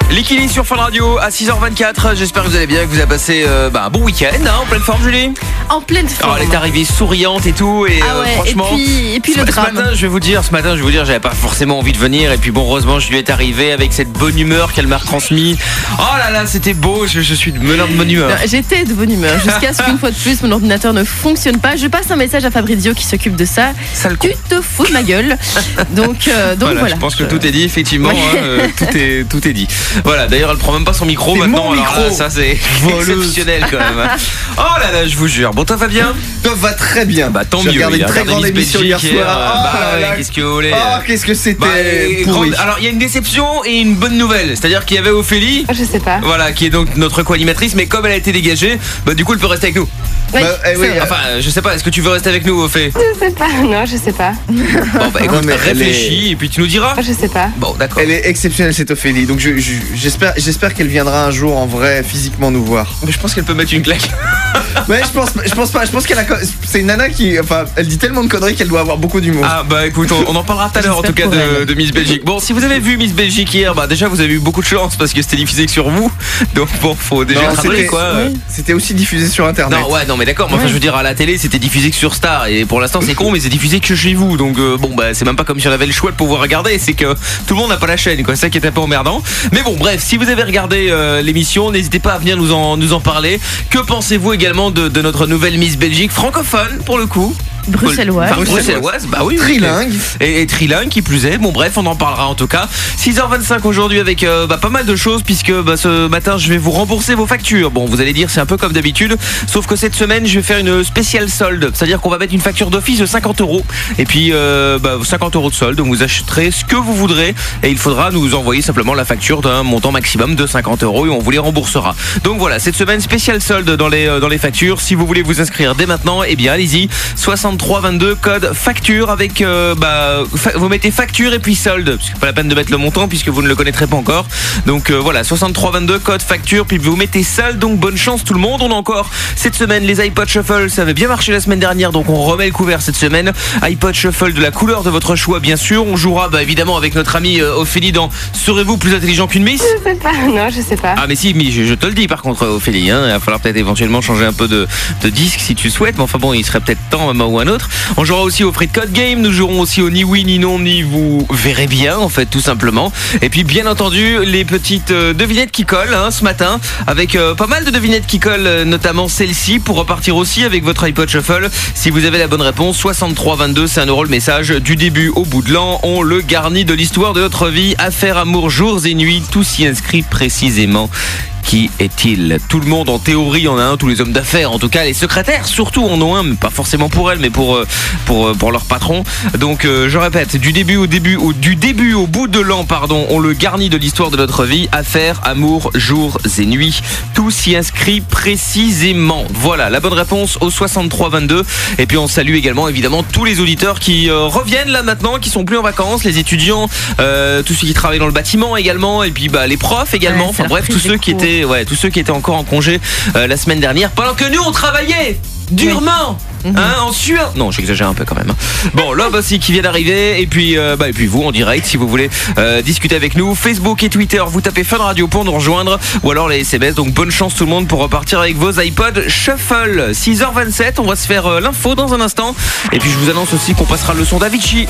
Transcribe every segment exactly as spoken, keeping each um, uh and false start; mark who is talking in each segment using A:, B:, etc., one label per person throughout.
A: Likili sur Fun Radio à six heures vingt-quatre. J'espère que vous allez bien, que vous avez passé euh, bah, un bon week-end, hein, en pleine forme, Julie.
B: En pleine forme.
A: Alors, elle est arrivée souriante et tout, et
B: ah ouais,
A: euh, franchement.
B: Et puis, et puis
A: ce,
B: le drame.
A: Ce matin, je vais vous dire, ce matin, je vais vous dire, j'avais pas forcément envie de venir, et puis bon, heureusement, je lui est arrivé avec cette bonne humeur qu'elle m'a retransmise. Oh là là, c'était beau. Je, je suis de meneur de bonne humeur.
B: Non, j'étais de bonne humeur jusqu'à ce qu'une fois de plus, mon ordinateur ne fonctionne pas. Je passe un message à Fabrizio qui s'occupe de ça.
A: Sale
B: tu te fous de ma gueule. Donc, euh, donc voilà,
A: voilà. Je pense que tout est dit, effectivement.
B: Ouais.
A: Hein, euh, tout est tout est dit. Voilà. D'ailleurs, elle prend même pas son micro
C: c'est
A: maintenant.
C: Mon
A: alors
C: micro.
A: là, ça c'est exceptionnel quand même. Oh là là, je vous jure. Bon, toi, Fabien.
C: Toi va très bien.
A: Bah tant
C: J'ai
A: mieux.
C: regardé
A: Il
C: une
A: a
C: très
A: regardé
C: grande
A: Miss
C: émission hier
A: Belgique
C: soir.
A: hier,
C: Oh
A: bah
C: là
A: ouais,
C: là.
A: qu'est-ce que vous voulez.
C: Oh, qu'est-ce que c'était
A: Bah, et
C: pourri.
A: grande- Alors il y a une déception et une bonne nouvelle. C'est-à-dire qu'il y avait Ophélie.
B: Je sais pas.
A: Voilà, qui est donc notre co-animatrice, mais comme elle a été dégagée, bah du coup elle peut rester avec nous.
B: Oui,
C: Bah, eh oui,
B: c'est vrai.
A: Enfin, je sais pas, est-ce que tu veux rester avec nous, Ophé?
D: Je sais pas, non, je sais pas.
A: Bon bah écoute,
C: Non, mais elle
A: réfléchis et puis tu nous diras.
D: Je sais pas.
A: Bon, d'accord.
C: Elle est exceptionnelle cette Ophélie, donc je- je- j'espère j'espère qu'elle viendra un jour en vrai physiquement nous voir.
A: Mais je pense qu'elle peut mettre une claque.
C: Mais je pense, je pense pas, je pense qu'elle a, c'est une nana qui, enfin, elle dit tellement de conneries qu'elle doit avoir beaucoup d'humour.
A: Ah bah écoute, on, on en parlera tout à l'heure en tout cas
B: J'espère pour
A: de,
B: elle.
A: de Miss Belgique. Bon, si vous avez vu Miss Belgique hier, bah déjà vous avez eu beaucoup de chance parce que c'était diffusé que sur vous. Donc bon, faut déjà
C: Non,
A: être abonné,
C: c'était-
A: quoi.
B: Oui.
C: C'était aussi diffusé sur internet.
A: Non ouais non mais d'accord, mais enfin
B: Ouais.
A: je veux dire à la télé c'était diffusé que sur Star et pour l'instant c'est con mais c'est diffusé que chez vous donc euh, bon bah c'est même pas comme si on avait le choix de pouvoir regarder, c'est que tout le monde n'a pas la chaîne quoi, c'est ça qui est un peu emmerdant. Mais bon bref, si vous avez regardé euh, l'émission, n'hésitez pas à venir nous en, nous en parler. Que pensez-vous également de, de notre nouvelle Miss Belgique francophone pour le coup?
B: Bruxelloise.
A: Enfin, bruxelloise, bah oui, oui.
C: Trilingue.
A: Et, et trilingue qui plus est. Bon bref, on en parlera en tout cas. six heures vingt-cinq aujourd'hui avec euh, bah, pas mal de choses puisque bah, ce matin je vais vous rembourser vos factures. Bon, vous allez dire c'est un peu comme d'habitude, sauf que cette semaine je vais faire une spéciale solde. C'est-à-dire qu'on va mettre une facture d'office de cinquante euros et puis euh, bah, cinquante euros de solde. Donc vous achèterez ce que vous voudrez et il faudra nous envoyer simplement la facture d'un montant maximum de cinquante euros et on vous les remboursera. Donc voilà, cette semaine spéciale solde dans les, euh, dans les factures. Si vous voulez vous inscrire dès maintenant, eh bien allez-y. soixante-trois vingt-deux code facture avec euh, bah fa- vous mettez facture et puis solde parce que pas la peine de mettre le montant puisque vous ne le connaîtrez pas encore. Donc euh, voilà, soixante-trois vingt-deux code facture puis vous mettez solde. Donc bonne chance tout le monde. On a encore cette semaine les iPod Shuffle, ça avait bien marché la semaine dernière donc on remet le couvert cette semaine. iPod Shuffle de la couleur de votre choix bien sûr. On jouera bah, évidemment avec notre amie euh, Ophélie dans Serez-vous plus intelligent qu'une Miss?
D: Je sais pas, non, je sais pas.
A: Ah mais si, mais je, je te le dis par contre Ophélie, hein, il va falloir peut-être éventuellement changer un peu de, de disque si tu souhaites, mais enfin bon il serait peut-être temps à un moment ou un autre. On jouera aussi au Free Code Game, nous jouerons aussi au ni oui ni non ni vous verrez bien en fait tout simplement. Et puis bien entendu les petites euh, devinettes qui collent hein, ce matin avec euh, pas mal de devinettes qui collent, euh, notamment celle-ci pour repartir aussi avec votre iPod Shuffle. Si vous avez la bonne réponse, soixante-trois vingt-deux, c'est un euro le message. Du début au bout de l'an, on le garnit de l'histoire de notre vie. Affaires, amour, jours et nuits, tout s'y inscrit précisément. Qui est-il? Tout le monde en théorie en a un, tous les hommes d'affaires en tout cas, les secrétaires surtout en ont un, mais pas forcément pour elles mais pour, euh, pour, euh, pour leur patron. Donc euh, je répète, du début au début au, du début au bout de l'an pardon, on le garnit de l'histoire de notre vie. Affaires, amour, jours et nuits, tout s'y inscrit précisément. Voilà la bonne réponse au soixante-trois vingt-deux. Et puis on salue également évidemment tous les auditeurs qui euh, reviennent là maintenant, qui sont plus en vacances, les étudiants, euh, tous ceux qui travaillent dans le bâtiment également, et puis bah, les profs également,
B: Ouais,
A: enfin
B: c'est
A: bref
B: la
A: tous
B: prise
A: ceux
B: des
A: qui
B: cours.
A: étaient ouais, tous ceux qui étaient encore en congé euh, la semaine dernière, pendant que nous on travaillait durement, hein, en sueur. Non, j'exagère un peu quand même. hein. Bon, Lob aussi qui vient d'arriver, et puis euh, bah et puis vous en direct si vous voulez euh, discuter avec nous. Facebook et Twitter, vous tapez Fun Radio pour nous rejoindre, ou alors les S M S. Donc bonne chance tout le monde pour repartir avec vos iPod Shuffle. six heures vingt-sept, on va se faire euh, l'info dans un instant, et puis je vous annonce aussi qu'on passera le son d'Avicii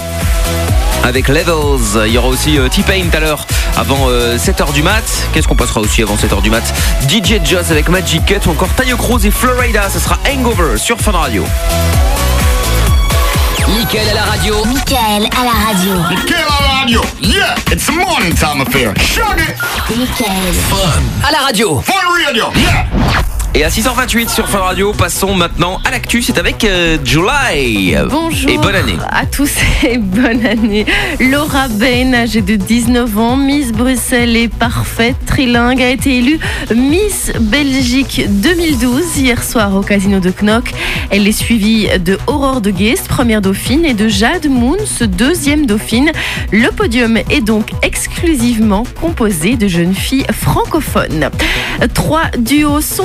A: avec Levels. Il y aura aussi euh, T-Pain tout à l'heure avant euh, sept heures du mat. Qu'est-ce qu'on passera aussi avant sept heures du mat? D J Joss avec Magic Cut, ou encore Tayo Cruz et Florida. Ce sera Hangover sur Fun Radio.
E: Mickaël à la radio.
F: Mickaël à la radio.
G: Mickaël à la radio. Yeah, it's a morning time affair. Shug it.
F: Mickaël.
E: À la radio.
G: Fun Radio. Yeah.
A: Et à six heures vingt-huit sur Fun Radio, passons maintenant à l'actu. C'est avec euh, July.
B: Bonjour
A: Et bonne année.
B: à tous et bonne année. Laura Bain, âgée de dix-neuf ans, Miss Bruxelles est parfaite, trilingue, a été élue Miss Belgique deux mille douze hier soir au Casino de Knock. Elle est suivie de Aurore de Geest, première dauphine, et de Jade Moons, deuxième dauphine. Le podium est donc exclusivement composé de jeunes filles francophones. Trois duos sont en lice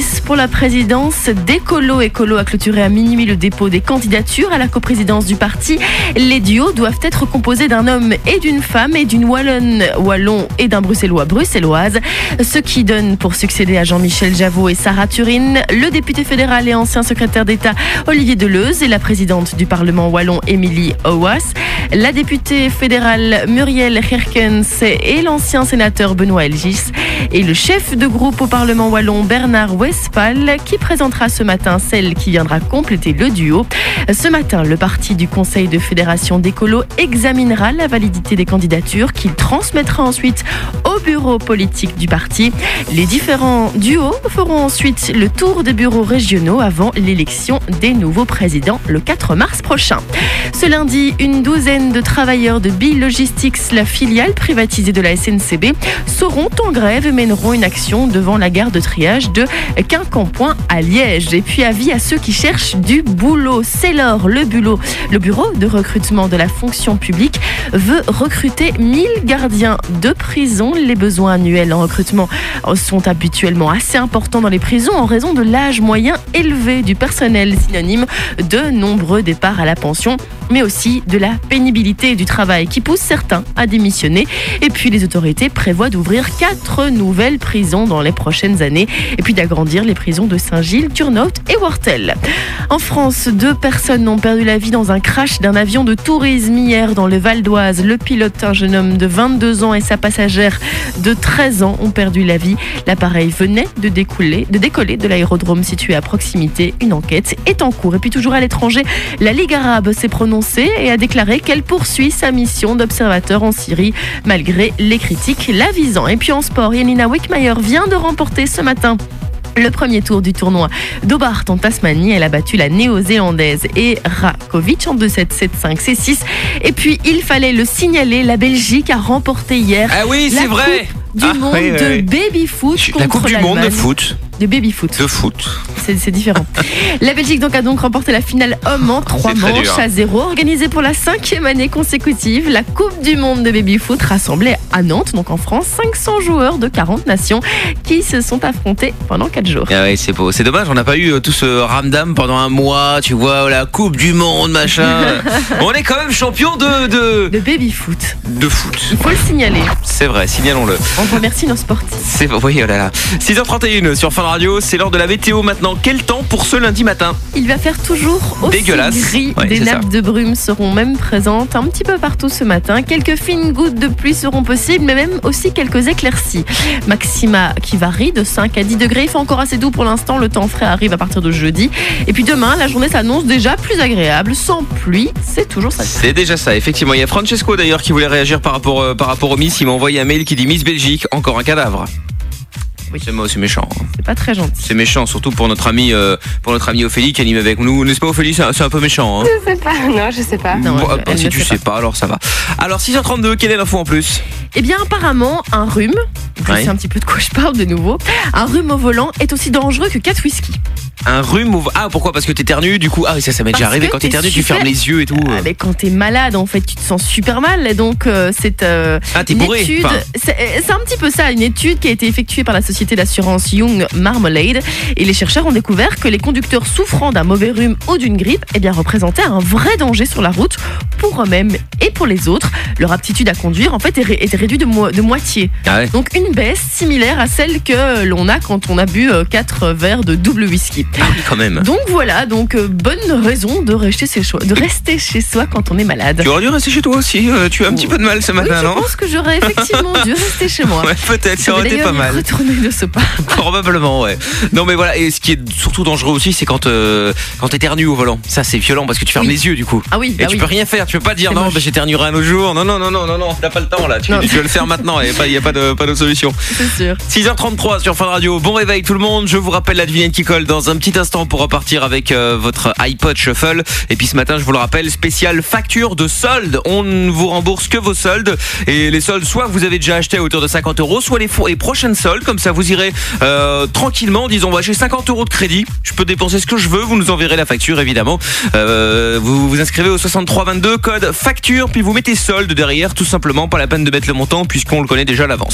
B: indice pour la présidence d'Écolo. Écolo a clôturé à minuit le dépôt des candidatures à la coprésidence du parti. Les duos doivent être composés d'un homme et d'une femme et d'une wallonne wallon et d'un bruxellois bruxelloise. Ce qui donne pour succéder à Jean-Michel Javot et Sarah Turin, le député fédéral et ancien secrétaire d'État Olivier Deleuze et la présidente du Parlement wallon Émilie Owas, la députée fédérale Muriel Herkens et l'ancien sénateur Benoît Elgis et le chef de groupe au Parlement wallon Bernard Westphal qui présentera ce matin celle qui viendra compléter le duo. Ce matin, le parti du Conseil de fédération d'Écolo examinera la validité des candidatures qu'il transmettra ensuite au bureau politique du parti. Les différents duos feront ensuite le tour des bureaux régionaux avant l'élection des nouveaux présidents le quatre mars prochain. Ce lundi, une douzaine de travailleurs de Bill Logistics, la filiale privatisée de la S N C B, seront en grève et mèneront une action devant la gare de triage de Quincampoix à Liège. Et puis avis à ceux qui cherchent du boulot. C'est l'heure, le bureau, le bureau de recrutement de la fonction publique veut recruter mille gardiens de prison. Les besoins annuels en recrutement sont habituellement assez importants dans les prisons en raison de l'âge moyen élevé du personnel, synonyme de nombreux départs à la pension, mais aussi de la pénibilité du travail qui pousse certains à démissionner. Et puis les autorités prévoient d'ouvrir quatre nouvelles prisons dans les prochaines années et puis d'agrandir les prisons de Saint-Gilles, Turnhout et Wortel. En France, deux personnes ont perdu la vie dans un crash d'un avion de tourisme hier dans le Val d'Oise. Le pilote, un jeune homme de vingt-deux ans, et sa passagère de treize ans ont perdu la vie. L'appareil venait de décoller, de décoller de l'aérodrome situé à proximité. Une enquête est en cours. Et puis toujours à l'étranger, la Ligue arabe s'est prononcée et a déclaré qu'elle poursuit sa mission d'observateur en Syrie malgré les critiques la visant. Et puis en sport, Jelena Wickmayer vient de remporter ce matin le premier tour du tournoi d'Hobart en Tasmanie. Elle a battu la néo-zélandaise et Rakovic en deux sept, sept cinq, sept six. Et puis, il fallait le signaler, la Belgique a remporté hier
A: Ah oui,
B: la
A: c'est vrai
B: Coupe du
A: ah,
B: monde
A: oui, oui,
B: de
A: oui.
B: baby-foot contre
A: La Coupe du monde de
B: l'Allemagne.
A: foot.
B: De baby-foot.
A: De foot.
B: C'est, c'est différent. La Belgique donc a donc remporté la finale homme en trois
A: C'est très
B: manches
A: dur.
B: à zéro. Organisée pour la cinquième année consécutive, la Coupe du monde de baby-foot rassemblait à Nantes, donc en France, cinq cents joueurs de quarante nations qui se sont affrontés pendant quatre jours.
A: Ah ouais, c'est beau. C'est dommage, on n'a pas eu euh, tout ce ramdam pendant un mois, tu vois, la Coupe du Monde, machin. On est quand même champion de, de,
B: De baby-foot.
A: de foot.
B: Il faut le signaler.
A: C'est vrai, signalons-le.
B: On remercie nos sportifs.
A: C'est oui, oh là là. six heures trente et une sur Fun Radio, c'est l'heure de la météo maintenant. Quel temps pour ce lundi matin?
B: Il va faire toujours aussi
A: Dégueulasse.
B: gris.
A: Ouais,
B: Des
A: c'est
B: nappes
A: ça.
B: de brume seront même présentes un petit peu partout ce matin. Quelques fines gouttes de pluie seront possibles, mais même aussi quelques éclaircies. Maxima qui varie de cinq à dix degrés. Il fait encore assez doux pour l'instant. Le temps frais arrive à partir de jeudi. Et puis demain, la journée s'annonce déjà plus agréable. Sans pluie, c'est toujours ça.
A: C'est déjà ça, effectivement. Il y a Francesco d'ailleurs qui voulait réagir par rapport, euh, par rapport au Miss. Il m'a envoyé un mail qui dit Miss Belgique, encore un cadavre.
B: Oui.
A: C'est, c'est méchant. hein.
B: C'est pas très gentil.
A: C'est méchant, surtout pour notre ami, euh, pour notre ami Ophélie qui anime avec nous. N'est-ce pas Ophélie? C'est un, c'est un peu méchant. Hein.
D: Je sais pas. Non, je sais pas.
B: Non,
A: Bon,
B: elle-
A: bah,
B: elle
A: si
B: ne
A: tu
B: sait
A: sais pas. alors ça va. Alors six heures trente-deux, quelle est l'info en plus?
B: Eh bien, apparemment, un rhume, je
A: Ouais.
B: sais un petit peu de quoi je parle de nouveau, un rhume au volant est aussi dangereux que quatre whisky.
A: Un rhume au... Ah, pourquoi? Parce que t'éternues, du coup. Ah oui, ça, ça m'est déjà
B: Parce
A: arrivé.
B: que
A: Quand
B: t'es
A: t'éternues, tu
B: super-
A: fermes les yeux et tout.
B: Ah, mais quand t'es malade, en fait, tu te sens super mal. Et donc, euh, c'est euh,
A: Ah, t'es
B: une
A: bourré.
B: étude.
A: Enfin,
B: C'est, c'est un petit peu ça, une étude qui a été effectuée par la société d'assurance Young Marmalade. Et les chercheurs ont découvert que les conducteurs souffrant d'un mauvais rhume ou d'une grippe, eh bien, représentaient un vrai danger sur la route pour eux-mêmes et pour les autres. Leur aptitude à conduire, en fait, est ré- était réduite de, mo- de moitié.
A: ah ouais.
B: Donc, une baisse similaire à celle que l'on a quand on a bu quatre verres de double whisky.
A: Ah oui, quand même.
B: Donc voilà, donc euh, bonne raison de rester chez soi, de rester chez soi quand on est malade.
A: Tu aurais dû rester chez toi aussi. euh, tu as un petit peu de mal ce
B: Oui,
A: matin,
B: je
A: non?
B: pense que j'aurais effectivement dû rester chez moi.
A: Ouais, peut-être, ça
B: Je
A: aurait
B: vais
A: été pas
B: d'ailleurs y
A: mal.
B: retourner de ce pas.
A: Probablement, ouais. Non, mais voilà, et ce qui est surtout dangereux aussi, c'est quand, euh, quand t'éternues au volant. Ça, c'est violent parce que tu fermes
B: Oui.
A: les yeux, du coup.
B: Ah oui,
A: Et
B: bah
A: tu
B: oui.
A: peux rien faire, tu peux pas dire
B: C'est
A: non,
B: moche.
A: bah, j'éternuerai un autre jour. Non, non, non, non, non, non, t'as pas le temps là. Tu,
B: Non.
A: tu dois le faire maintenant, il n'y a pas, y a pas de, pas de solution.
B: C'est sûr.
A: six heures trente-trois sur Fun Radio. Bon réveil tout le monde. Je vous rappelle la devinette qui colle dans un petit instant pour repartir avec euh, votre iPod Shuffle. Et puis ce matin, je vous le rappelle, spécial facture de solde. On ne vous rembourse que vos soldes. Et les soldes, soit vous avez déjà acheté à hauteur de cinquante euros, soit les, fo- les prochaines soldes. Comme ça, vous irez euh, tranquillement, disons, bah, j'ai cinquante euros de crédit. Je peux dépenser ce que je veux. Vous nous enverrez la facture, évidemment. Euh, vous vous inscrivez au soixante-trois vingt-deux, code facture, puis vous mettez solde derrière, tout simplement. Pas la peine de mettre le montant puisqu'on le connaît déjà à l'avance. Voilà.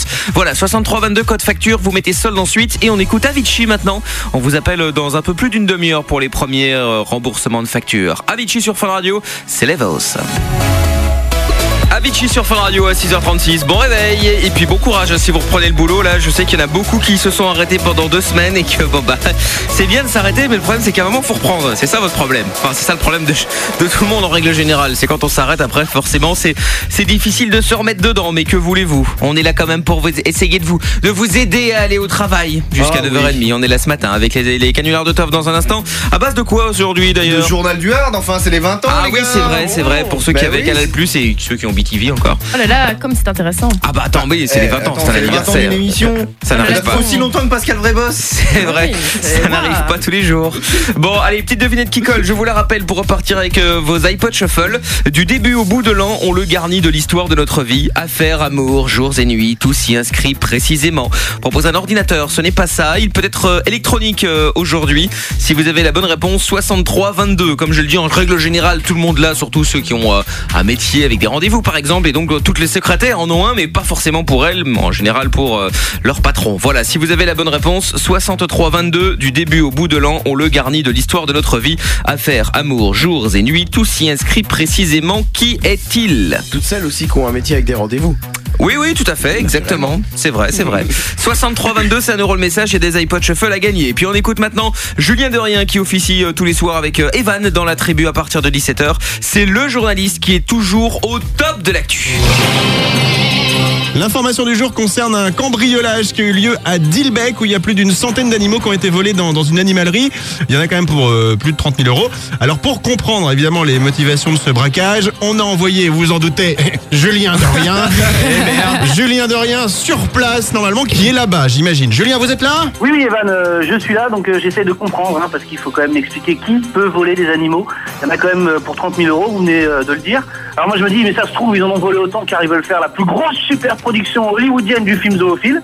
A: Voilà, soixante-trois vingt-deux code facture, vous mettez solde ensuite et on écoute Avicii maintenant. On vous appelle dans un peu plus d'une demi-heure pour les premiers euh, remboursements de facture. Avicii sur Fun Radio, c'est Levels. Avicii sur Fun Radio à six heures trente-six, bon réveil et puis bon courage si vous reprenez le boulot là. Je sais qu'il y en a beaucoup qui se sont arrêtés pendant deux semaines et que bon bah c'est bien de s'arrêter, mais le problème c'est qu'à un moment faut reprendre. C'est ça votre problème. Enfin c'est ça le problème de, de tout le monde en règle générale. C'est quand on s'arrête après forcément c'est, c'est difficile de se remettre dedans. Mais que voulez-vous, on est là quand même pour vous essayer de vous, de vous aider à aller au travail jusqu'à ah, neuf heures trente. Oui. On est là ce matin avec les, les canulars de Toff dans un instant. À base de quoi aujourd'hui d'ailleurs?
C: Le journal du Hard, enfin c'est les vingt ans.
A: Ah
C: les
A: oui
C: gars.
A: c'est vrai, c'est vrai pour ceux bah qui avaient oui. Canal Plus et ceux qui ont B T V encore.
B: Oh là là, comme c'est intéressant.
A: Ah bah attends, mais c'est eh, les vingt ans,
C: attends,
A: c'est un anniversaire.
C: Une émission.
A: Ça
C: ah,
A: n'arrive pas.
C: aussi longtemps que Pascal Vrébos.
A: C'est vrai, oui, ça n'arrive moi. Pas tous les jours. Bon, allez, petite devinette qui colle, je vous la rappelle pour repartir avec euh, vos iPod Shuffle. Du début au bout de l'an, on le garnit de l'histoire de notre vie. Affaires, amour, jours et nuits, tout s'y inscrit précisément. Propose un ordinateur, ce n'est pas ça. Il peut être euh, électronique euh, aujourd'hui. Si vous avez la bonne réponse, soixante-trois vingt-deux. Comme je le dis en règle générale, tout le monde là, surtout ceux qui ont euh, un métier avec des rendez-vous par exemple, et donc euh, toutes les secrétaires en ont un, mais pas forcément pour elles, mais en général pour euh, leur patron. Voilà, si vous avez la bonne réponse, soixante-trois vingt-deux, du début au bout de l'an, on le garnit de l'histoire de notre vie. Affaires, amour, jours et nuits, tout s'y inscrit précisément. Qui est-il?
H: Toutes celles aussi qui ont un métier avec des rendez-vous.
A: Oui, oui, tout à fait, exactement. C'est vrai, c'est vrai. soixante-trois vingt-deux, c'est un euro le message et des iPod Shuffle à gagner. Et puis on écoute maintenant Julien Derrien qui officie euh, tous les soirs avec euh, Evan dans la tribu à partir de dix-sept heures. C'est le journaliste qui est toujours au top de l'actu.
I: L'information du jour concerne un cambriolage qui a eu lieu à Dilbeek où il y a plus d'une centaine d'animaux qui ont été volés dans, dans une animalerie. Il y en a quand même pour euh, plus de trente mille euros. Alors pour comprendre évidemment les motivations de ce braquage, on a envoyé, vous vous en doutez, Julien Derrien. Julien Derrien sur place normalement qui est là-bas, j'imagine. Julien, vous êtes là?
J: Oui, oui, Evan, euh, je suis là, donc euh, j'essaie de comprendre, hein, parce qu'il faut quand même m'expliquer qui peut voler des animaux. Il y en a quand même euh, pour trente mille euros, vous venez euh, de le dire. Alors moi je me dis, mais ça se trouve, ils en ont volé autant car ils veulent faire la plus grosse super production hollywoodienne du film Zoophile.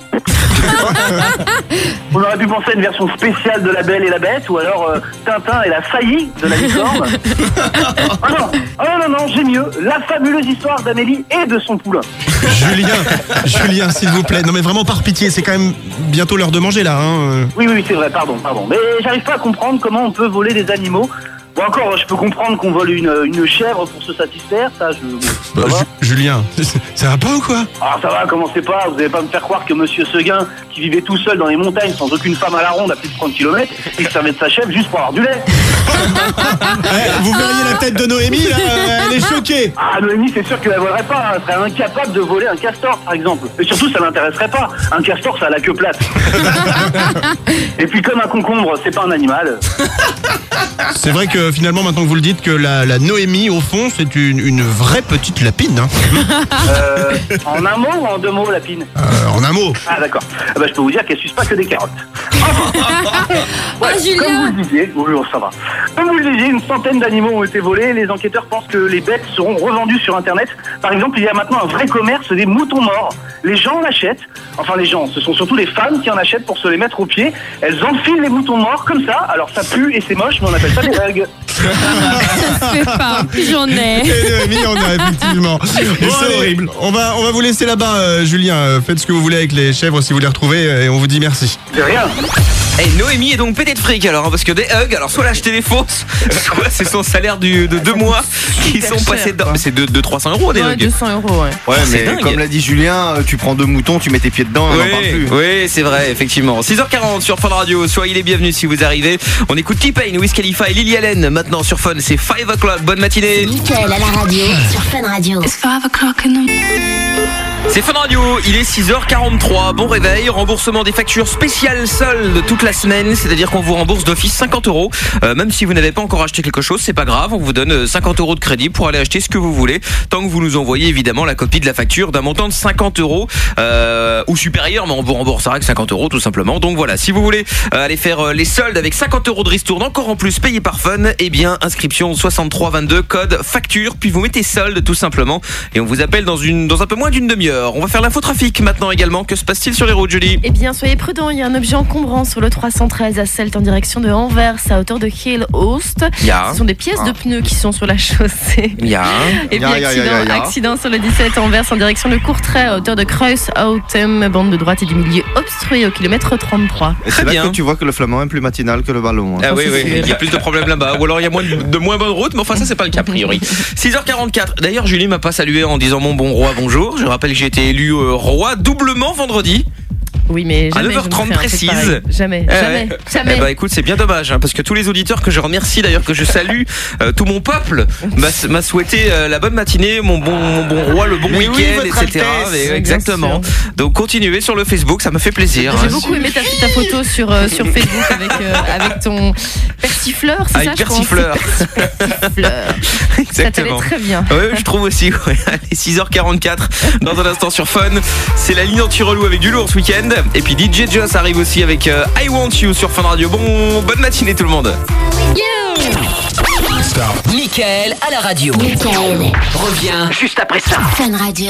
J: On aurait pu penser à une version spéciale de La Belle et la Bête, ou alors euh, Tintin et la saillie de la licorne. Ah non, oh non, non, j'ai mieux, la fabuleuse histoire d'Amélie et de son poulain.
I: Julien, Julien, s'il vous plaît, non mais vraiment par pitié, c'est quand même bientôt l'heure de manger là. Hein.
J: Oui, oui, c'est vrai, pardon, pardon. Mais j'arrive pas à comprendre comment on peut voler des animaux. Bon encore, je peux comprendre qu'on vole une, une chèvre pour se satisfaire, ça je...
I: Bah, Ju- Julien, ça va pas ou quoi?
J: Ah ça va, commencez pas, vous allez pas me faire croire que monsieur Seguin, qui vivait tout seul dans les montagnes sans aucune femme à la ronde à plus de trente kilomètres, il servait de sa chèvre juste pour avoir du lait.
I: Ouais, vous verriez la tête de Noémie, là, elle est choquée.
J: Ah Noémie, c'est sûr qu'elle la volerait pas, hein. Elle serait incapable de voler un castor par exemple. Et surtout ça l'intéresserait pas, un castor ça a la queue plate. Et puis comme un concombre, c'est pas un animal.
I: C'est vrai que finalement, maintenant que vous le dites, que la, la Noémie, au fond, c'est une, une vraie petite lapine. Hein.
J: Euh, en un mot ou en deux mots, lapine?
I: euh, En un mot.
J: Ah d'accord. Ah, bah, je peux vous dire qu'elle suce pas que des carottes. Ouais,
B: oh, Julien.
J: Comme vous le disiez, oui, ça va. Comme vous le disiez, une centaine d'animaux ont été volés. Les enquêteurs pensent que les bêtes seront revendues sur Internet. Par exemple, il y a maintenant un vrai commerce des moutons morts. Les gens en achètent. Enfin, les gens, ce sont surtout les femmes qui en achètent pour se les mettre aux pieds. Elles enfilent les moutons morts comme ça. Alors ça pue et c'est moche, mais on appelle ça des hugs.
B: Ça se fait pas, j'en ai.
I: Et Noémie, on a effectivement. Et bon, c'est horrible. On va, on va vous laisser là-bas, euh, Julien. Faites ce que vous voulez avec les chèvres si vous les retrouvez et on vous dit merci.
J: De rien.
A: Et Noémie est donc pété de fric alors, hein, parce que des hugs, alors soit l'acheter des fausses, soit c'est son salaire du, de deux mois qui sont passés dedans. Mais c'est de, de trois cents euros des
B: ouais,
A: hugs.
B: deux cents euros, ouais.
C: Ouais,
A: Oh,
C: mais comme l'a dit Julien, tu prends deux moutons, tu mets tes pieds dedans et on n'en parle plus.
A: Oui, c'est vrai, effectivement. six heures quarante sur Fun Radio, soyez les bienvenus si vous arrivez. On écoute T-Pain, Wiz Khalifa et Lily Allen maintenant sur Fun, c'est cinq o'clock, bonne matinée.
F: Mickaël à la radio sur Fun Radio.
A: C'est Fun Radio, il est six heures quarante-trois, bon réveil, remboursement des factures spéciales soldes toute la semaine, c'est-à-dire qu'on vous rembourse d'office cinquante euros, euh, même si vous n'avez pas encore acheté quelque chose, c'est pas grave, on vous donne cinquante euros de crédit pour aller acheter ce que vous voulez, tant que vous nous envoyez évidemment la copie de la facture d'un montant de cinquante euros, euh, ou supérieur, mais on vous remboursera avec cinquante euros tout simplement. Donc voilà, si vous voulez euh, aller faire euh, les soldes avec cinquante euros de ristourne, encore en plus payé par Fun, eh bien inscription soixante-trois vingt-deux, code facture, puis vous mettez solde tout simplement, et on vous appelle dans, une, dans un peu moins d'une demi-heure. l'heure. On va faire l'infotrafic maintenant également. Que se passe-t-il sur les routes, Julie ?
B: Eh bien, soyez prudents, il y a un objet encombrant sur le trois cent treize à Celt en direction de Anvers, à hauteur de Hill-Oost.
A: Ya.
B: Ce sont des pièces de pneus qui sont sur la chaussée.
A: Ya.
B: Et puis
C: Ya, ya,
B: accident,
C: ya, ya, ya.
B: accident sur le dix-sept Anvers en direction de Courtrai, à hauteur de Kreuz-Autem, bande de droite et du milieu obstruée au kilomètre trente-trois.
C: Et
A: Très
C: c'est là
A: bien.
C: que tu vois que le flamand est plus matinal que le ballon. hein.
A: Ah oui,
B: c'est
A: oui,
B: sûr.
A: il y a plus de problèmes là-bas. Ou alors il y a moins de, de moins bonnes routes, mais enfin ça c'est pas le cas a priori. six heures quarante-quatre. D'ailleurs, Julie m'a pas salué en disant mon bon roi bonjour. Je rappelle que j'ai été élu euh, roi doublement vendredi.
B: Oui, mais
A: À
B: jamais
A: neuf heures
B: je ne
A: trente
B: ferai un truc
A: précise.
B: pareil. Jamais,
A: Eh
B: jamais,
A: ouais.
B: jamais.
A: Eh bah écoute, c'est bien dommage hein, parce que tous les auditeurs que je remercie d'ailleurs, que je salue, euh, tout mon peuple m'a, m'a souhaité euh, la bonne matinée, mon bon, mon bon roi, le bon
C: Mais oui,
A: week-end,
C: votre
A: et cetera.
C: Altesse.
A: Mais,
B: Bien
A: exactement. Donc continuez sur le Facebook, ça me fait plaisir.
B: J'ai beaucoup aimé ta, ta photo sur, euh, sur Facebook avec, euh, avec ton persifleur, c'est
A: Avec
B: ça je pense
A: persifleur.
B: Persifleur. Ça
A: Exactement.
B: t'allait très bien.
A: Ouais, je trouve aussi. Ouais. Allez, six heures quarante-quatre. Dans un instant sur Fun, c'est la ligne anti-relou avec du lourd ce week-end. Et puis D J Joss arrive aussi avec euh, I Want You sur Fun Radio. Bon, bonne matinée tout le monde.
E: Mickaël à la radio.
F: Mickaël,
E: Revient juste après ça.
F: Fun Radio.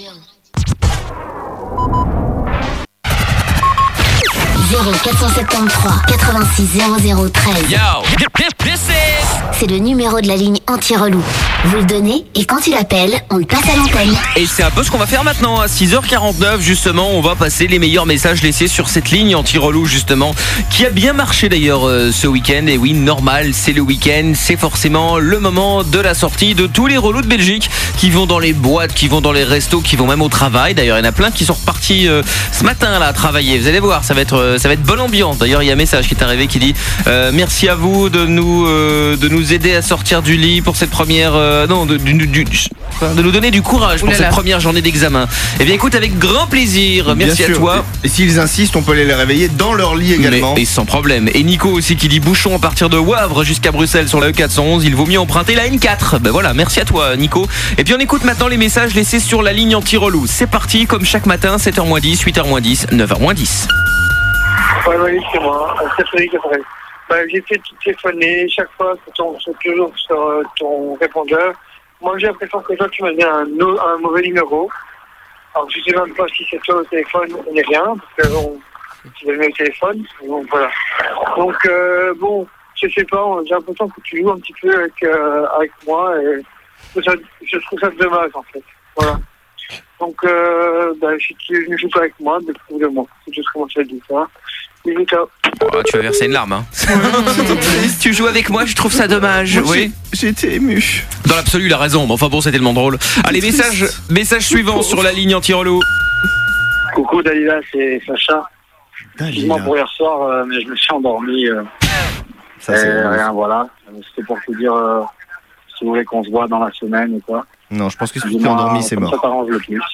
F: zéro quatre cent soixante-treize quatre-vingt-six zéro zéro treize.
A: Yo.
F: C'est le numéro de la ligne anti-relou. Vous le donnez et quand il appelle, on le passe à l'antenne.
A: Et c'est un peu ce qu'on va faire maintenant à six heures quarante-neuf justement, on va passer les meilleurs messages laissés sur cette ligne anti-relou justement, qui a bien marché d'ailleurs euh, ce week-end. Et oui, normal, c'est le week-end, c'est forcément le moment de la sortie de tous les relous de Belgique qui vont dans les boîtes, qui vont dans les restos, qui vont même au travail. D'ailleurs, il y en a plein qui sont repartis euh, ce matin là à travailler. Vous allez voir, ça va être euh, ça va être bonne ambiance. D'ailleurs, il y a un message qui est arrivé qui dit euh, merci à vous de nous euh, de nous aider à sortir du lit pour cette première euh, non de, du, du- du- de nous donner du courage pour
B: Ouh là
A: cette
B: là.
A: première journée d'examen. Eh bien écoute, avec grand plaisir.
C: Bien
A: Merci à
C: sûr.
A: toi.
C: Et, et s'ils insistent, on peut aller les réveiller dans leur lit également.
A: Mais, et sans problème. Et Nico aussi qui dit bouchon à partir de Wavre jusqu'à Bruxelles sur la E quatre cent onze. Il vaut mieux emprunter la N quatre. Ben voilà, merci à toi Nico. Et puis on écoute maintenant les messages laissés sur la ligne anti-relou. C'est parti comme chaque matin, sept heures moins dix, huit heures moins dix, neuf heures moins dix.
J: Ouais, oui, c'est moi. Euh, C'est Frédéric Appareil. Bah, j'ai fait tout téléphoner. Chaque fois, c'est ton- c'est toujours sur euh, ton répondeur. Moi, j'ai l'impression que toi, tu m'as dit un, no- un mauvais numéro. Alors, je sais même pas si c'est toi au téléphone ou n'est rien, parce que on, tu l'as mis au téléphone. Donc, voilà. Donc, euh, bon, je sais pas, j'ai l'impression que tu joues un petit peu avec, euh, avec moi et je trouve, ça, je trouve ça dommage, en fait. Voilà. Donc, euh, bah, si tu ne joues pas avec moi, bah, trouve-le-moi. C'est juste comment tu as dit ça. Bisous, ciao.
A: Oh, tu vas verser une larme. Hein. Tu joues avec moi, je trouve ça dommage.
C: Moi,
A: Oui.
C: j'ai, j'ai été ému.
A: Dans l'absolu, il a raison. Mais enfin bon, c'est tellement drôle. Allez, message, message suivant sur la ligne anti-relou.
J: Coucou Dalila, c'est Sacha. Excuse-moi
C: Dalila.
J: pour hier soir, euh, mais je me suis endormi. Euh,
C: Ça, c'est
J: et
C: bon.
J: rien, voilà. Euh, C'était pour te dire euh, si vous voulez qu'on se voit dans la semaine ou quoi.
C: Non, je pense que si tu t'es
J: Dis-moi,
C: endormi, c'est
J: comme
C: mort.
J: Ça t'arrange le plus.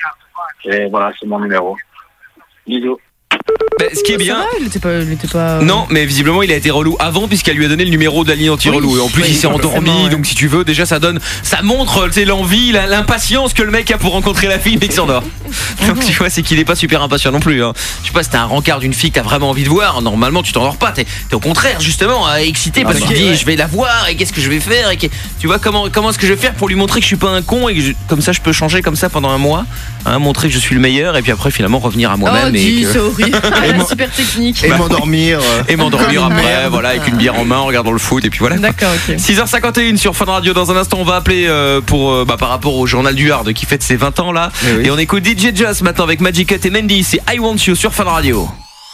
J: Et voilà, c'est mon numéro. Bisous.
A: Ben, ce qui est bien.
B: Ça va, il était pas, il était pas.
A: Non, mais visiblement il a été relou avant puisqu'elle lui a donné le numéro de la ligne anti-relou.
B: Oui,
A: Et en plus
B: oui,
A: il s'est
B: forcément,
A: endormi,
B: ouais.
A: donc si tu veux, déjà ça donne, ça montre, tu sais, l'envie, la- l'impatience que le mec a pour rencontrer la fille mais qu'il s'endort. Donc tu vois, c'est qu'il est pas super impatient non plus. Hein. Je sais pas, si t'as un rencard d'une fille que t'as vraiment envie de voir, normalement tu t'endors pas. T'es, t'es au contraire justement euh, excité parce que tu te dis je vais la voir et qu'est-ce que je vais faire et que- tu vois comment comment est-ce que je vais faire pour lui montrer que je suis pas un con et que je- comme ça je peux changer comme ça pendant un mois, hein, montrer que je suis le meilleur et puis après finalement revenir à moi-même
B: Oh, dis,
A: et que-
B: c'est horrible. Ah, super technique.
C: Et m'endormir. euh.
A: et m'endormir
B: Comme une
A: après,
B: merde.
A: voilà, avec une bière en main en regardant le foot et puis voilà.
B: D'accord, ok.
A: six heures cinquante et une sur Fun Radio. Dans un instant, on va appeler euh, pour euh, bah, par rapport au journal du Hard qui fête ses vingt ans là.
C: Eh oui.
A: Et on écoute D J Joss maintenant avec Magic Cut et Mendy. C'est I Want You sur Fun Radio.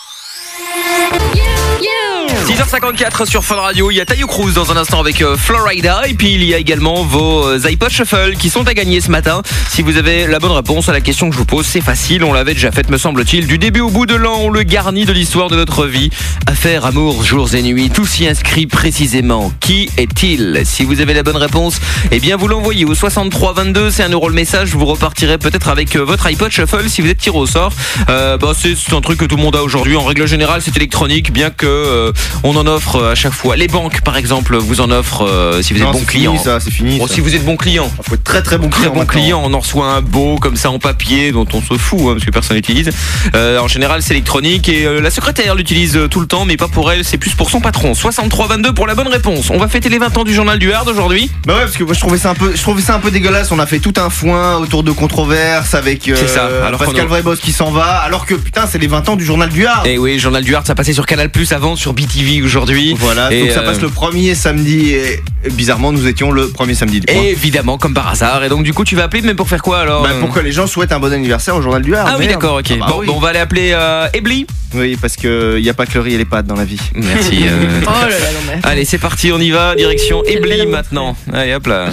A: six heures cinquante-quatre sur Fun Radio, il y a Tayo Cruz dans un instant avec euh, Florida et puis il y a également vos euh, iPod Shuffle qui sont à gagner ce matin. Si vous avez la bonne réponse à la question que je vous pose, c'est facile, on l'avait déjà faite me semble-t-il. Du début au bout de l'an, on le garnit de l'histoire de notre vie. Affaires, amour, jours et nuits, tout s'y inscrit précisément. Qui est-il? Si vous avez la bonne réponse, eh bien vous l'envoyez au soixante-trois vingt-deux, c'est un euro le message, vous repartirez peut-être avec euh, votre iPod Shuffle si vous êtes tiré au sort. Euh, bah, c'est, c'est un truc que tout le monde a aujourd'hui, en règle générale c'est électronique, bien que... Euh, On en offre à chaque fois. Les banques, par exemple, vous en offrent euh, si vous êtes
C: Non,
A: bon
C: c'est
A: client.
C: fini, ça, c'est fini.
A: Bon,
C: ça.
A: si vous êtes bon client.
C: Il faut être très très bon
A: Très
C: client.
A: bon
C: maintenant.
A: client, on en reçoit un beau comme ça en papier dont on se fout hein, parce que personne n'utilise. Euh, en général, c'est électronique et euh, la secrétaire l'utilise euh, tout le temps, mais pas pour elle, c'est plus pour son patron. soixante-trois vingt-deux pour la bonne réponse. On va fêter les vingt ans du journal du Hard aujourd'hui.
C: Bah ouais, parce que moi je trouvais ça un peu, je trouvais ça un peu dégueulasse. On a fait tout un foin autour de controverses avec euh,
A: C'est ça, alors
C: Pascal
A: qu'on a-
C: Vreboss qui s'en va, alors que putain c'est les vingt ans du journal du Hard.
A: Et oui, journal du Hard, ça passait sur Canal Plus avant, sur B T V aujourd'hui.
C: Voilà,
A: Et,
C: donc ça
A: euh,
C: passe le premier samedi et et bizarrement nous étions le premier samedi. du mois.
A: Évidemment, comme par hasard. Et donc du coup, tu vas appeler, mais pour faire quoi alors
C: Bah,
A: euh
C: pour que les gens souhaitent un bon anniversaire au journal du Hard.
A: Ah oui,
C: merde.
A: d'accord, ok.
C: Ah bah
A: bon,
C: oui.
A: bon, on va aller appeler euh, Ebly.
C: Oui, parce que y a pas que le riz et les pâtes dans la vie.
A: Merci. euh,
B: Oh là là, non mais.
A: Allez, c'est parti, on y va. Direction
B: Quelle
A: Ebly
B: belle
A: maintenant. Allez, hop là.
C: Non,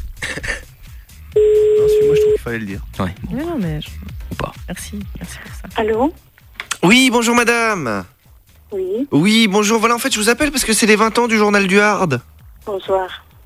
C: moi je trouve qu'il fallait le dire.
A: Ouais.
B: Mais non mais. je-
A: Ou pas.
B: Merci, merci pour ça.
D: Allô?
H: Oui, bonjour madame.
D: Oui,
H: Oui, bonjour. Voilà, en fait, je vous appelle parce que c'est les vingt ans du journal du Hard.
D: bonsoir.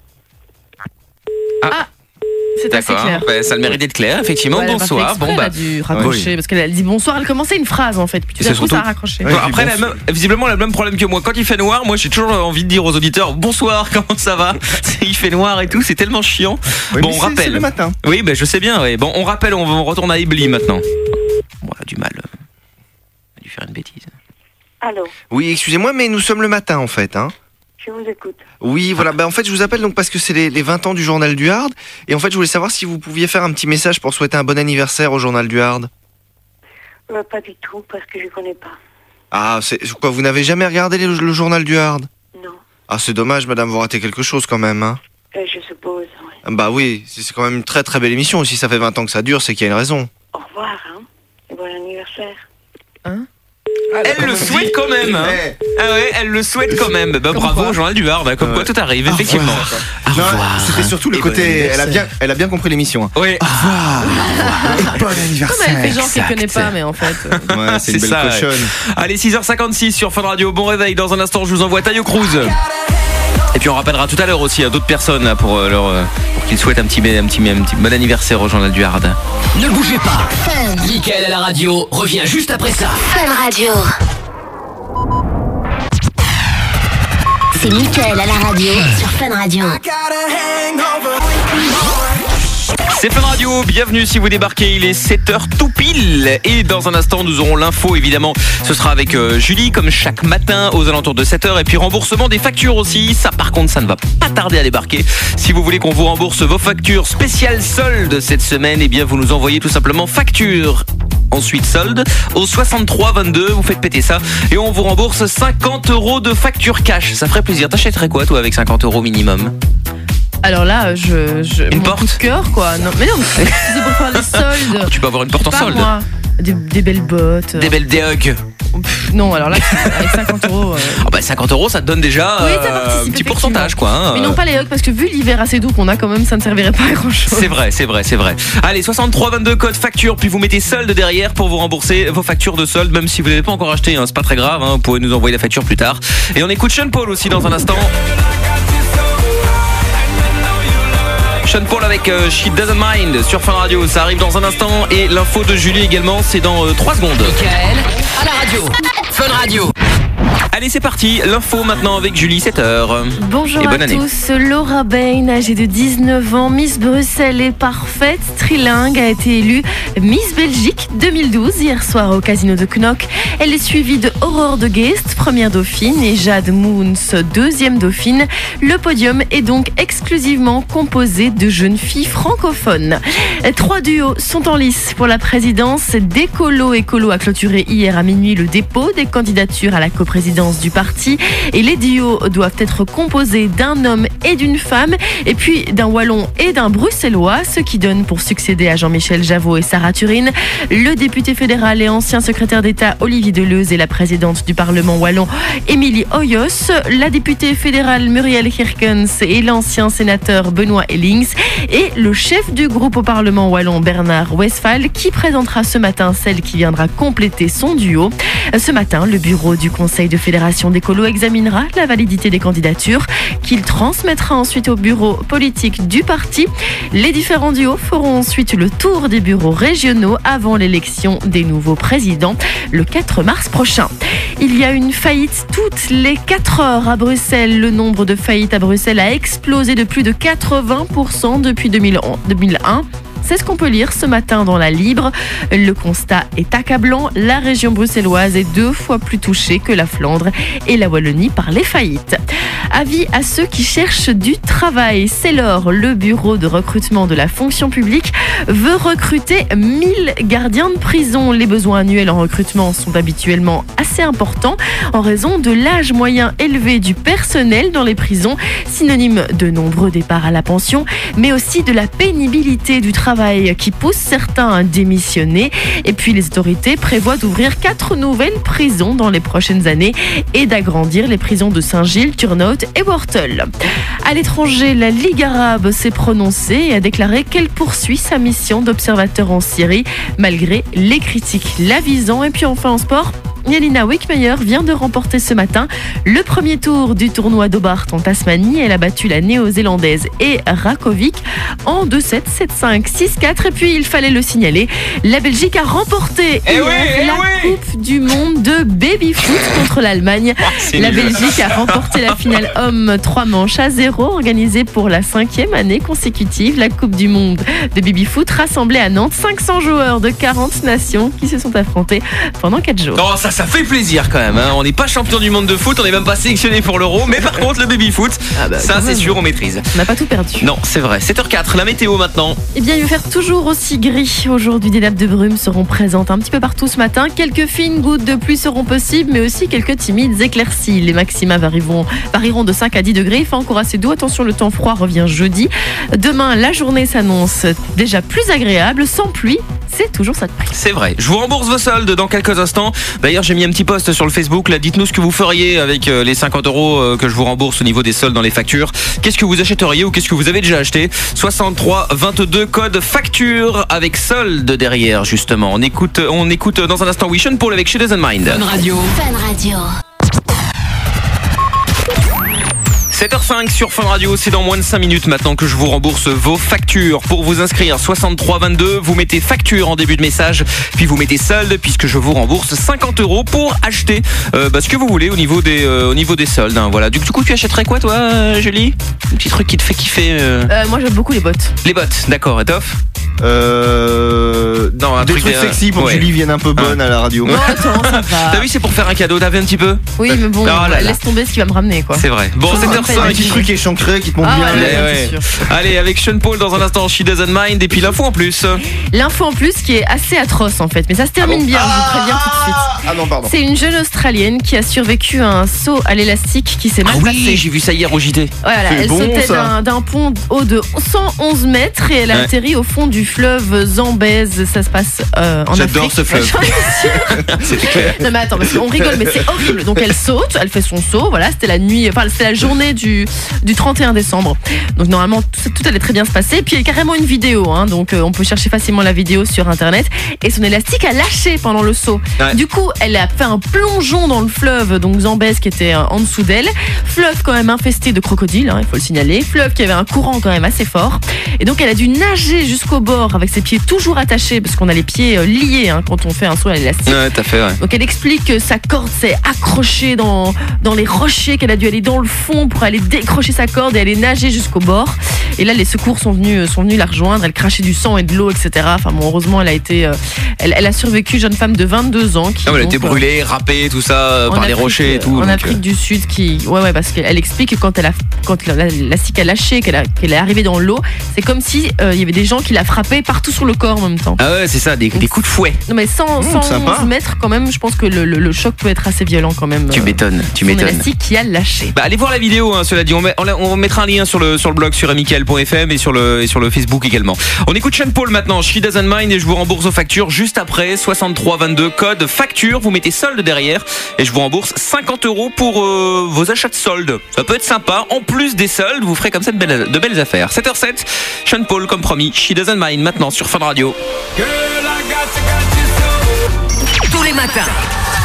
B: C'est assez
A: D'accord.
B: clair.
A: Bah, ça a le mérite d'être clair, effectivement.
B: Ouais, elle a pas fait
A: Bonsoir.
B: exprès,
A: Bon,
B: elle
A: bah.
B: a dû raccrocher parce qu'elle a dit bonsoir. Elle commençait une phrase en fait. Puis tout
A: Et
B: à
A: c'est
B: coup, ça a
A: surtout-
B: raccroché.
C: Ouais.
A: Bon,
C: puis
A: après,
C: bon,
A: la même- visiblement, elle a le même problème que moi. Quand il fait noir, moi, j'ai toujours envie de dire aux auditeurs bonsoir, comment ça va? Il fait noir et tout, c'est tellement chiant.
C: Oui,
A: Bon,
C: mais
A: on
C: c'est-
A: rappelle.
C: C'est le matin.
A: Oui, ben je sais bien. Oui. Bon, on rappelle, on, on retourne à Ebly maintenant. Bon, on a du mal. euh, On a dû faire une bêtise.
D: Allô,
H: Oui, excusez-moi, mais nous sommes le matin en fait. Hein.
D: je vous écoute.
H: Oui, voilà. Bah, en fait, je vous appelle donc parce que c'est les, les vingt ans du journal du Hard. Et en fait, je voulais savoir si vous pouviez faire un petit message pour souhaiter un bon anniversaire au journal du Hard.
D: Euh, pas du tout, parce que je connais pas.
H: Ah, c'est quoi? Vous n'avez jamais regardé le, le journal du Hard?
D: Non,
H: Ah, c'est dommage, madame, vous ratez quelque chose quand même. Hein.
D: euh, je suppose, oui.
H: Bah oui, c'est c'est quand même une très très belle émission. Si ça fait vingt ans que ça dure, c'est qu'il y a une raison.
D: Au revoir, hein. Et bon anniversaire.
A: Elle le souhaite quand même. Hein.
C: Ouais.
A: Ah ouais, elle le souhaite quand même. Bah,
B: Comme
A: bravo
B: quoi.
A: au journal du Hard. Comme quoi
C: Ouais.
A: tout arrive, effectivement. Au
C: Non,
A: revoir.
C: c'était surtout le
A: Et bon
C: côté. Elle a
A: anniversaire.
C: bien, elle a bien compris l'émission. hein.
A: Oui.
C: Bon
B: Comme
C: anniversaire.
B: elle fait genre qu'elle
A: exact.
B: connaît pas, mais en fait. euh,
C: Ouais, c'est une
A: C'est
C: belle
A: ça, ouais.
C: cochonne.
A: Allez, six heures cinquante-six sur Fun Radio. Bon réveil. Dans un instant, je vous envoie Tayo Cruz. Et puis on rappellera tout à l'heure aussi à d'autres personnes là, pour, euh, leur, euh, pour qu'ils souhaitent un petit, un, petit, un petit bon anniversaire au journal du Hard.
E: Ne bougez pas. Mickaël à la radio revient juste après ça.
F: Fun Radio. C'est Mickaël à la radio sur Fun Radio.
A: C'est Fun Radio, bienvenue si vous débarquez, il est sept heures tout pile. Et dans un instant, nous aurons l'info évidemment. Ce sera avec euh, Julie, comme chaque matin, aux alentours de sept heures. Et puis remboursement des factures aussi. Ça, par contre, ça ne va pas tarder à débarquer. Si vous voulez qu'on vous rembourse vos factures spéciales soldes cette semaine, eh bien, vous nous envoyez tout simplement facture. Ensuite solde au soixante-trois vingt-deux, vous faites péter ça et on vous rembourse cinquante euros de facture cash. Ça ferait plaisir. T'achèterais quoi toi avec cinquante euros minimum?
B: Alors là, je. je
A: Une
B: mon
A: porte
B: coup de cœur, quoi. Non, mais non, c'est pour faire les soldes.
A: Tu peux avoir une porte en
B: Pas
A: solde.
B: moi. Des, des belles bottes.
A: Des belles déhugs.
B: Pff, non, alors là, avec cinquante euros. euh,
A: Ah bah cinquante euros ça te donne déjà
B: Oui, ça
A: euh,
B: participe,
A: un petit
B: effectivement.
A: pourcentage quoi. Hein.
B: Mais non, pas les hugs, parce que vu l'hiver assez doux qu'on a quand même, ça ne servirait pas à grand chose.
A: C'est vrai, c'est vrai, c'est vrai. Allez, soixante-trois vingt-deux code facture, puis vous mettez solde derrière pour vous rembourser vos factures de solde, même si vous n'avez pas encore acheté, hein, c'est pas très grave, hein, vous pourrez nous envoyer la facture plus tard. Et on écoute Sean Paul aussi dans un instant. Sean Paul avec euh, She Doesn't Mind sur Fun Radio, ça arrive dans un instant. Et l'info de Julie également, c'est dans euh, trois secondes.
E: Mickaël à la radio. Fun Radio.
A: Allez, c'est parti, l'info maintenant avec Julie, sept heures.
B: Bonjour
A: Et bonne
B: à
A: année.
B: tous. Laura Bain, âgée de dix-neuf ans, Miss Bruxelles est parfaite, trilingue, a été élue Miss Belgique deux mille douze hier soir au casino de Knock. Elle est suivie de Aurore de Geest, première dauphine, et Jade Moons, deuxième dauphine. Le podium est donc exclusivement composé de jeunes filles francophones. Trois duos sont en lice pour la présidence. Décolo Écolo a clôturé hier à minuit le dépôt des candidatures à la coprésidence du parti, et les duos doivent être composés d'un homme et d'une femme, et puis d'un wallon et d'un bruxellois, ce qui donne pour succéder à Jean-Michel Javot et Sarah Turin le député fédéral et ancien secrétaire d'État Olivier Deleuze et la présidente du Parlement wallon Émilie Hoyos, la députée fédérale Muriel Herkens et l'ancien sénateur Benoît Ellings, et le chef du groupe au Parlement wallon Bernard Westphal, qui présentera ce matin celle qui viendra compléter son duo. Ce matin, le bureau du Conseil de fédération d'écolo examinera la validité des candidatures qu'il transmettra ensuite au bureau politique du parti. Les différents duos feront ensuite le tour des bureaux régionaux avant l'élection des nouveaux présidents le quatre mars prochain. Il y a une faillite toutes les quatre heures à Bruxelles. Le nombre de faillites à Bruxelles a explosé de plus de quatre-vingts pour cent depuis deux mille un. C'est ce qu'on peut lire ce matin dans la Libre. Le constat est accablant. La région bruxelloise est deux fois plus touchée que la Flandre et la Wallonie par les faillites. Avis à ceux qui cherchent du travail. C'est l'heure. Le bureau de recrutement de la fonction publique veut recruter mille gardiens de prison. Les besoins annuels en recrutement sont habituellement assez importants en raison de l'âge moyen élevé du personnel dans les prisons, synonyme de nombreux départs à la pension, mais aussi de la pénibilité du travail qui pousse certains à démissionner. Et puis les autorités prévoient d'ouvrir quatre nouvelles prisons dans les prochaines années et d'agrandir les prisons de Saint-Gilles, Turnhout et Wortel. À l'étranger, la Ligue arabe s'est prononcée et a déclaré qu'elle poursuit sa mission d'observateur en Syrie malgré les critiques l'avisant. Et puis enfin en sport, Jelena Wickmeyer vient de remporter ce matin le premier tour du tournoi d'Hobart en Tasmanie. Elle a battu la néo-zélandaise et Rakovic en deux sept, sept cinq, six quatre. Et puis, il fallait le signaler, la Belgique a remporté
A: eh
B: hier
A: oui, eh
B: la
A: oui.
B: Coupe du monde de baby-foot contre l'Allemagne.
A: C'est
B: La
A: nul.
B: Belgique a remporté la finale homme trois manches à zéro, organisée pour la cinquième année consécutive. La Coupe du monde de baby-foot rassemblait à Nantes cinq cents joueurs de quarante nations qui se sont affrontés pendant quatre jours.
A: Non, ça, ça fait plaisir quand même. Hein. On n'est pas champion du monde de foot, on n'est même pas sélectionné pour l'Euro, mais par contre le baby foot,
B: Ah bah,
A: ça
B: quand
A: c'est
B: même.
A: sûr, on maîtrise.
B: On n'a pas tout perdu.
A: Non, c'est vrai. sept heures quatre, la météo maintenant.
B: Eh bien, il va faire toujours aussi gris. Aujourd'hui, des nappes de brume seront présentes un petit peu partout ce matin. Quelques fines gouttes de pluie seront possibles, mais aussi quelques timides éclaircies. Les maxima varieront, varieront de cinq à dix degrés. Il fait encore assez doux. Attention, le temps froid revient jeudi. Demain, la journée s'annonce déjà plus agréable, sans pluie. C'est toujours ça de prix.
A: C'est vrai. Je vous rembourse vos soldes dans quelques instants. D'ailleurs, j'ai mis un petit post sur le Facebook. Là, dites-nous ce que vous feriez avec euh, les cinquante euros euh, que je vous rembourse au niveau des soldes dans les factures. Qu'est-ce que vous achèteriez ou qu'est-ce que vous avez déjà acheté? soixante-trois vingt-deux code facture avec solde derrière, justement. On écoute, on écoute dans un instant Wish Paul avec She Doesn't Mind.
E: Fun Radio.
F: Fun Radio.
A: sept heures cinq sur Fun Radio, c'est dans moins de cinq minutes maintenant que je vous rembourse vos factures. Pour vous inscrire, soixante-trois vingt-deux, vous mettez facture en début de message, puis vous mettez solde, puisque je vous rembourse cinquante euros pour acheter euh, bah, ce que vous voulez au niveau des, euh, au niveau des soldes. Hein, voilà. Du coup, tu achèterais quoi, toi, euh, Julie? Un petit truc qui te fait kiffer euh...
B: Euh, moi, j'aime beaucoup les bottes.
A: Les bottes, d'accord. Et Toff?
H: Euh...
A: Non, un
H: Des
A: truc
H: trucs
A: de-
H: sexy pour
A: ouais.
H: que Julie vienne un peu bonne à la radio.
B: Oh, attends, ça va.
A: T'as vu, c'est pour faire un cadeau, t'as vu un petit peu?
B: Oui, mais bon,
A: Oh là là.
B: laisse tomber ce qui va me ramener, quoi.
A: C'est vrai. Bon,
B: Faut
A: sept
B: pas
A: heures
B: payer.
H: Un
A: cinq.
H: petit truc échancré qui te montre
B: Ah,
H: bien.
B: ouais,
A: Eh
B: ouais,
A: ouais.
B: c'est sûr.
A: Allez, avec Sean Paul dans un instant, She Doesn't Mind, et puis l'info en plus.
B: L'info en plus qui est assez atroce en fait, mais ça se termine
H: Ah bon
B: bien, je vous préviens tout de suite.
H: Ah non, pardon.
B: C'est une jeune Australienne qui a survécu à un saut à l'élastique qui s'est mal
A: Ah oui,
B: passé.
A: j'ai vu ça hier au J T.
B: Voilà,
H: C'est
B: elle
H: bon,
B: sautait
H: ça.
B: d'un, d'un pont haut de cent onze mètres et elle a
A: Ouais.
B: atterri au fond du fleuve Zambèze. Ça se passe euh, en
H: J'adore
B: Afrique.
H: ce fleuve.
B: J'en suis sûre.
A: C'était clair.
B: Non mais attends, parce qu'on rigole, mais c'est horrible. Donc elle saute, elle fait son saut. Voilà, c'était la nuit, enfin c'était la journée du du trente et un décembre. Donc normalement tout, tout allait très bien se passer. Puis il y a carrément une vidéo, hein, donc euh, on peut chercher facilement la vidéo sur internet. Et son élastique a lâché pendant le saut.
A: Ouais.
B: Du coup, elle a fait un plongeon dans le fleuve, donc Zambèze qui était euh, en dessous d'elle. Fleuve quand même infesté de crocodiles, hein, il faut le signaler. Fleuve qui avait un courant quand même assez fort. Et donc elle a dû nager jusqu'au bord avec ses pieds toujours attachés parce qu'on a les pieds euh, liés hein, quand on fait un saut à l'élastique.
A: Ouais, t'as fait, ouais.
B: Donc elle explique que sa corde s'est accrochée dans, dans les rochers, qu'elle a dû aller dans le fond pour aller décrocher sa corde et aller nager jusqu'au bord. Et là les secours sont venus, sont venus la rejoindre, elle crachait du sang et de l'eau, et cetera. Enfin bon, heureusement elle a été, euh, elle, elle a survécu, jeune femme de vingt-deux ans. Qui,
A: Ah, elle
B: donc,
A: était
B: euh,
A: brûlée, râpée, tout ça, euh,
B: en
A: par les
B: Afrique,
A: rochers et tout.
B: En
A: donc,
B: Afrique
A: euh,
B: du Sud, qui, ouais, ouais, parce qu'elle explique que quand elle a, quand la- la- l'élastique a lâché, qu'elle, a- qu'elle est arrivée dans l'eau, c'est comme si euh, il y avait des gens qui la frappaient partout sur le corps en même temps.
A: Ah ouais, c'est ça, des, des coups de fouet.
B: Non mais cent,
H: Mmh,
B: cent
H: sympa.
B: onze mètres quand même, je pense que le, le- le choc peut être assez violent quand même.
A: Tu
B: euh,
A: m'étonnes, tu
B: son
A: m'étonnes.
B: élastique qui a lâché.
A: Bah, allez voir la vidéo, hein, cela dit. On, met, on, on mettra un lien sur le, sur le blog sur amical point f m et sur, le, et sur le Facebook également. On écoute Sean Paul maintenant, She Doesn't Mind, et je vous rembourse vos factures juste après. soixante-trois vingt-deux, code facture. Vous mettez solde derrière et je vous rembourse cinquante euros pour euh, vos achats de solde. Ça peut être sympa. En plus des soldes, vous ferez comme ça de belles, de belles affaires. sept heures sept, Sean Paul, comme promis, She Doesn't Mind maintenant sur Fun Radio.
E: Tous les matins. Fun Radio.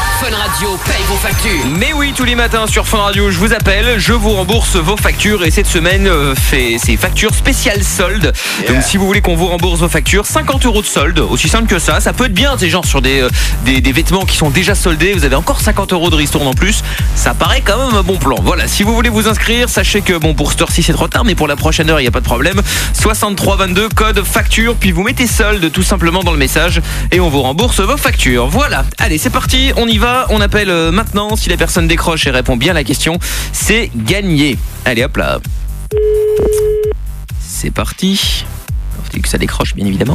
E: Radio paye vos factures.
A: Mais oui, tous les matins sur Fun Radio, je vous appelle, je vous rembourse vos factures et cette semaine euh, fait ses factures spéciales soldes. Yeah. Donc si vous voulez qu'on vous rembourse vos factures, cinquante euros de solde, aussi simple que ça. Ça peut être bien, c'est genre sur des, euh, des, des vêtements qui sont déjà soldés, vous avez encore cinquante euros de ristourne en plus. Ça paraît quand même un bon plan. Voilà, si vous voulez vous inscrire, sachez que bon, pour cette heure-ci c'est trop tard, mais pour la prochaine heure il n'y a pas de problème. soixante-trois vingt-deux, code facture, puis vous mettez solde tout simplement dans le message et on vous rembourse vos factures. Voilà, allez c'est parti, on y va, on appelle euh, maintenant. Si la personne décroche et répond bien à la question, c'est gagné. Allez hop là. C'est parti. Faut que ça décroche bien évidemment.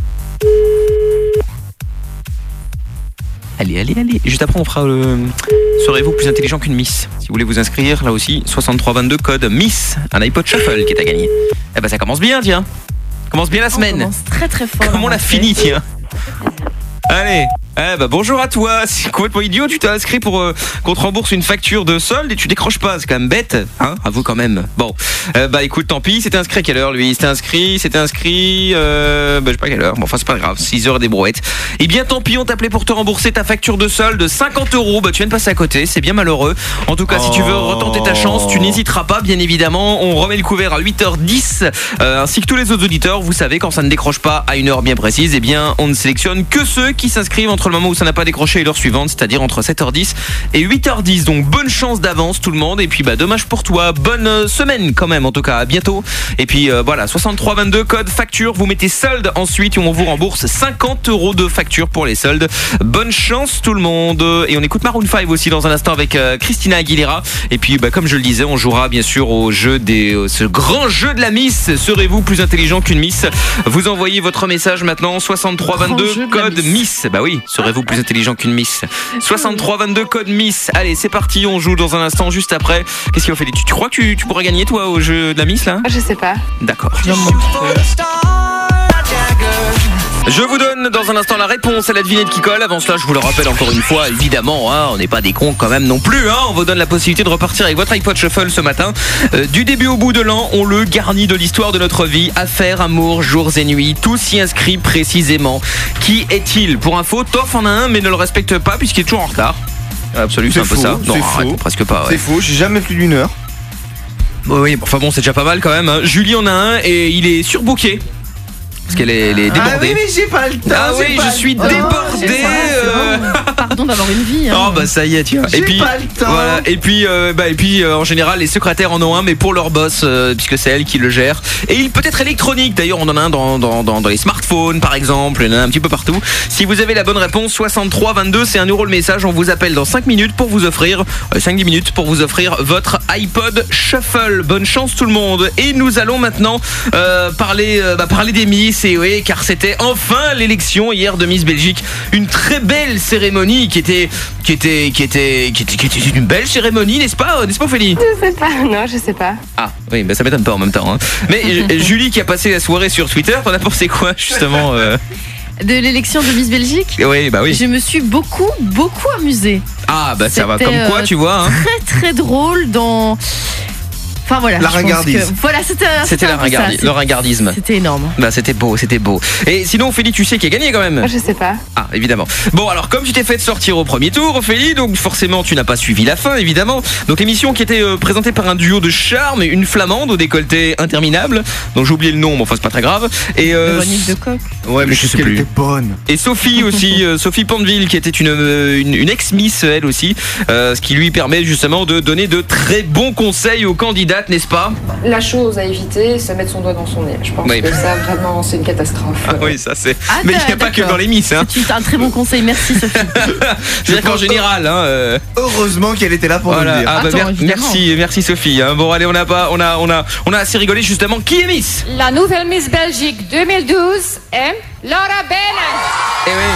A: Allez, allez, allez. Juste après on fera le... Serez-vous plus intelligent qu'une Miss? Si vous voulez vous inscrire, là aussi, soixante-trois vingt-deux, code Miss, un iPod Shuffle qui est à gagner. Eh ben ça commence bien, tiens. Commence bien la semaine.
B: On commence très très fort.
A: Comment on l'a fini, tiens. Allez. Eh bah bonjour à toi, c'est complètement idiot, tu t'es inscrit pour euh, qu'on te rembourse une facture de solde et tu décroches pas, c'est quand même bête, hein, avoue quand même. Bon, euh, bah écoute, tant pis, c'était inscrit à quelle heure lui? C'était inscrit, c'était inscrit, euh, bah je sais pas à quelle heure, bon enfin c'est pas grave, six heures des brouettes. Eh bien tant pis, on t'appelait pour te rembourser ta facture de solde, cinquante euros, bah tu viens de passer à côté, c'est bien malheureux. En tout cas, oh. si tu veux retenter ta chance, tu n'hésiteras pas, bien évidemment, on remet le couvert à huit heures dix, euh, ainsi que tous les autres auditeurs, vous savez, quand ça ne décroche pas à une heure bien précise, eh bien on ne sélectionne que ceux qui s'inscrivent entre le moment où ça n'a pas décroché et l'heure suivante, c'est-à-dire entre sept heures dix et huit heures dix. Donc bonne chance d'avance tout le monde et puis bah dommage pour toi, bonne euh, semaine quand même en tout cas, à bientôt. Et puis euh, voilà, soixante-trois vingt-deux, code facture, vous mettez solde ensuite et on vous rembourse cinquante euros de facture pour les soldes. Bonne chance tout le monde. Et on écoute Maroon cinq aussi dans un instant avec euh, Christina Aguilera. Et puis bah comme je le disais, on jouera bien sûr au jeu des euh, ce grand jeu de la Miss. Serez-vous plus intelligent qu'une Miss? Vous envoyez votre message maintenant, soixante-trois vingt-deux, code Miss. Bah oui, serez-vous plus intelligent qu'une Miss? soixante-trois vingt-deux, code Miss. Allez, c'est parti, on joue dans un instant juste après. Qu'est-ce qu'il va faire? tu, tu crois que tu, tu pourrais gagner toi au jeu de la Miss là?
K: Je sais pas.
A: D'accord. Je vous donne dans un instant la réponse à la devinette qui colle. Avant cela, je vous le rappelle encore une fois, évidemment, hein, on n'est pas des cons quand même non plus. Hein, on vous donne la possibilité de repartir avec votre iPod Shuffle ce matin. Euh, du début au bout de l'an, on le garnit de l'histoire de notre vie. Affaires, amour, jours et nuits, tout s'y inscrit précisément. Qui est-il? Pour info, Toff en a un mais ne le respecte pas puisqu'il est toujours en retard. Absolument, c'est, c'est un peu ça.
C: Non, arrête,
A: faux. Presque pas. Ouais.
C: C'est faux, j'ai jamais plus d'une heure.
A: Bon, oui, enfin bon, c'est déjà pas mal quand même. Hein. Julie en a un et il est surbooké. Parce qu'elle est, elle est débordée.
C: Ah oui, mais j'ai pas le temps.
A: Ah oui, je suis débordée.
B: Euh... Pardon d'avoir une vie. Hein.
A: Oh bah ça y est, tu vois.
C: J'ai
A: et puis,
C: pas le temps.
A: Voilà. Et puis, euh, bah et puis, euh, en général, les secrétaires en ont un, mais pour leur boss, euh, puisque c'est elle qui le gère. Et il peut être électronique. D'ailleurs, on en a un dans, dans, dans, dans les smartphones, par exemple. Il y en a un petit peu partout. Si vous avez la bonne réponse, soixante-trois vingt-deux, c'est un euro le message. On vous appelle dans cinq minutes pour vous offrir euh, cinq dix minutes pour vous offrir votre iPod Shuffle. Bonne chance tout le monde. Et nous allons maintenant euh, parler, euh, bah, parler des Miss. Et oui, car c'est C'était enfin l'élection hier de Miss Belgique, une très belle cérémonie qui était qui était qui était qui était, qui était une belle cérémonie, n'est-ce pas, n'est-ce pas Ophélie?
K: Je sais pas, non, je sais pas.
A: Ah oui, bah ça m'étonne pas en même temps. Hein. Mais Julie qui a passé la soirée sur Twitter, t'en as pensé quoi justement euh...
B: de l'élection de Miss Belgique?
A: Oui, bah oui.
B: Je me suis beaucoup beaucoup amusée.
A: Ah bah ça
B: C'était
A: va, comme quoi, tu vois. Hein.
B: Très très drôle dans. Enfin voilà,
C: la ringardise.
B: Que, voilà, c'était,
A: c'était, c'était la ringardi- le ringardisme.
B: C'était énorme.
A: Bah c'était beau, c'était beau. Et sinon Ophélie, tu sais qui a gagné quand même?
K: Je sais pas.
A: Ah évidemment. Bon alors comme tu t'es fait sortir au premier tour Ophélie, donc forcément tu n'as pas suivi la fin évidemment. Donc l'émission qui était euh, présentée par un duo de charme, une flamande au décolleté interminable, dont j'ai oublié le nom, mais enfin c'est pas très grave. Et euh,
B: Véronique de Coq.
C: Ouais mais je sais plus. Était bonne.
A: Et Sophie aussi, euh, Sophie Pandeville qui était une, une, une ex-miss elle aussi, euh, ce qui lui permet justement de donner de très bons conseils aux candidates, n'est-ce pas?
K: La chose à éviter, c'est mettre son doigt dans son nez. Je pense oui. que ça, vraiment, c'est une catastrophe.
A: Ah oui, ça c'est.
B: Ah,
A: mais il n'y a pas que dans les Miss. Hein.
B: C'est un très bon conseil, merci Sophie.
A: C'est-à-dire qu'en général. Hein, euh...
C: Heureusement qu'elle était là pour
A: voilà.
C: nous le dire.
A: Ah, bah,
B: Attends,
A: mer- merci, merci Sophie. Hein. Bon, allez, on a, pas, on, a, on, a, on a assez rigolé justement. Qui est Miss?
L: La nouvelle Miss Belgique deux mille douze est Laura Bena.
A: Eh oui.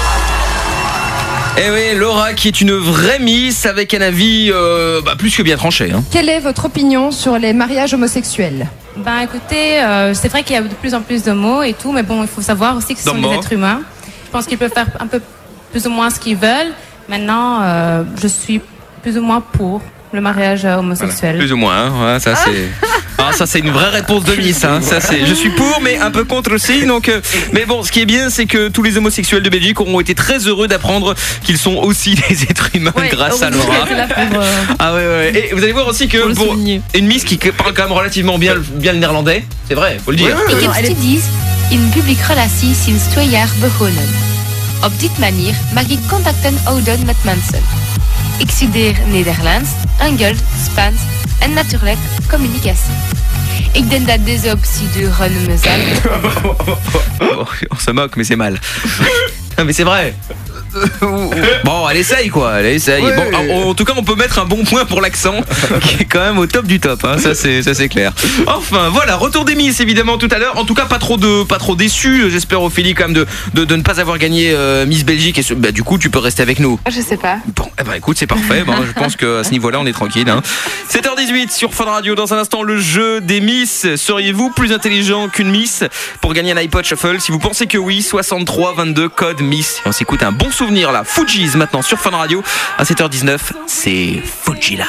A: Eh oui, Laura qui est une vraie Miss avec un avis euh, bah, plus que bien tranché. Hein.
L: Quelle est votre opinion sur les mariages homosexuels? Ben écoutez, euh, c'est vrai qu'il y a de plus en plus de mots et tout, mais bon, il faut savoir aussi que ce Dans sont des êtres humains. Je pense qu'ils peuvent faire un peu plus ou moins ce qu'ils veulent. Maintenant, euh, je suis plus ou moins pour le mariage homosexuel.
A: Voilà, plus ou moins, hein. Ouais, ça c'est... Ah, ça c'est une vraie réponse de Miss. Hein. Ça c'est. Je suis pour, mais un peu contre aussi. Donc, euh... mais bon, ce qui est bien, c'est que tous les homosexuels de Belgique auront été très heureux d'apprendre qu'ils sont aussi des êtres humains ouais, grâce à Laura. Pour, euh... Ah ouais, ouais. Et vous allez voir aussi que pour, pour une Miss qui parle quand même relativement bien, bien le néerlandais, c'est vrai, faut le dire.
M: Ik heb studies in publiek relatie sinds twee jaar begonnen. Op dit manier mag ik contacten houden met mensen. Ik studeer Nederlands, Engels, Spaans en natuurlijk communicatie. Ik denk dat deze optie duren me zal.
A: On se moque, mais c'est mal. Non, mais c'est vrai. Bon, elle essaye quoi, elle essaye. Ouais. Bon, en, en tout cas, on peut mettre un bon point pour l'accent, qui est quand même au top du top. Hein. Ça, c'est, ça, c'est clair. Enfin, voilà, retour des Miss évidemment tout à l'heure. En tout cas, pas trop de, pas trop déçu. J'espère Ophélie quand même de, de, de ne pas avoir gagné euh, Miss Belgique. Et ce, bah, du coup, tu peux rester avec nous.
K: Je sais pas.
A: Bon, eh ben, écoute, c'est parfait. Bon, je pense que à ce niveau-là, on est tranquille. Hein. sept heures dix-huit sur Fun Radio. Dans un instant, le jeu des Miss. Seriez-vous plus intelligent qu'une Miss pour gagner un iPod Shuffle? Si vous pensez que oui, soixante-trois vingt-deux code Miss. Et on s'écoute un bon souvenir là. Fugees maintenant sur Fun Radio à sept heures dix-neuf, c'est Fujila.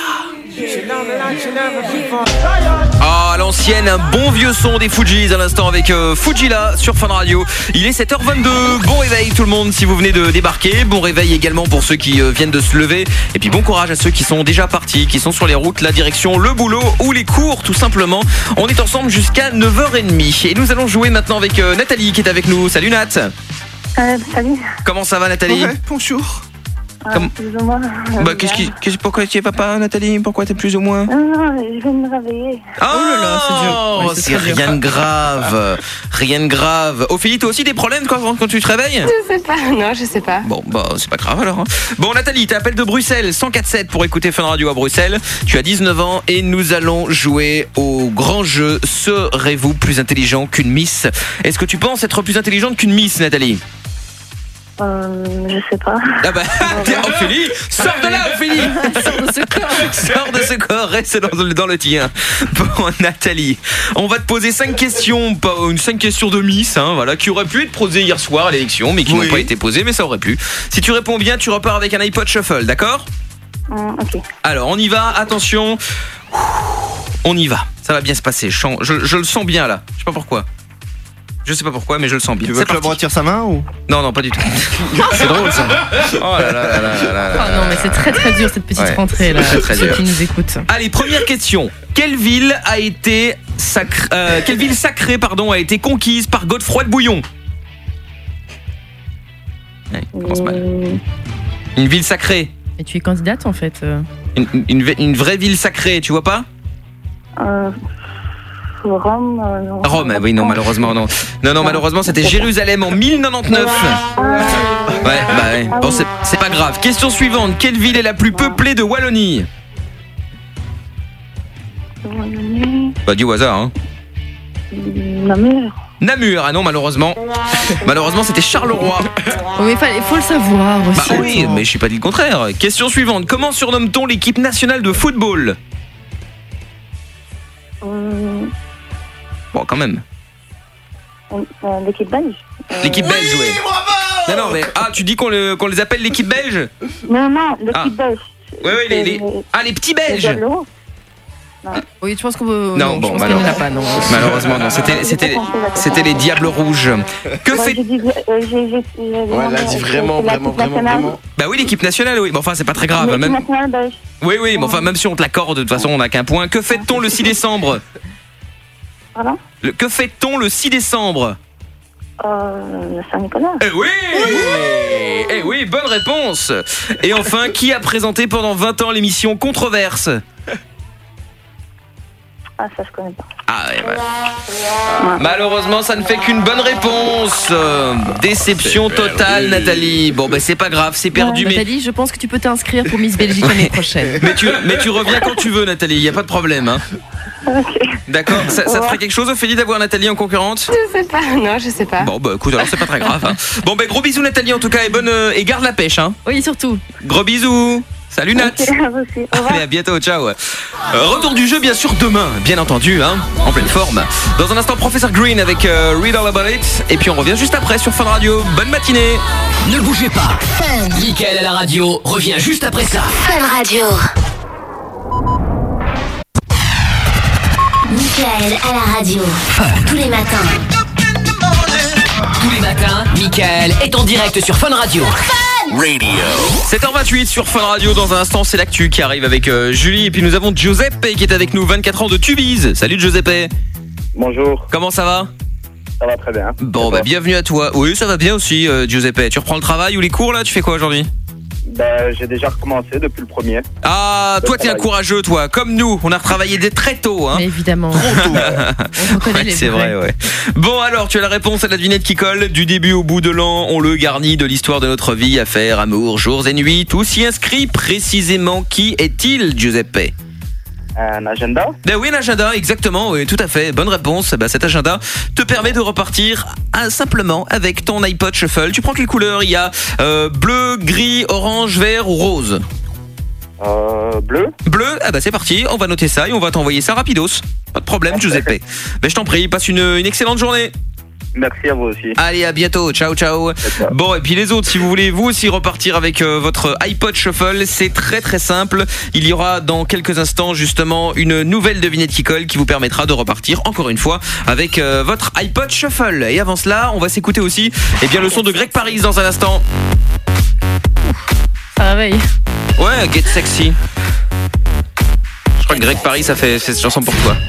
A: Ah, à l'ancienne, un bon vieux son des Fugees à l'instant avec euh, Fujila sur Fun Radio. Il est sept heures vingt-deux. Bon réveil tout le monde si vous venez de débarquer. Bon réveil également pour ceux qui euh, viennent de se lever. Et puis bon courage à ceux qui sont déjà partis, qui sont sur les routes, la direction, le boulot ou les cours tout simplement. On est ensemble jusqu'à neuf heures trente. Et nous allons jouer maintenant avec euh, Nathalie qui est avec nous. Salut Nat.
D: Euh, salut.
A: Comment ça va Nathalie?
H: Ouais, bonjour.
D: Ah, Comme... plus ou moins.
A: Bah, qu'est-ce qui, qu'est-ce, pourquoi tu es papa Nathalie? Pourquoi t'es plus ou moins?
D: Non, non, je vais me réveiller.
A: Oh, oh là là, c'est dur. Ouais, c'est, c'est rien de grave. Rien de grave. Ophélie, toi aussi des problèmes quand, quand tu te réveilles?
K: Je sais pas, non, je sais pas.
A: Bon, bah, c'est pas grave alors. Hein. Bon, Nathalie, t'appelles de Bruxelles, cent quatre sept pour écouter Fun Radio à Bruxelles. Tu as dix-neuf ans et nous allons jouer au grand jeu. Serez-vous plus intelligent qu'une Miss? Est-ce que tu penses être plus intelligente qu'une Miss, Nathalie?
D: Euh, je sais pas.
A: Ah bah, Ophélie, sors de là, Ophélie.
B: Sors de ce corps.
A: Sors de ce corps, reste dans le, dans le tien. Bon, Nathalie, on va te poser cinq questions, pas une cinq questions de Miss, hein, voilà, qui auraient pu être posées hier soir à l'élection, mais qui oui. n'ont pas été posées, mais ça aurait pu. Si tu réponds bien, tu repars avec un iPod Shuffle, d'accord?
D: mmh, Ok.
A: Alors, on y va, attention. On y va, ça va bien se passer. Je, je, je le sens bien là, je sais pas pourquoi. Je sais pas pourquoi, mais je le sens bien.
H: Tu veux c'est que parti. Le retire sa main ou?
A: Non, non, pas du tout. C'est drôle ça. Oh là là là là là là.
B: Oh non, mais c'est très très dur cette petite ouais, rentrée là. Très, très ceux dur. Qui nous écoutent.
A: Allez, première question. Quelle ville a été sacrée, euh, quelle ville sacrée, pardon, a été conquise par Godefroy de Bouillon? Ouais, commence mal. Une ville sacrée.
B: Et tu es candidate en fait.
A: Une, une, une vraie ville sacrée, tu vois pas?
D: Euh... Rome, euh, non.
A: Rome, oui, non, malheureusement, non. Non, non, malheureusement, c'était Jérusalem en mille quatre-vingt-dix-neuf. Ouais, bah ouais. Bon, c'est, c'est pas grave. Question suivante. Quelle ville est la plus peuplée de Wallonie? Bah, du hasard, hein.
D: Namur.
A: Namur, ah non, malheureusement. Malheureusement, c'était Charleroi.
B: Oh, mais il faut le savoir aussi.
A: Bah oui, mais je suis pas dit le contraire. Question suivante. Comment surnomme-t-on l'équipe nationale de football?
D: euh...
A: Bon, quand même.
D: Euh, l'équipe belge.
A: L'équipe belge, oui. Oui. Non, non, mais ah, tu dis qu'on, le, qu'on les appelle l'équipe belge?
D: Non, non, l'équipe
A: ah.
D: belge.
A: Oui, oui, les, les... Ah, les petits belges. Les
D: non.
B: Oui, tu penses qu'on veut.
A: Non, non bon,
B: malheureusement. Pas, non.
A: Malheureusement, non. C'était, c'était, c'était les Diables Rouges. Que
D: ouais,
A: fait.
D: J'ai dit, euh, j'ai, j'ai, j'ai,
H: ouais, elle a dit vraiment, vraiment, vraiment, vraiment.
A: Bah oui, l'équipe nationale, oui. Bon, enfin, c'est pas très grave.
D: L'équipe
A: même...
D: nationale belge.
A: Oui, oui, mais enfin, même si on te l'accorde, de toute façon, on n'a qu'un point. Que fait-on le six décembre?
D: Pardon?
A: Le... Que fait-on le six décembre?
D: Euh, Saint-Nicolas.
A: Eh oui, oui. Eh oui, bonne réponse. Et enfin, qui a présenté pendant vingt ans l'émission Controverse?
D: Ah, ça je connais pas.
A: Ah ouais, ouais. Ah. Malheureusement, ça ne fait qu'une bonne réponse. Euh, déception totale, Nathalie. Bon, ben bah, c'est pas grave, c'est perdu.
B: Ouais, mais... Nathalie, je pense que tu peux t'inscrire pour Miss Belgique l'année prochaine.
A: Mais tu, mais tu reviens quand tu veux, Nathalie. Il y a pas de problème. Hein.
D: Ok.
A: D'accord. Ça, ça te ferait quelque chose, Ophélie, d'avoir Nathalie en concurrente?
K: Je sais pas. Non, je sais pas.
A: Bon, bah écoute, alors c'est pas très grave. Hein. Bon, ben bah, gros bisous, Nathalie, en tout cas, et bonne euh, et garde la pêche. Hein.
B: Oui, surtout.
A: Gros bisous. Salut Nat.
D: Okay,
A: allez, à bientôt, ciao. Euh, retour du jeu bien sûr demain, bien entendu, hein, en pleine forme. Dans un instant, Professeur Green avec euh, Read All About It. Et puis on revient juste après sur Fun Radio. Bonne matinée.
E: Ne bougez pas. Mickaël à la radio revient juste après ça.
F: Fun Radio. Mickaël à la radio. Tous les matins.
E: Tous les matins, Mickaël est en direct sur Fun Radio.
A: Radio. sept heures vingt-huit sur Fun Radio. Dans un instant, c'est l'actu qui arrive avec euh, Julie. Et puis nous avons Giuseppe qui est avec nous, vingt-quatre ans de Tubize. Salut Giuseppe.
N: Bonjour.
A: Comment ça va?
N: Ça va très bien.
A: Bon, bah bienvenue à toi. Oui, ça va bien aussi, euh, Giuseppe. Tu reprends le travail ou les cours là? Tu fais quoi aujourd'hui?
N: Bah, j'ai déjà recommencé depuis le premier.
A: Ah, toi t'es un courageux, toi. Comme nous, on a retravaillé dès très tôt, hein.
B: Mais évidemment.
A: Trop tôt.
B: On reconnaît
A: Ouais,
B: les
A: c'est
B: vrais.
A: vrai, ouais. Bon, alors, tu as la réponse à la devinette qui colle. Du début au bout de l'an, on le garnit de l'histoire de notre vie, affaires, amour, jours et nuits. Tout s'y inscrit précisément. Qui est-il, Giuseppe?
N: Un agenda?
A: Ben oui, un agenda, exactement, oui, tout à fait. Bonne réponse. Ben, cet agenda te permet de repartir ah, simplement avec ton iPod Shuffle. Tu prends quelle couleur? Il y a euh, bleu, gris, orange, vert ou rose?
N: Euh, bleu.
A: Bleu? Ah bah c'est parti, on va noter ça et on va t'envoyer ça rapidos. Pas de problème, Giuseppe. Ben je t'en prie, passe une, une excellente journée.
N: Merci à vous aussi.
A: Allez, à bientôt. Ciao, ciao. Bon, et puis les autres, si vous voulez vous aussi repartir avec euh, votre iPod Shuffle, c'est très très simple. Il y aura dans quelques instants justement une nouvelle devinette qui colle qui vous permettra de repartir encore une fois avec euh, votre iPod Shuffle. Et avant cela, on va s'écouter aussi eh bien, le son de Greg Paris dans un instant.
B: Ça réveille.
A: Ouais, Get Sexy. Je crois que Greg Paris, ça fait cette chanson pour toi.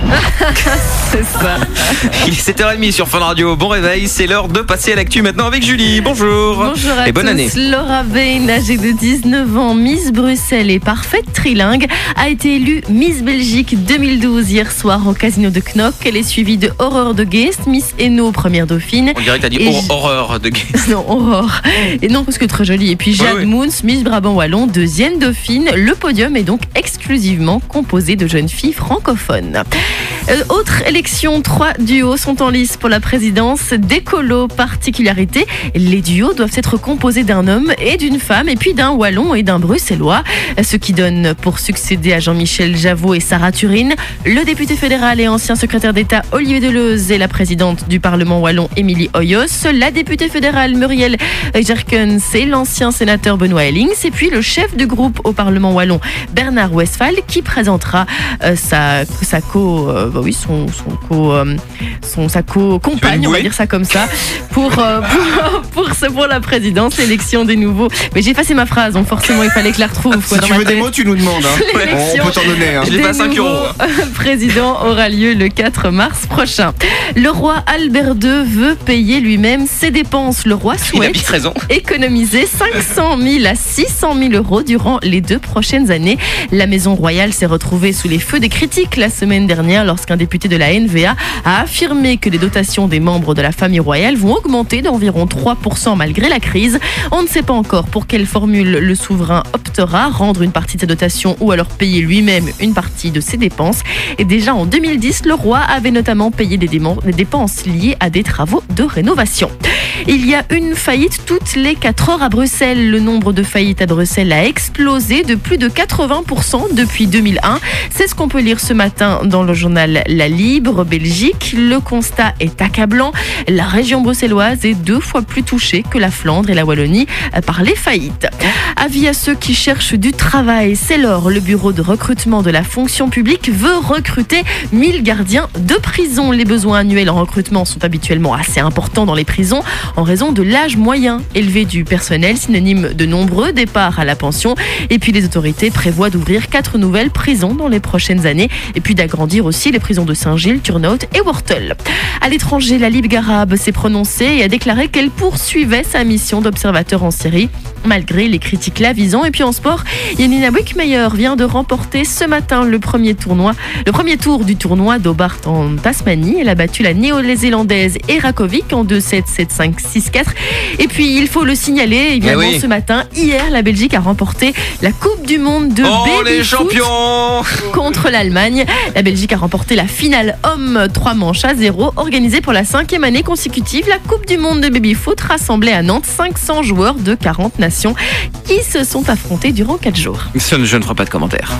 B: C'est ça.
A: Il est sept heures trente sur Fun Radio. Bon réveil, c'est l'heure de passer à l'actu maintenant avec Julie. Bonjour.
B: Bonjour à
A: et bonne
B: tous.
A: année.
B: Laura Bain, âgée de dix-neuf ans, Miss Bruxelles et parfaite trilingue, a été élue Miss Belgique deux mille douze hier soir au casino de Knock. Elle est suivie de Aurore de Geest, Miss Hainaut, première dauphine.
A: On dirait que t'as dit
B: Et
A: hor-
B: J-
A: horreur de Geest.
B: Non, Aurore. Et non, parce que très jolie. Et puis Jade
A: Ouais, ouais.
B: Moons, Miss Brabant Wallon, deuxième dauphine. Le podium est donc exclusivement composé de jeunes filles francophones. Euh, autre élection, trois duos sont en lice pour la présidence d'Écolo. Particularité, les duos doivent être composés d'un homme et d'une femme, et puis d'un Wallon et d'un Bruxellois. Ce qui donne pour succéder à Jean-Michel Javot et Sarah Turine, le député fédéral et ancien secrétaire d'État Olivier Deleuze et la présidente du Parlement Wallon Émilie Hoyos, la députée fédérale Muriel Jerkens et l'ancien sénateur Benoît Hellings, et puis le chef du groupe au Parlement Wallon Bernard Westphal qui présentera euh, sa, sa co, euh, bah oui, son, son co, euh, son, sa co-compagne, on va dire ça comme ça, pour, euh, pour, pour, ce- pour la présidence, l'élection des nouveaux. Mais j'ai effacé ma phrase, donc forcément il fallait que je la retrouve.
C: Si
B: quoi, dans
C: tu
B: ma
C: veux des
B: tête.
C: mots, tu nous demandes. Hein.
B: L'élection
C: On peut t'en donner. Hein.
A: Je l'ai
B: des
A: pas à cinq euros.
B: nouveaux président aura lieu le quatre mars prochain. Le roi Albert deux veut payer lui-même ses dépenses. Le roi
A: Il a
B: souhaite
A: vite raison.
B: économiser cinq cent mille à six cent mille euros durant les deux prochaines années. La maison royale s'est retrouvée sous les feux des critiques la semaine dernière lorsqu'un député de la N V A a affirmé que les dotations des membres de la famille royale vont augmenter d'environ trois pour cent malgré la crise. On ne sait pas encore pour quelle formule le souverain optera, rendre une partie de ses dotations ou alors payer lui-même une partie de ses dépenses. Et déjà en deux mille dix, le roi avait notamment payé des, démon- des dépenses liées à des travaux de rénovation. Il y a une faillite toutes les quatre heures à Bruxelles. Le nombre de faillites à Bruxelles a explosé de plus de quatre-vingts pour cent depuis deux mille un. C'est ce qu'on peut lire ce matin dans le journal La Libre Belgique. Le constat est accablant. La région bruxelloise est deux fois plus touchée que la Flandre et la Wallonie par les faillites. Avis à ceux qui cherchent du travail. C'est l'heure. Le bureau de recrutement de la fonction publique veut recruter mille gardiens de prison. Les besoins annuels en recrutement sont habituellement assez importants dans les prisons en raison de l'âge moyen élevé du personnel, synonyme de nombreux départs à la pension. Et puis les autorités prévoient d'ouvrir quatre nouvelles prisons dans les prochaines années et puis d'agrandir aussi les prisons de Saint-Gilles, Turnhout et Wortel. À l'étranger, la Ligue arabe s'est prononcée et a déclaré qu'elle poursuivait sa mission d'observateur en Syrie malgré les critiques la visant. Et puis en sport, Yanina Wickmeyer vient de remporter ce matin le premier tournoi, le premier tour du tournoi d'Hobart en Tasmanie. Elle a battu la néo-zélandaise Erakovic en deux sept, sept cinq, six quatre. Et puis il faut le signaler, évidemment,
A: Eh oui.
B: ce matin, hier, la Belgique a remporté la Coupe du Monde de
A: Oh
B: baby
A: les
B: foot
A: champions!
B: contre l'Allemagne. La Belgique a remporté la finale homme trois manches à zéro, organisée pour la cinquième année consécutive. La Coupe du Monde de baby-foot rassemblait à Nantes cinq cents joueurs de quarante nations qui se sont affrontés durant quatre jours.
A: Je ne ferai pas de commentaires.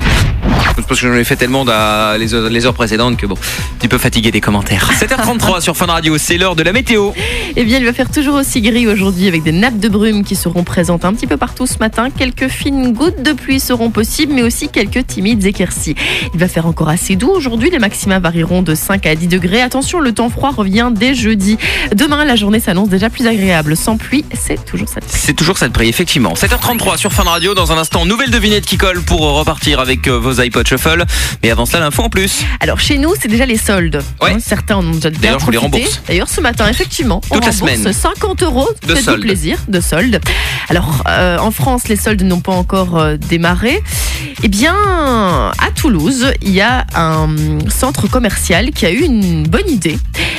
A: C'est parce que j'en ai fait tellement dans les heures, les heures précédentes que bon, un petit peu fatigué des commentaires. sept heures trente-trois sur Fun Radio, c'est l'heure de la météo.
B: Eh bien, il va faire toujours aussi gris aujourd'hui avec des nappes de brume qui seront présentes un petit peu partout ce matin. Quelques fines gouttes de pluie seront possibles, mais aussi quelques timides éclaircies. Il va faire encore assez doux aujourd'hui. Les maxima varieront de cinq à dix degrés. Attention, le temps froid revient dès jeudi. Demain, la journée s'annonce déjà plus agréable. Sans pluie, c'est toujours ça de prix.
A: C'est toujours ça de prix, effectivement. sept heures trente-trois sur Fun Radio. Dans un instant, nouvelle devinette qui colle pour repartir avec vos iPod Shuffle. Mais avant cela, l'info en plus.
B: Alors, chez nous, c'est déjà les soldes.
A: Ouais.
B: Hein, certains en ont déjà bien
A: D'ailleurs, je vous les
B: profité.
A: rembourse.
B: D'ailleurs, ce matin, effectivement, on
A: Toute la
B: rembourse
A: semaine.
B: cinquante euros.
A: De
B: Faites-vous
A: soldes.
B: plaisir, de soldes. Alors, euh, en France, les soldes n'ont pas encore euh, démarré. Eh bien, à Toulouse, il y a un centre commercial qui a eu une bonne idée.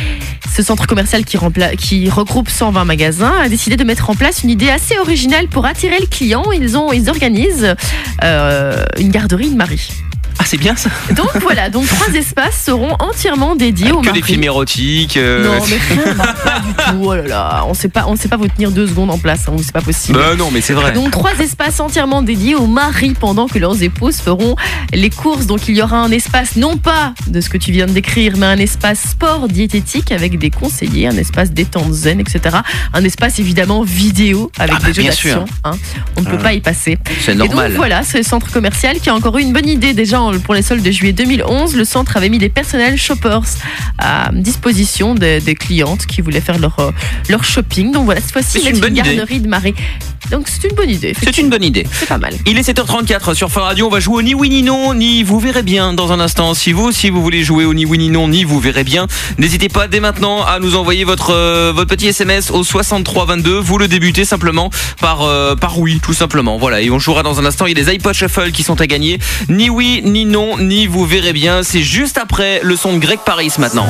B: Ce centre commercial qui, rempla- qui regroupe cent vingt magasins a décidé de mettre en place une idée assez originale pour attirer le client. Ils, ont, ils organisent euh, une garderie de mari.
A: Ah, c'est bien ça.
B: Donc voilà, donc trois espaces seront entièrement dédiés aux
A: Que
B: maris.
A: des films érotiques. euh,
B: Non, mais vraiment pas du tout. Oh là là, on sait pas, on sait pas vous tenir deux secondes en place, hein, c'est pas possible.
A: Bah non, mais c'est vrai.
B: Donc trois espaces entièrement dédiés aux maris pendant que leurs épouses feront les courses. Donc il y aura un espace non pas de ce que tu viens de décrire, mais un espace sport diététique avec des conseillers, un espace détente zen, et cetera. Un espace évidemment vidéo avec
A: Ah bah,
B: des jeux
A: bien
B: d'action.
A: sûr.
B: Hein. On ne peut
A: Ah.
B: pas y passer.
A: C'est
B: Et
A: normal.
B: donc voilà, ce centre commercial qui a encore eu une bonne idée déjà en- pour les soldes de juillet deux mille onze. Le centre avait mis des personnels shoppers à disposition des, des clientes qui voulaient faire leur, euh, leur shopping. Donc voilà, cette fois-ci,
A: C'est
B: ils
A: une
B: mettent
A: bonne
B: une
A: idée.
B: garderie de maris. Donc c'est une bonne idée.
A: C'est une bonne idée.
B: C'est pas mal.
A: Il est sept heures trente-quatre sur Fun Radio. On va jouer au ni oui ni non, ni vous verrez bien dans un instant. Si vous aussi vous voulez jouer au ni oui ni non, ni vous verrez bien, n'hésitez pas dès maintenant à nous envoyer votre euh, votre petit S M S au soixante-trois vingt-deux. Vous le débutez simplement par euh, par oui, tout simplement. Voilà, et on jouera dans un instant. Il y a des iPod Shuffle qui sont à gagner. Ni oui, ni non, ni vous verrez bien. C'est juste après le son de Greg Paris maintenant.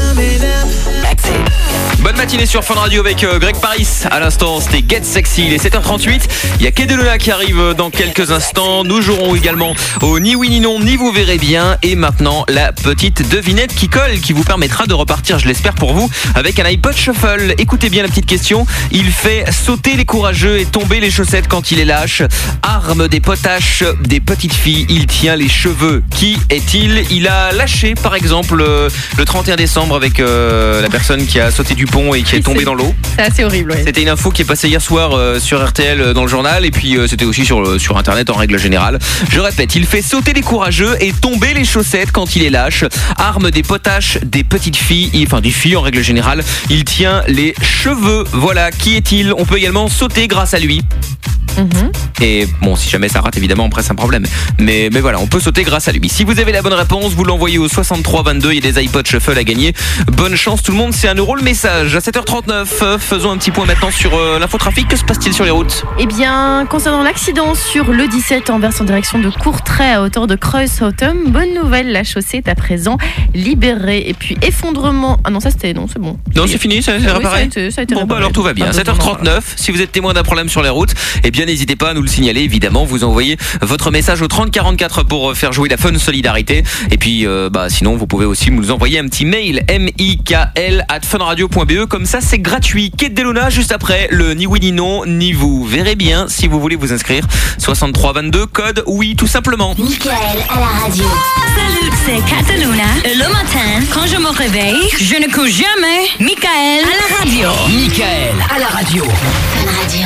A: Bonne matinée sur Fun Radio avec euh, Greg Paris. À l'instant, c'était Get Sexy. Il est sept heures trente-huit. Il y a Kedelona qui arrive dans quelques instants. Nous jouerons également au ni oui ni non, ni vous verrez bien. Et maintenant, la petite devinette qui colle, qui vous permettra de repartir, je l'espère pour vous, avec un iPod Shuffle. Écoutez bien la petite question. Il fait sauter les courageux et tomber les chaussettes quand il est lâche. Arme des potaches des petites filles. Il tient les cheveux. Qui est-il? Il a lâché, par exemple, euh, le trente et un décembre avec euh, la personne qui a sauté du pont et qui est tombée dans l'eau.
B: C'est assez horrible. Ouais.
A: C'était une info qui est passée hier soir euh, sur R T L euh, dans le journal et puis euh, c'était aussi sur, euh, sur internet en règle générale. Je répète, il fait sauter les courageux et tomber les chaussettes quand il est lâche. Arme des potaches des petites filles, et- enfin des filles en règle générale. Il tient les cheveux. Voilà, qui est-il? On peut également sauter grâce à lui.
B: Mm-hmm.
A: Et bon, si jamais ça rate, évidemment, après c'est un problème. Mais, mais voilà, on peut sauter grâce à lui. Si vous avez la bonne réponse, vous l'envoyez au soixante-trois vingt-deux. Il y a des iPod Shuffle à gagner. Bonne chance tout le monde, c'est un euro le message. À sept heures trente-neuf, euh, faisons un petit point maintenant sur euh, l'infotrafic. Que se passe-t-il sur les routes?
B: Eh bien, concernant l'accident sur le dix-sept en versant direction de Courtrai à hauteur de Kreuzhautem, bonne nouvelle, la chaussée est à présent libérée. Et puis effondrement... Ah non, ça c'était... Non, c'est bon.
A: Non, c'est fini, ça, c'est
B: Oui, ça a
A: réparé.
B: été- ça a été
A: Bon, bah
B: réparé.
A: alors tout va bien.
B: Ah,
A: sept heures trente-neuf, si vous êtes témoin d'un problème sur les routes, eh bien n'hésitez pas à nous le signaler, évidemment. Vous envoyez votre message au trente quarante-quatre pour euh, faire jouer la Fun Solidarité. Et puis, euh, bah sinon, vous pouvez aussi nous envoyer un petit mail, mikl at funradio point be. Comme ça, c'est gratuit. Kate Delona, juste après le ni oui ni non, ni vous verrez bien si vous voulez vous inscrire. soixante-trois vingt-deux, code oui, tout simplement.
F: Michael à la radio.
O: Salut, c'est Cataluna. Et le matin, quand je me réveille, je ne cours jamais. Michael à la radio.
E: Michael à la radio.
F: Fun Radio.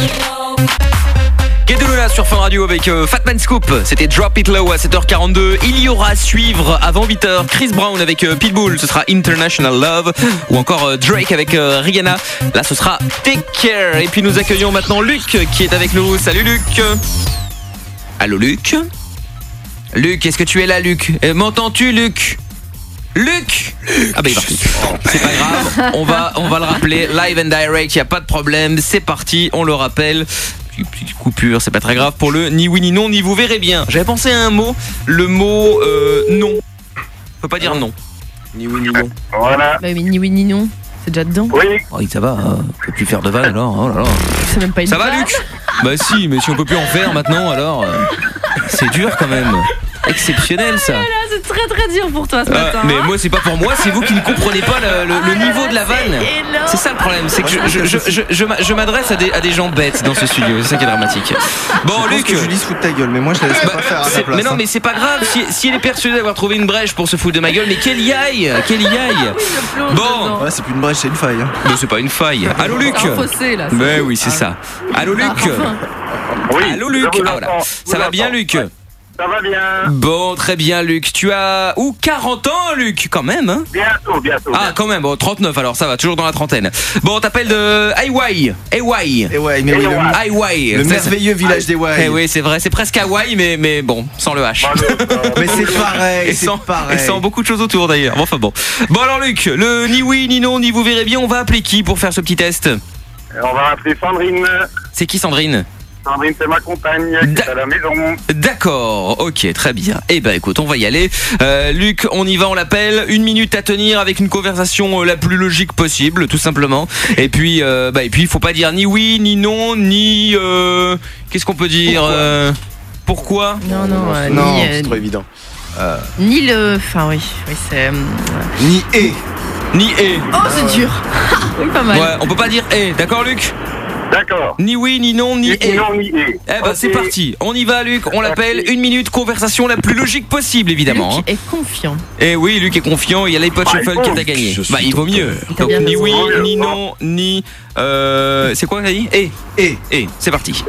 A: Kedelona sur Fun Radio avec euh, Fatman Scoop. C'était Drop It Low à sept heures quarante-deux. Il y aura à suivre avant huit heures Chris Brown avec euh, Pitbull. Ce sera International Love. Ou encore euh, Drake avec euh, Rihanna. Là, ce sera Take Care. Et puis nous accueillons maintenant Luc qui est avec nous. Salut Luc. Allô Luc. Luc, est-ce que tu es là Luc? Euh, M'entends-tu Luc? Luc, ah ben il est parti. C'est pas grave, on va, on va le rappeler live and direct, il n'y a pas de problème, c'est parti, on le rappelle. Petite coupure, c'est pas très grave pour le ni oui ni non, ni vous verrez bien. J'avais pensé à un mot, le mot euh, non. On peut pas dire non.
C: Ni oui ni non.
N: Voilà.
B: Bah oui, ni oui ni non. C'est déjà dedans.
N: Oui.
A: Oh, ça va, hein. Faut plus faire de vannes alors. Oh là là.
B: C'est même pas une
A: Ça va
B: vanne.
A: Luc? Bah si, mais si on peut plus en faire maintenant alors. euh. C'est dur quand même. Exceptionnel ça.
B: Ah là, c'est très très dur pour toi ce matin.
A: Euh, mais
B: hein.
A: moi c'est pas pour moi, c'est vous qui ne comprenez pas le, le, le niveau de la vanne. C'est ça le problème, c'est que je, je, je, je, je, je m'adresse à des, à des gens bêtes dans ce studio, c'est ça qui est dramatique. Bon
C: je
A: Luc,
C: pense que Julie se fout de ta gueule, mais moi je la laisse
A: bah,
C: pas faire à ta
A: c'est-
C: place.
A: mais non
C: hein.
A: mais c'est pas grave, si, si elle est persuadée d'avoir trouvé une brèche pour se foutre de ma gueule, mais qu'elle y aille, qu'elle y aille. Bon,
C: Ouais, c'est plus une brèche, c'est une faille. hein.
A: mais c'est pas une faille. Allô Luc.
B: C'est un fossé là.
A: Mais oui c'est ça. Allô Luc. Allô Luc. Ah, voilà. Ça va bien Luc?
J: Ça va bien.
A: Bon, très bien, Luc. Tu as ou quarante ans, Luc, quand même, hein?
J: Bientôt, bientôt.
A: Ah, quand même. Bon, trente-neuf, alors ça va, toujours dans la trentaine. Bon, on t'appelle de Hawaï. Hawaï.
C: Et ouais, mais oui, le,
A: Hawaï.
C: le merveilleux village des
A: Eh
C: Hawaï.
A: oui, c'est vrai, c'est presque Hawaï, mais, mais bon, sans le H.
C: Mais c'est pareil,
A: Et
C: c'est
A: sans,
C: pareil.
A: et sans beaucoup de choses autour d'ailleurs. Bon, enfin bon. Bon, alors, Luc, le ni oui, ni non, ni vous verrez bien, on va appeler qui pour faire ce petit test?
J: On va appeler Sandrine.
A: C'est qui, Sandrine?
J: Sandrine, c'est ma compagne qui est à la maison.
A: D'accord, ok, très bien. Eh ben écoute, on va y aller. Euh, Luc, on y va, on l'appelle. Une minute à tenir avec une conversation euh, la plus logique possible, tout simplement. Et puis, euh, bah, et puis, il faut pas dire ni oui, ni non, ni. Euh, Qu'est-ce qu'on peut dire?
C: Pourquoi,
A: euh, Pourquoi
B: Non, non, euh,
C: Non,
B: ni,
C: c'est
B: euh,
C: trop évident. Euh,
B: ni le. Enfin, oui, oui c'est. euh,
C: Ni et.
A: Ni et.
B: Oh, c'est dur. Oui, pas mal.
A: Ouais, on peut pas dire et, d'accord, Luc?
J: D'accord.
A: Ni oui, ni non, ni
J: Ni
A: et.
J: non, ni et.
A: Eh ben,
J: Ok.
A: c'est parti. On y va, Luc. On l'appelle. Une minute, conversation la plus logique possible, évidemment.
B: Luc est confiant.
A: Et oui, Luc est confiant, il y a l'iPod
J: Ah,
A: Shuffle
J: il
A: qui
J: faut.
A: t'a gagné.
I: Je suis
A: Bah, il vaut mieux.
B: Il t'a
A: Donc,
B: bien
A: ni
B: raison.
A: oui,
J: Vaut
A: ni
J: mieux.
A: non, ni. Euh, c'est quoi, t'as dit? Et.
C: Et.
A: Et. C'est parti.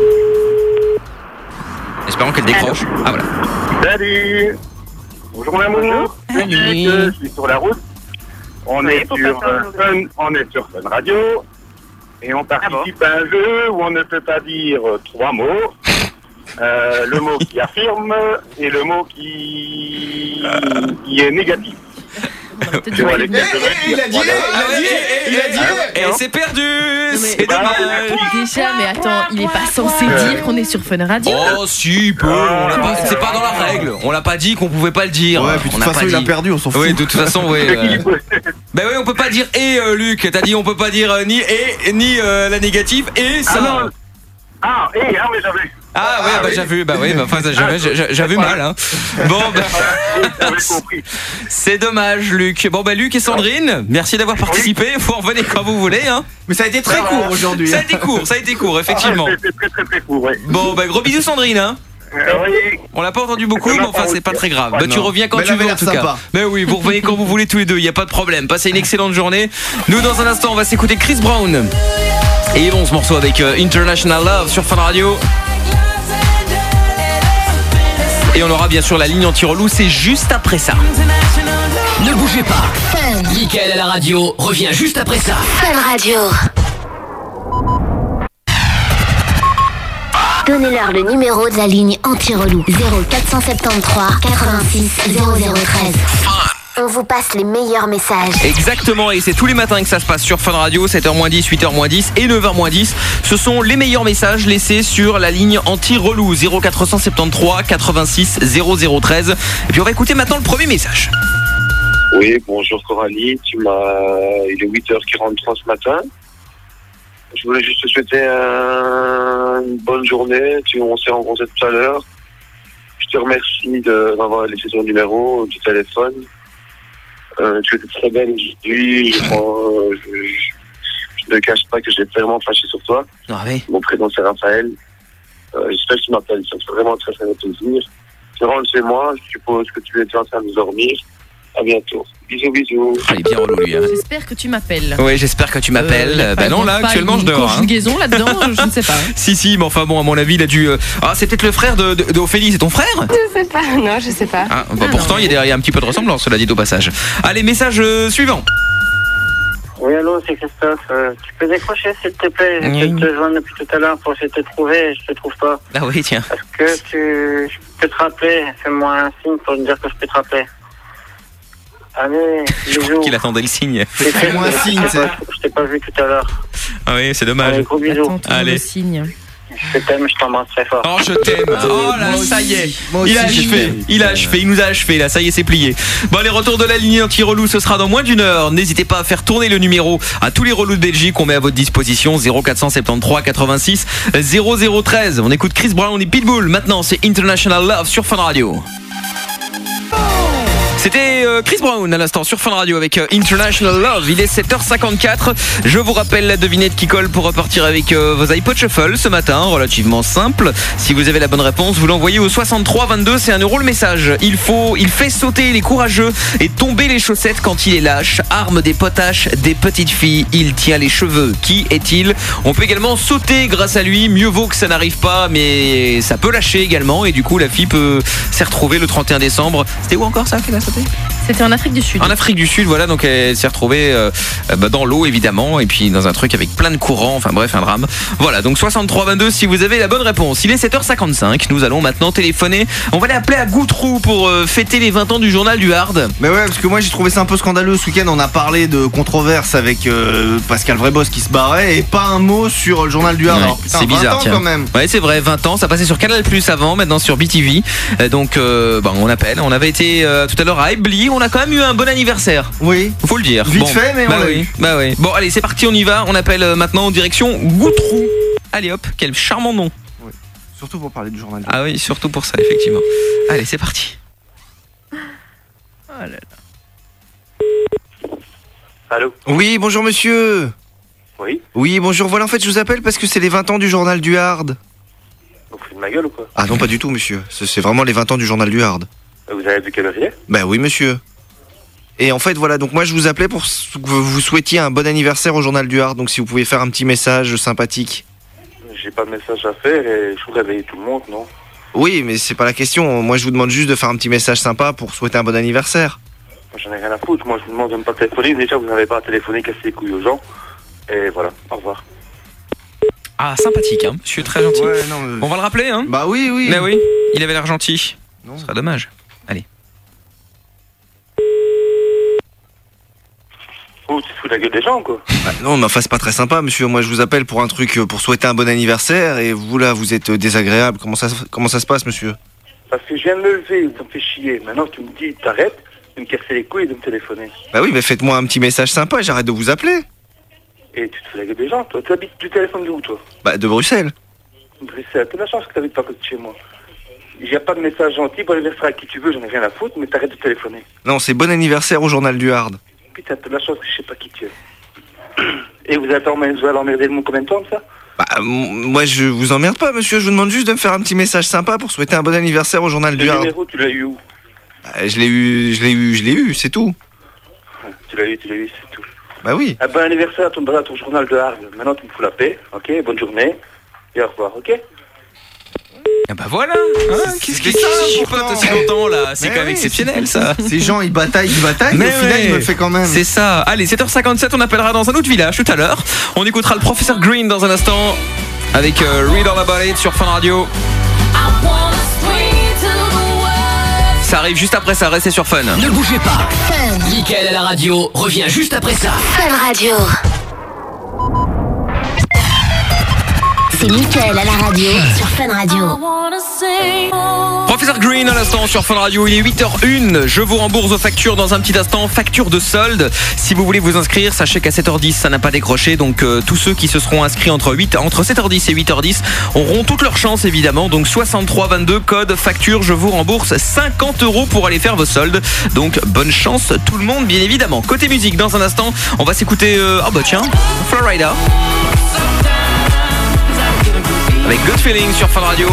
A: Espérons qu'elle décroche. Ah, voilà.
J: Salut. Bonjour l'amour.
A: Salut.
J: Je suis sur la route. On est sur euh, Fun, on est sur Fun Radio et on participe à un jeu où on ne peut pas dire euh, trois mots. Euh, le mot qui affirme et le mot qui, qui est négatif. Je vois lesquels je veux
C: Il
J: dire.
C: a dit,
J: Voilà.
C: il a dit, il a dit.
A: Et c'est perdu. C'est
J: Bah,
A: dommage.
B: Déjà, mais attends, il est pas censé dire qu'on est sur Fun Radio.
A: Oh, si, il peut. On l'a pas- C'est pas dans la règle. On l'a pas dit qu'on pouvait pas le dire.
C: Ouais, puis de
A: On
C: toute
A: n'a
C: façon,
A: pas
C: il a
A: dit.
C: perdu, on s'en fout.
A: Oui, de toute façon, oui. euh, Ben oui, on peut pas dire et euh, Luc. T'as dit on peut pas dire euh, ni et ni euh, la négative et ça.
J: Ah non. Ah, et, ah, mais j'avais.
A: Ah ouais, bah j'ai vu, bah oui, bah, enfin ça, j'avais, j'avais j'avais mal, hein. Bon, bah,
J: J'avais compris.
A: c'est dommage, Luc. Bon, bah Luc et Sandrine, merci d'avoir participé. Vous revenez quand vous voulez, hein.
C: Mais ça a été très court aujourd'hui.
A: Ça a été court, ça a été court, effectivement.
J: Ah, c'est très très très court, ouais.
A: Bon, bah gros bisous, Sandrine, hein.
J: Euh, oui.
A: On l'a pas entendu beaucoup, mais enfin c'est pas très grave. Bah tu
C: non.
A: reviens quand
C: Mais
A: tu
C: elle avait
A: veux en
C: l'air
A: tout cas.
C: sympa.
A: Mais oui, vous revenez quand vous voulez tous les deux, y a pas de problème. Passez une excellente journée. Nous dans un instant, on va s'écouter Chris Brown. Et bon, ce morceau avec euh, International Love sur Fun Radio. Et on aura bien sûr la ligne anti-relou, c'est juste après ça.
E: Ne bougez pas. Mickaël à la radio revient juste après ça.
F: Fun Radio. Donnez-leur le numéro de la ligne anti-relou. zéro quatre cent soixante-treize quatre-vingt-six zéro zéro treize. On vous passe les meilleurs messages.
A: Exactement, et c'est tous les matins que ça se passe sur Fun Radio, sept heures moins dix, huit heures moins dix et neuf heures moins dix. Ce sont les meilleurs messages laissés sur la ligne anti-relou zéro quatre cent soixante-treize quatre-vingt-six zéro zéro treize. Et puis on va écouter maintenant le premier message.
N: Oui, bonjour Coralie, tu m'as... il est huit heures quarante-trois ce matin. Je voulais juste te souhaiter un- une bonne journée. Tu... On s'est rencontrés tout à l'heure. Je te remercie de m'avoir laissé ton numéro du téléphone. Euh, tu étais très belle aujourd'hui. Je, euh, je, je, je ne cache pas que j'ai vraiment fâché sur toi.
A: Ah oui.
N: Mon prénom c'est Raphaël. Euh, J'espère que tu m'appelles. Ça me fait vraiment très très plaisir. Tu rentres chez moi. Je suppose que tu étais en train de dormir. À bientôt. Bisous, bisous.
A: Ah, il est bien relou lui. Hein.
B: J'espère que tu m'appelles.
A: Oui, j'espère que tu m'appelles.
B: Euh,
A: bah non, là,
B: pas
A: actuellement, je
B: une
A: dors. Hein.
B: Conjugaison là-dedans, je ne sais pas.
A: Si, si, mais enfin bon, à mon avis, il a dû. euh, Ah, c'est peut-être le frère de, de, d'Ophélie, c'est ton frère?
K: Je sais pas, non, je sais pas.
A: Ah, bah pourtant, il y, a des- il y a un petit peu de ressemblance, cela dit au passage. Allez, message euh, suivant.
P: Oui, allô, c'est Christophe. Euh, tu peux décrocher, s'il te plaît?
A: Oui.
P: Je te joins depuis tout à l'heure pour essayer de te trouver et je te trouve pas.
A: Ah oui, tiens.
P: Est-ce que tu... je peux te rappeler? Fais-moi un signe pour me dire que je peux te rappeler. Allez,
A: Je crois
P: bisous.
A: qu'il attendait le signe.
C: Fais-moi un signe,
P: Je t'ai
C: c'est.
P: pas- je t'ai pas vu tout à l'heure.
A: Ah oui, c'est dommage.
P: Allez, gros bisous.
B: Attends, tout le
A: Allez.
B: signe.
P: Je t'aime, je t'embrasse très fort.
A: Oh, je t'aime. Oh là, ça y est.
C: Moi
A: Il a
C: aussi,
A: achevé.
C: je-
A: Il a achevé. Il nous a achevé là. Ça y est, c'est plié. Bon, les retours de la ligne anti-relou, ce sera dans moins d'une heure. N'hésitez pas à faire tourner le numéro à tous les relous de Belgique. On met à votre disposition zéro quatre cent soixante-treize quatre-vingt-six zéro zéro treize. On écoute Chris Brown et Pitbull. Maintenant, c'est International Love sur Fun Radio. C'était euh, Chris Brown à l'instant sur Fun Radio avec euh, International Love. Il est sept heures cinquante-quatre. Je vous rappelle la devinette qui colle pour repartir avec euh, vos iPod Shuffle ce matin. Relativement simple. Si vous avez la bonne réponse, vous l'envoyez au soixante-trois vingt-deux. C'est un euro le message. Il faut, il fait sauter les courageux et tomber les chaussettes quand il est lâche. Arme des potaches des petites filles. Il tient les cheveux. Qui est-il? On peut également sauter grâce à lui. Mieux vaut que ça n'arrive pas, mais ça peut lâcher également. Et du coup, la fille peut s'y retrouver le trente et un décembre. C'était où encore ça qu'elle a sauté?
B: C'était en Afrique du Sud.
A: En Afrique du Sud, voilà, donc elle s'est retrouvée euh, bah, dans l'eau évidemment, et puis dans un truc avec plein de courants, enfin bref, un drame. Voilà, donc soixante-trois vingt-deux si vous avez la bonne réponse. Il est sept heures cinquante-cinq, nous allons maintenant téléphoner. On va aller appeler à Goutrou pour euh, fêter les vingt ans du journal du Hard.
C: Mais ouais, parce que moi j'ai trouvé ça un peu scandaleux. Ce week-end, on a parlé de controverse avec euh, Pascal Vreboss qui se barrait et pas un mot sur le journal du Hard.
A: Ouais,
C: Alors, putain,
A: c'est bizarre,
C: vingt ans
A: tiens.
C: quand même.
A: Ouais, c'est vrai, vingt ans, ça passait sur Canal Plus avant, maintenant sur B T V. Euh, donc, euh, bah, on appelle. On avait été euh, tout à l'heure à Ebly, on a quand même eu un bon anniversaire.
C: Oui.
A: Faut le dire.
C: Vite fait, mais on
A: bah
C: l'a
A: oui,
C: eu.
A: bah oui. Bon, allez, c'est parti, on y va. On appelle euh, maintenant en direction Goutrou. Allez hop, quel charmant nom.
C: Surtout pour parler du journal du
A: Ah oui, surtout pour ça, effectivement. Allez, c'est parti.
B: Oh là là.
P: Allô?
H: Oui, bonjour monsieur.
P: Oui?
H: Oui, bonjour. Voilà, en fait, je vous appelle parce que c'est les vingt ans du journal du Hard.
P: Vous foutez de ma gueule ou quoi?
H: Ah non, pas du tout, monsieur. C'est c'est vraiment les vingt ans du journal du Hard.
P: Vous avez vu quelle heure il est?
H: Bah oui, monsieur. Et en fait, voilà, donc moi je vous appelais pour que vous souhaitiez un bon anniversaire au journal du Hard. Donc si vous pouvez faire un petit message sympathique.
P: J'ai pas de message à faire et je vous réveille tout le monde, non?
H: Oui, mais c'est pas la question. Moi je vous demande juste de faire un petit message sympa pour souhaiter un bon anniversaire.
P: Moi, j'en ai rien à foutre. Moi, je vous demande de ne pas téléphoner. Déjà, vous n'avez pas à téléphoner, casser les couilles aux gens. Et voilà, au revoir.
A: Ah, sympathique, hein. Je suis très gentil.
C: Ouais, non, mais-
A: On va le rappeler, hein.
C: Bah oui, oui.
A: Mais oui, il avait l'air gentil. Ce serait dommage. Allez.
P: Oh, tu te fous de la gueule des gens, quoi?
H: Bah non, mais enfin c'est pas très sympa, monsieur. Moi je vous appelle pour un truc, euh, pour souhaiter un bon anniversaire et vous là, vous êtes euh, désagréable. Comment ça, comment ça se passe, monsieur?
P: Parce que je viens de me lever, ça me fait chier. Maintenant, tu me dis, t'arrêtes de me casser les couilles et de me téléphoner.
H: Bah oui, mais faites-moi un petit message sympa, j'arrête de vous appeler.
P: Et tu te fous de la gueule des gens, toi? Tu habites, tu téléphones d'où, toi?
H: Bah de Bruxelles.
P: Bruxelles, t'as la chance que t'habites pas à côté de chez moi. J'ai pas de message gentil, bon anniversaire à qui tu veux, j'en ai rien à foutre, mais t'arrêtes de téléphoner.
H: Non, c'est bon anniversaire au journal du Hard.
P: Putain, t'as de la chance que je sais pas qui tu es. Et vous allez emmerder, vous allez emmerder le monde combien de temps, ça?
H: Bah m- moi je vous emmerde pas, monsieur. Je vous demande juste de me faire un petit message sympa pour souhaiter un bon anniversaire au journal
P: Le
H: du Hard.
P: numéro, tu l'as eu où?
H: Bah, je l'ai eu, je l'ai eu, je l'ai eu, c'est tout.
P: Tu l'as eu, tu l'as eu, c'est tout.
H: Bah oui.
P: Ah, bon anniversaire à ton, à ton journal de Hard. Maintenant, tu me fous la paix, ok? Bonne journée, et au revoir, ok?
A: Ah bah voilà. Hein, Qu'est-ce qui se chipote aussi longtemps là? C'est
C: Mais
A: quand même
C: oui,
A: exceptionnel ça.
C: Ces gens ils bataillent, ils bataillent, mais au final
A: ouais,
C: ils me le font quand même.
A: C'est ça. Allez, sept heures cinquante-sept, on appellera dans un autre village tout à l'heure. On écoutera le professeur Green dans un instant avec euh, Read All About It sur Fun Radio. Ça arrive juste après ça, restez sur Fun.
E: Ne bougez pas. Mickaël à la radio revient juste après ça.
F: Fun Radio. C'est Mickaël à la radio sur Fun Radio.
A: Professeur Green à l'instant sur Fun Radio, il est huit heures une. Je vous rembourse vos factures dans un petit instant, facture de solde. Si vous voulez vous inscrire, sachez qu'à sept heures dix, ça n'a pas décroché. Donc euh, tous ceux qui se seront inscrits entre, huit, entre sept heures dix et huit heures dix auront toute leur chance évidemment. Donc soixante-trois vingt-deux, code facture, je vous rembourse cinquante euros pour aller faire vos soldes. Donc bonne chance tout le monde bien évidemment. Côté musique, dans un instant, on va s'écouter... Euh... Oh bah tiens, Florida. Avec Good Feeling sur Fun Radio.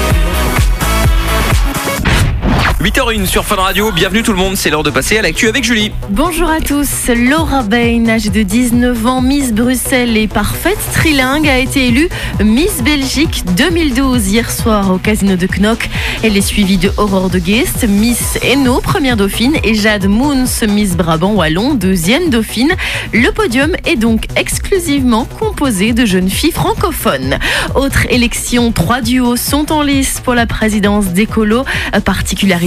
A: huit heures une sur Fun Radio, bienvenue tout le monde, c'est l'heure de passer à l'actu avec Julie.
B: Bonjour à tous, Laura Bain, âgée de dix-neuf ans, Miss Bruxelles et parfaite trilingue, a été élue Miss Belgique deux mille douze hier soir au casino de Knock. Elle est suivie de Aurore de Geest, Miss Hainaut, première dauphine, et Jade Moons, Miss Brabant Wallon, deuxième dauphine. Le podium est donc exclusivement composé de jeunes filles francophones. Autre élection, trois duos sont en lice pour la présidence d'Écolo, particularité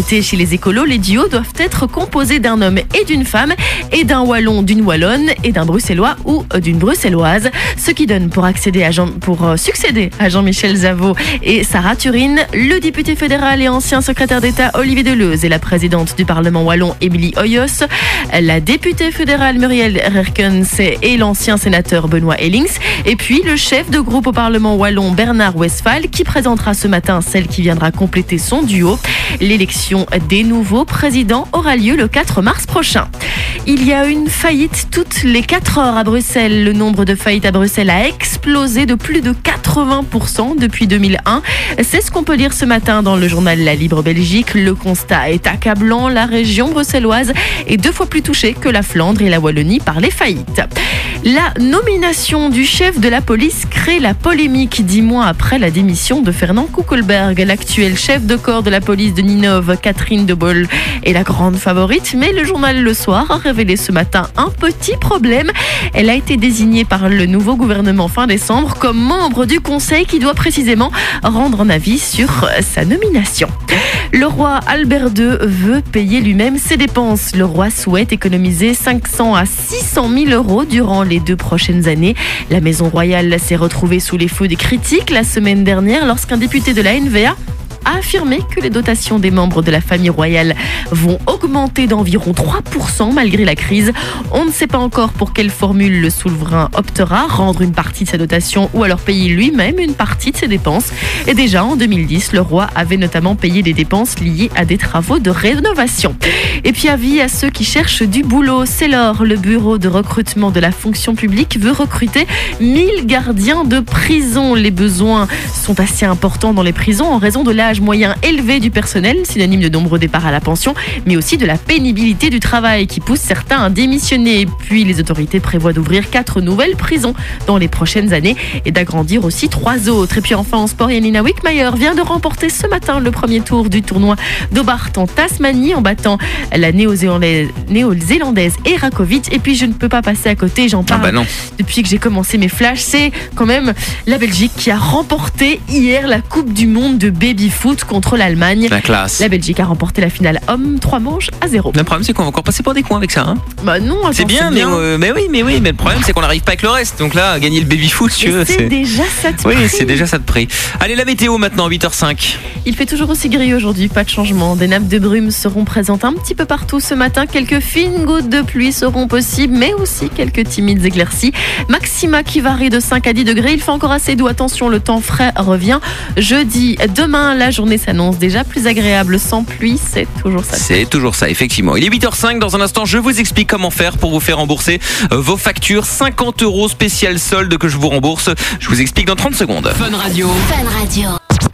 B: égalité chez les écolos, les duos doivent être composés d'un homme et d'une femme, et d'un Wallon, d'une Wallonne, et d'un Bruxellois ou d'une Bruxelloise. Ce qui donne pour, accéder à Jean, pour euh, succéder à Jean-Michel Zavot et Sarah Turine, le député fédéral et ancien secrétaire d'État Olivier Deleuze et la présidente du Parlement wallon Émilie Hoyos, la députée fédérale Muriel Herkens et l'ancien sénateur Benoît Ellings, et puis le chef de groupe au Parlement wallon Bernard Westphal qui présentera ce matin celle qui viendra compléter son duo. L'élection des nouveaux présidents aura lieu le quatre mars prochain. Il y a une faillite toutes les quatre heures à Bruxelles. Le nombre de faillites à Bruxelles a explosé de plus de quatre-vingts pour cent depuis deux mille un. C'est ce qu'on peut lire ce matin dans le journal La Libre Belgique. Le constat est accablant. La région bruxelloise est deux fois plus touchée que la Flandre et la Wallonie par les faillites. La nomination du chef de la police crée la polémique dix mois après la démission de Fernand Kuckelberg. L'actuel chef de corps de la police de Ninove, Catherine de Boll, est la grande favorite, mais le journal Le Soir a révélé ce matin un petit problème. Elle a été désignée par le nouveau gouvernement fin décembre comme membre du conseil qui doit précisément rendre un avis sur sa nomination. Le roi Albert deux veut payer lui-même ses dépenses. Le roi souhaite économiser cinq cents à six cent mille euros durant les deux prochaines années. La maison royale s'est retrouvée sous les feux des critiques la semaine dernière lorsqu'un député de la N V A a affirmé que les dotations des membres de la famille royale vont augmenter d'environ trois pour cent malgré la crise. On ne sait pas encore pour quelle formule le souverain optera, rendre une partie de sa dotation ou alors payer lui-même une partie de ses dépenses. Et déjà en deux mille dix, le roi avait notamment payé des dépenses liées à des travaux de rénovation. Et puis avis à ceux qui cherchent du boulot, c'est l'heure. Le bureau de recrutement de la fonction publique veut recruter mille gardiens de prison. Les besoins sont assez importants dans les prisons en raison de l'âge moyen élevé du personnel, synonyme de nombreux départs à la pension, mais aussi de la pénibilité du travail qui pousse certains à démissionner. Puis les autorités prévoient d'ouvrir quatre nouvelles prisons dans les prochaines années et d'agrandir aussi trois autres. Et puis enfin en sport, Yanina Wickmayer vient de remporter ce matin le premier tour du tournoi d'Hobart en Tasmanie en battant la néo-zélandaise, néo-zélandaise Erakovic. Et puis je ne peux pas passer à côté, j'en parle
A: ah bah non.
B: depuis que j'ai commencé mes flashs, c'est quand même la Belgique qui a remporté hier la Coupe du Monde de baby-foot contre l'Allemagne.
A: La classe.
B: La Belgique a remporté la finale homme, trois manches à zéro.
A: Le problème c'est qu'on va encore passer pour des coins avec ça. Hein
B: bah non, attends,
A: c'est bien,
B: c'est
A: mais,
B: bien.
A: Euh, mais oui, mais oui, mais le problème c'est qu'on n'arrive pas avec le reste. Donc là, gagner le baby-foot, tu veux,
B: c'est, c'est déjà ça de
A: oui,
B: prix.
A: c'est déjà ça de prix. Allez, la météo maintenant, huit heures cinq.
B: Il fait toujours aussi gris aujourd'hui, pas de changement. Des nappes de brume seront présentes un petit peu partout ce matin. Quelques fines gouttes de pluie seront possibles, mais aussi quelques timides éclaircies. Maxima qui varie de cinq à dix degrés. Il fait encore assez doux. Attention, le temps frais revient jeudi. Demain, la journée s'annonce déjà plus agréable sans pluie. C'est toujours ça.
A: C'est toujours ça, effectivement. Il est huit heures cinq. Dans un instant, je vous explique comment faire pour vous faire rembourser vos factures. cinquante euros spécial solde que je vous rembourse. Je vous explique dans trente secondes.
E: Fun Radio.
F: Fun Radio.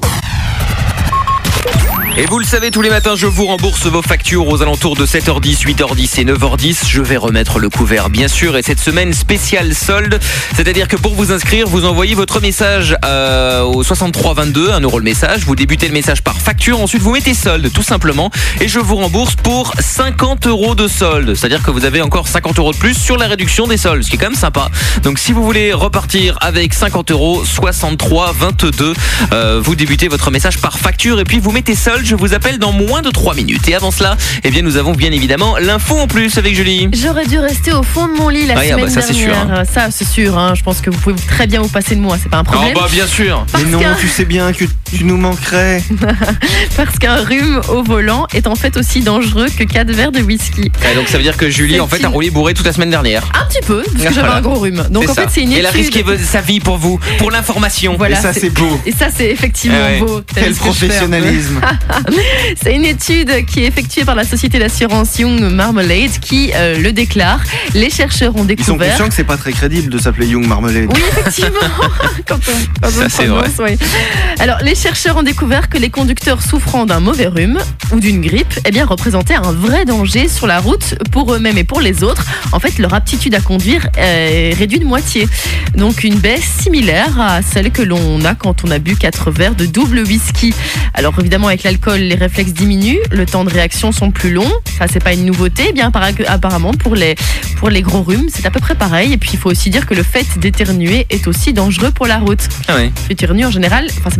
A: Et vous le savez, tous les matins, je vous rembourse vos factures aux alentours de sept heures dix, huit heures dix et neuf heures dix. Je vais remettre le couvert, bien sûr. Et cette semaine, spéciale solde. C'est-à-dire que pour vous inscrire, vous envoyez votre message euh, au soixante-trois vingt-deux, un euro le message. Vous débutez le message par facture. Ensuite, vous mettez solde, tout simplement. Et je vous rembourse pour cinquante euros de solde. C'est-à-dire que vous avez encore cinquante euros de plus sur la réduction des soldes, ce qui est quand même sympa. Donc, si vous voulez repartir avec cinquante euros, soixante-trois vingt-deux, euh, vous débutez votre message par facture et puis vous mettez solde. Je vous appelle dans moins de trois minutes. Et avant cela, eh bien, nous avons bien évidemment l'info en plus avec Julie.
B: J'aurais dû rester au fond de mon lit la
A: ah,
B: semaine
A: bah, ça,
B: dernière.
A: C'est sûr, hein.
B: Ça, c'est sûr. Hein. Je pense que vous pouvez très bien vous passer de moi. C'est pas un problème.
A: Oh bah bien sûr.
B: Parce
C: Mais non,
B: qu'un...
C: tu sais bien que tu nous manquerais.
B: Parce qu'un rhume au volant est en fait aussi dangereux que quatre verres de whisky.
A: Ouais, donc ça veut dire que Julie
B: c'est
A: en fait
B: une...
A: a roulé bourré toute la semaine dernière.
B: Un petit peu, parce que j'avais
A: voilà.
B: un gros rhume. Donc
A: c'est
B: en
A: ça.
B: fait c'est une étude.
A: Elle a risqué sa vie pour vous, pour l'information.
B: Voilà,
C: et ça c'est, c'est beau.
B: Et ça c'est effectivement
A: eh ouais.
B: beau.
C: Quel professionnalisme.
B: C'est une étude qui est effectuée par la société d'assurance Young Marmalade qui euh, le déclare. Les chercheurs ont découvert...
C: Ils sont conscients que c'est pas très crédible de s'appeler Young Marmalade.
B: Oui, effectivement. quand on, quand
A: ça
B: on
A: c'est
B: prononce,
A: vrai.
B: Oui. Alors, les chercheurs ont découvert que les conducteurs souffrant d'un mauvais rhume ou d'une grippe, eh bien, représentaient un vrai danger sur la route pour eux-mêmes et pour les autres. En fait, leur aptitude à conduire est réduite de moitié. Donc, une baisse similaire à celle que l'on a quand on a bu quatre verres de double whisky. Alors, évidemment, avec l'alcool, les réflexes diminuent, le temps de réaction sont plus longs. Ça, c'est pas une nouveauté. Eh bien, apparemment, pour les, pour les gros rhumes, c'est à peu près pareil. Et puis, il faut aussi dire que le fait d'éternuer est aussi dangereux pour la route.
A: Ah oui.
B: L'éternuer en général, enfin, c'est même pas en général,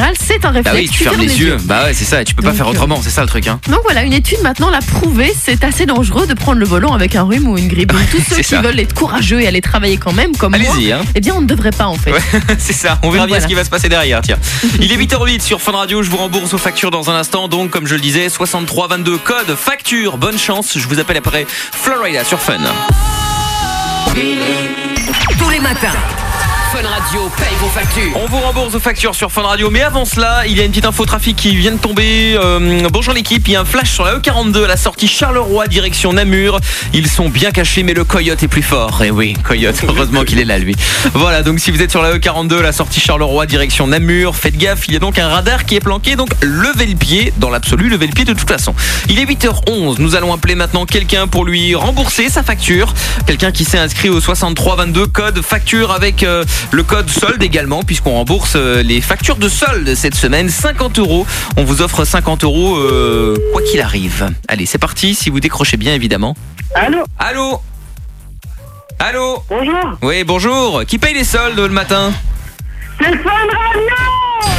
B: général, c'est un réflexe.
A: Bah oui, tu fermes les, les yeux. yeux. Bah ouais, c'est ça. Et tu peux donc, pas faire autrement. C'est ça le truc. Hein.
B: Donc voilà, une étude maintenant l'a prouvé. C'est assez dangereux de prendre le volant avec un rhume ou une grippe. Donc tous ceux qui ça. veulent être courageux et aller travailler quand même, comme
A: Allez-y,
B: moi,
A: hein.
B: eh bien on ne devrait pas en fait.
A: Ouais, c'est ça. On verra
B: donc,
A: bien
B: voilà.
A: ce qui va se passer derrière. Tiens. Il est huit heures huit sur Fun Radio. Je vous rembourse vos factures dans un instant. Donc comme je le disais, soixante-trois vingt-deux code facture. Bonne chance. Je vous appelle après Florida sur Fun.
E: Tous les matins, Fun Radio paye vos factures.
A: On vous rembourse vos factures sur Fun Radio. Mais avant cela, il y a une petite info trafic qui vient de tomber. Euh, bonjour l'équipe, il y a un flash sur la E quarante-deux à la sortie Charleroi direction Namur. Ils sont bien cachés mais le coyote est plus fort. Et oui, coyote, heureusement qu'il est là lui. Voilà, donc si vous êtes sur la E quarante-deux, la sortie Charleroi direction Namur, faites gaffe, il y a donc un radar qui est planqué. Donc levez le pied, dans l'absolu, levez le pied de toute façon. Il est huit heures onze, nous allons appeler maintenant quelqu'un pour lui rembourser sa facture. Quelqu'un qui s'est inscrit au soixante-trois vingt-deux code facture avec... Euh, le code solde également, puisqu'on rembourse les factures de solde cette semaine, cinquante euros. On vous offre cinquante euros euh, quoi qu'il arrive. Allez, c'est parti, si vous décrochez bien évidemment.
J: Allô
A: Allô Allô
J: Bonjour.
A: Oui, bonjour. Qui paye les soldes le matin?
J: C'est Fun Radio.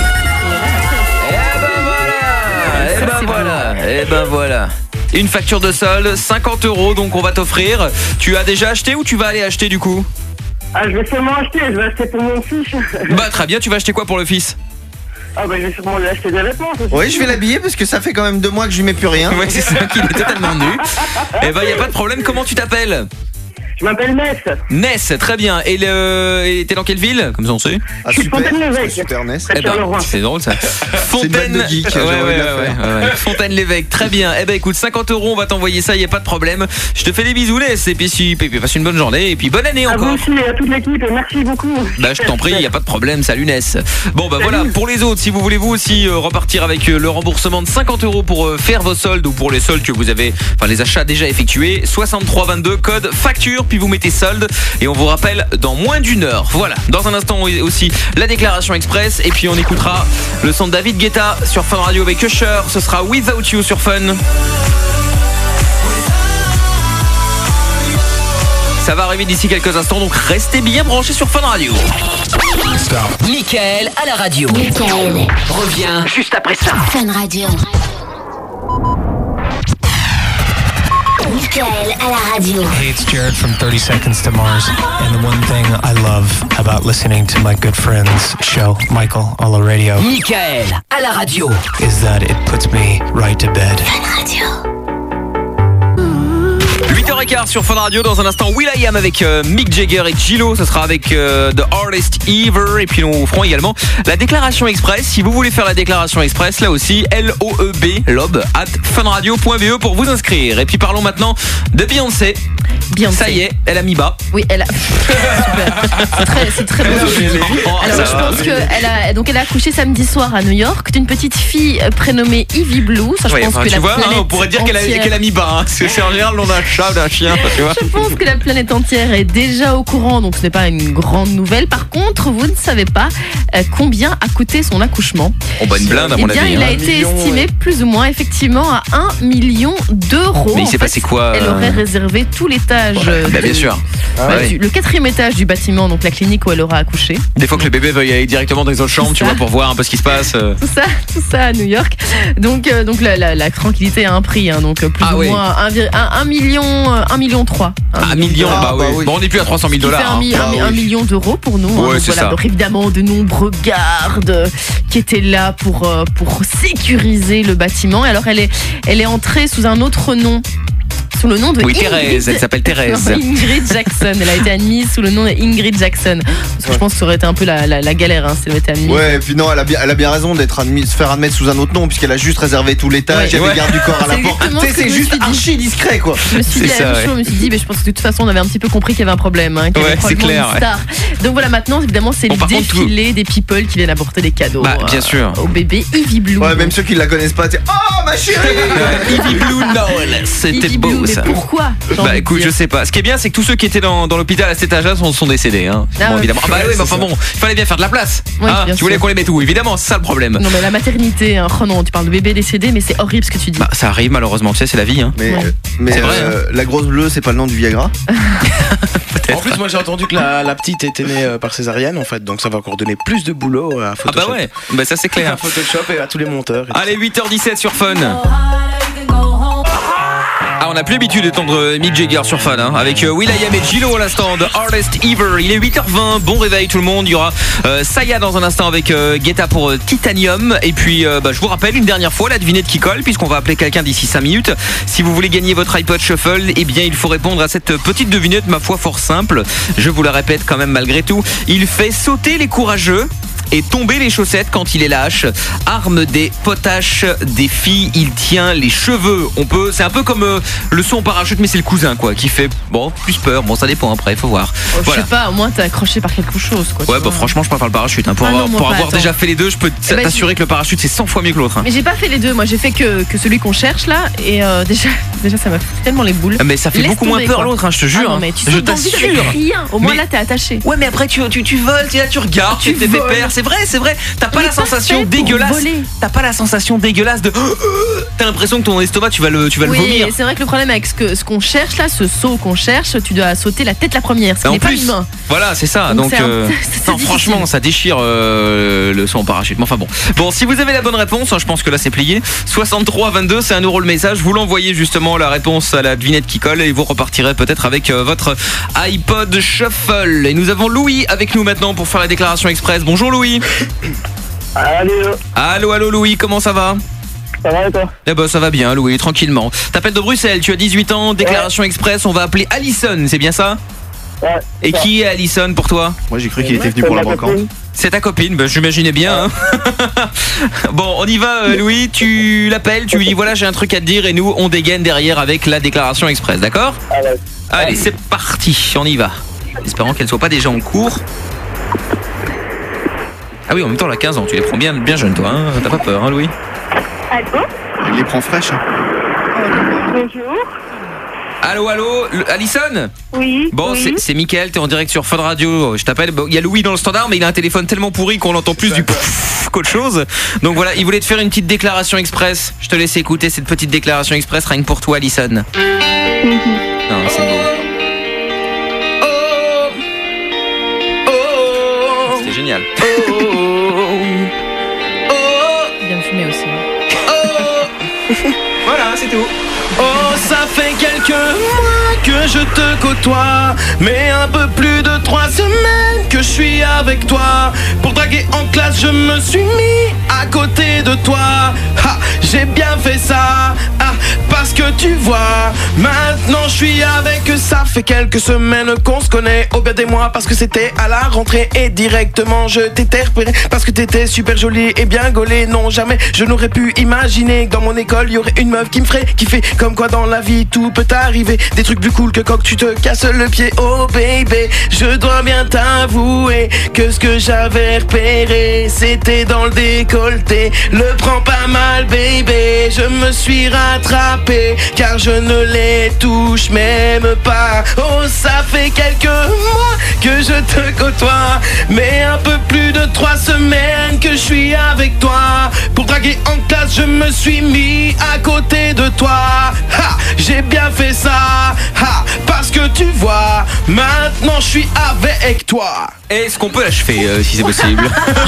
A: Eh ben voilà Eh ben voilà Eh ben voilà Une facture de solde, cinquante euros, donc on va t'offrir. Tu as déjà acheté ou tu vas aller acheter du coup?
J: Ah, je vais sûrement acheter, je vais acheter pour mon fils.
A: Bah très bien, tu vas acheter quoi pour le fils?
J: Ah bah je vais sûrement lui acheter des réponses aussi.
H: Oui, je vais l'habiller parce que ça fait quand même deux mois que je lui mets plus rien.
A: Oui, c'est ça, qu'il est totalement nu. Eh ben y a pas de problème, comment tu t'appelles?
J: Je m'appelle Ness.
A: Ness, très bien. Et le... et t'es dans quelle ville? Comme ça on sait.
H: Ah super,
J: Fontaine-l'Évêque.
H: Super Ness.
A: Eh ben, c'est drôle ça. Fontaine...
H: de geek,
A: ouais, ouais, ouais, ouais, ouais. Fontaine-l'Évêque, très bien. Eh ben écoute, cinquante euros, on va t'envoyer ça, y a pas de problème. Je te fais des bisous Ness, et puis, si... puis passe une bonne journée, et puis bonne année encore.
J: À vous aussi et à toute l'équipe, merci beaucoup.
A: Bah je t'en prie, y a pas de problème, salut Ness. Bon bah voilà, pour les autres, si vous voulez vous aussi euh, repartir avec euh, le remboursement de cinquante euros pour euh, faire vos soldes ou pour les soldes que vous avez, enfin les achats déjà effectués, soixante-trois vingt-deux code facture, puis vous mettez solde et on vous rappelle dans moins d'une heure. Voilà, dans un instant aussi la déclaration express et puis on écoutera le son de David Guetta sur Fun Radio avec Usher, ce sera Without You sur Fun. Ça va arriver d'ici quelques instants, donc restez bien branchés sur Fun Radio.
E: Mickaël à la radio.
F: Mickaël
E: revient juste après ça.
F: Fun Radio. Mickaël à la radio.
Q: Hey, it's Jared from thirty seconds to Mars. And the one thing I love about listening to my good friend's show, Michael on the radio,
E: Mickaël à la radio,
Q: is that it puts me right to bed.
F: Fun Radio.
A: huit heures quinze sur Fun Radio, dans un instant will.i.am avec euh, Mick Jagger et Gillo, ce sera avec euh, The Hardest Ever et puis nous ferons également la déclaration express. Si vous voulez faire la déclaration express, là aussi L O E B lob at funradio point b e pour vous inscrire. Et puis parlons maintenant de Beyoncé.
B: Beyoncé.
A: Ça y est, elle a mis bas.
B: Oui, elle a. Super. C'est très, c'est très beau. Alors je pense qu'elle a, donc elle a accouché samedi soir à New York d'une petite fille prénommée Ivy Blue. Ça, je
A: ouais,
B: pense
A: enfin,
B: que
A: tu
B: la
A: vois, hein, on pourrait dire qu'elle a,
B: entière...
A: qu'elle a mis bas, hein, parce que c'est en général le nom d'un chat, d'un chien. Tu vois.
B: Je pense que la planète entière est déjà au courant, donc ce n'est pas une grande nouvelle. Par contre, vous ne savez pas euh, combien a coûté son accouchement.
A: Oh bah une blinde à mon
B: eh bien,
A: avis.
B: Il
A: hein.
B: a été million, estimé ouais. plus ou moins effectivement à un million d'euros.
A: Mais il s'est passé quoi euh...
B: Elle aurait réservé tout l'étage.
A: Ouais, bah, bien sûr.
B: Ah ouais. du, le quatrième étage du bâtiment, donc la clinique où elle aura accouché.
A: Des fois que le bébé veuille aller directement dans les autres chambres, tu vois, pour voir un peu ce qui se passe. Euh...
B: Tout ça, tout ça à New York. Donc, euh, donc la, la, la tranquillité a un prix, hein, donc plus ah ou oui. moins un million, un million trois.
A: Un million, ah, bah, oui. oui. Bon, on n'est plus à trois cent mille dollars.
B: Un, mi- hein. un, bah, un oui. million d'euros pour nous.
A: Ouais,
B: hein,
A: c'est
B: voilà.
A: ça.
B: Donc évidemment, de nombreux gardes qui étaient là pour euh, pour sécuriser le bâtiment. Et alors, elle est elle est entrée sous un autre nom. Sous le nom de
A: oui,
B: Ingrid...
A: Thérèse, elle s'appelle Thérèse.
B: Ingrid Jackson, elle a été admise sous le nom de Ingrid Jackson. Parce que ouais. je pense que ça aurait été un peu la, la, la galère, hein, si elle avait été admise.
H: Ouais, et puis non, elle a bien, elle a bien raison d'être admise, se faire admettre sous un autre nom, puisqu'elle a juste réservé tout l'étage, il y avait ouais. garde du corps à la porte. Tu sais, c'est juste archi discret, quoi.
B: Je me suis dit, ça, ouais. je me suis dit, mais je pense que de toute façon, on avait un petit peu compris qu'il y avait un problème, hein, qu'il y avait
A: ouais,
B: probablement
A: clair,
B: une star. Ouais. Donc voilà, maintenant, évidemment, c'est bon, le défilé contre, des people qui viennent apporter des cadeaux.
A: Bah, bien sûr.
B: Au bébé Ivy Blue.
H: Ouais, même ceux qui la connaissent pas, c'est oh ma chérie.
A: Ivy Blue Noël, c'était beau.
B: Mais pourquoi?
A: Bah écoute, je sais pas. Ce qui est bien, c'est que tous ceux qui étaient dans, dans l'hôpital à cet étage-là sont, sont décédés. Hein.
B: Ah
A: bon,
B: ouais.
A: évidemment. Ah bah oui, mais enfin bon, il fallait bien faire de la place.
B: Oui,
A: hein,
B: bien
A: tu voulais
B: sûr.
A: qu'on les mette où? Évidemment, c'est ça le problème.
B: Non mais la maternité, hein. Oh non, tu parles de bébé décédé, mais c'est horrible ce que tu dis.
A: Bah ça arrive malheureusement, tu sais, c'est la vie. Hein.
C: Mais,
B: Ouais.
C: mais
A: C'est vrai,
C: euh, la grosse bleue, c'est pas le nom du Viagra?
R: En plus, moi j'ai entendu que la, la petite était née euh, par césarienne en fait, donc ça va encore donner plus de boulot à
A: Ah
R: Photoshop.
A: bah ouais, bah ça c'est clair.
R: À Photoshop et à tous les monteurs. et
A: Allez, huit heures dix-sept sur Fun. Ah, on n'a plus l'habitude d'entendre Mick Jagger sur Fun, hein, avec euh, will.i.am et Gillo à l'instant de Hardest Ever. Il est huit heures vingt, bon réveil tout le monde. Il y aura euh, Saya dans un instant avec euh, Guetta pour euh, Titanium. Et puis, euh, bah, je vous rappelle une dernière fois la devinette qui colle, puisqu'on va appeler quelqu'un d'ici cinq minutes. Si vous voulez gagner votre iPod Shuffle, eh bien, il faut répondre à cette petite devinette, ma foi, fort simple. Je vous la répète quand même malgré tout. Il fait sauter les courageux et tomber les chaussettes quand il est lâche. Arme des potaches des filles, il tient les cheveux. On peut, c'est un peu comme euh, le saut en parachute, mais c'est le cousin quoi, qui fait bon plus peur. Bon, ça dépend après, il faut voir.
B: Oh, je
A: Voilà.
B: sais pas, au moins t'es accroché par quelque chose quoi.
A: Ouais,
B: tu
A: bah
B: vois.
A: franchement, je préfère le parachute. Hein. Pour
B: Ah
A: avoir,
B: non, moi
A: pour
B: pas,
A: avoir
B: attends.
A: déjà fait les deux, je peux
B: Eh ben,
A: t'assurer que le parachute c'est cent fois mieux que l'autre. Hein.
B: Mais j'ai pas fait les deux, moi j'ai fait que, que celui qu'on cherche là, et euh, déjà, déjà ça m'a fait tellement les boules.
A: Mais ça fait
B: Laisse
A: beaucoup moins
B: tomber,
A: peur
B: quoi.
A: l'autre, hein, je te jure.
B: Ah non,
A: hein.
B: mais tu
A: je
B: sautes dans le vide avec
A: t'assure.
B: rien. Au moins
A: Mais-
B: là t'es attaché.
A: Ouais, mais après tu, tu, tu voles, tu, là, tu regardes, tu,
B: Tu
A: t'es
B: voles.
A: pépère. C'est vrai, c'est vrai. T'as pas
B: On
A: la
B: est pas
A: sensation
B: fait pour
A: dégueulasse.
B: voler.
A: T'as pas la sensation dégueulasse de. T'as l'impression que ton estomac, tu vas le, tu vas
B: Oui,
A: le vomir.
B: c'est vrai que le problème avec ce que ce qu'on cherche là, ce saut qu'on cherche, tu dois sauter la tête la première, ce qui
A: Et en
B: n'est pas
A: plus,
B: humain.
A: voilà, c'est ça.
B: Donc
A: Donc,
B: c'est un-
A: euh,
B: c'est
A: non,
B: difficile.
A: franchement, ça déchire euh, le saut en parachute. Mais enfin bon. Bon, si vous avez la bonne réponse, hein, je pense que là c'est plié. soixante-trois vingt-deux, c'est un euro le message. Vous l'envoyez justement la réponse à la devinette qui colle et vous repartirez peut-être avec euh, votre iPod Shuffle. Et nous avons Louis avec nous maintenant pour faire la déclaration express. Bonjour Louis.
P: Allô.
A: Allô, allô Louis, comment ça va?
P: Ça va et toi?
A: Eh ben ça va bien Louis, tranquillement. T'appelles de Bruxelles, tu as dix-huit ans, déclaration express, on va appeler Alison, c'est bien ça?
P: Ouais.
A: Et qui est Alison pour toi?
C: Moi j'ai cru qu'il était venu pour la brocante.
A: C'est ta copine, ben, j'imaginais bien. Hein. Bon, on y va euh, Louis, tu l'appelles, tu lui dis voilà j'ai un truc à te dire et nous on dégaine derrière avec la déclaration express, d'accord? Allez, c'est parti, on y va. Espérons qu'elle soit pas déjà en cours. Ah oui, en même temps, elle a quinze ans, tu les prends bien, bien jeune toi, hein. T'as pas peur, hein Louis?
D: Allô?
C: Il les prend fraîches. Hein.
D: Bonjour.
A: Allô, allô, le- Alison?
D: Oui.
A: Bon,
D: oui.
A: c'est- c'est Mickaël, t'es en direct sur Fun Radio. Je t'appelle. Bon, il y a Louis dans le standard, mais il a un téléphone tellement pourri qu'on entend plus du pouf qu'autre chose. Donc voilà, il voulait te faire une petite déclaration express. Je te laisse écouter cette petite déclaration express rien que pour toi, Alison. Non, c'est beau. C'était génial.
B: Bien fumé aussi.
A: Voilà, c'est tout.
R: Oh, ça fait quelques mois que je te côtoie, mais un peu plus de trois semaines que je suis avec toi. Pour draguer en classe, je me suis mis à côté de toi. Ha, j'ai bien fait ça, ah, parce que tu vois, maintenant je suis avec. Ça fait quelques semaines qu'on se connaît, au bien des mois, parce que c'était à la rentrée et directement je t'ai repéré parce que t'étais super jolie et bien gaulée. Non, jamais je n'aurais pu imaginer que dans mon école il y aurait une meuf qui me ferait kiffer. Comme quoi dans la vie tout peut arriver, des trucs plus cool que quand tu te casses le pied. Oh baby, je dois bien t'avouer que ce que j'avais repéré c'était dans le décolleté. Le prends pas mal baby, je me suis rattrapé car je ne les touche même pas. Oh, ça fait quelques mois que je te côtoie, mais un peu plus de trois semaines que je suis avec toi. Pour draguer en classe, je me suis mis à côté de toi. Ha, j'ai bien fait ça, ha, parce que tu vois, maintenant je suis avec toi.
A: Est-ce qu'on peut l'achever euh, si c'est possible?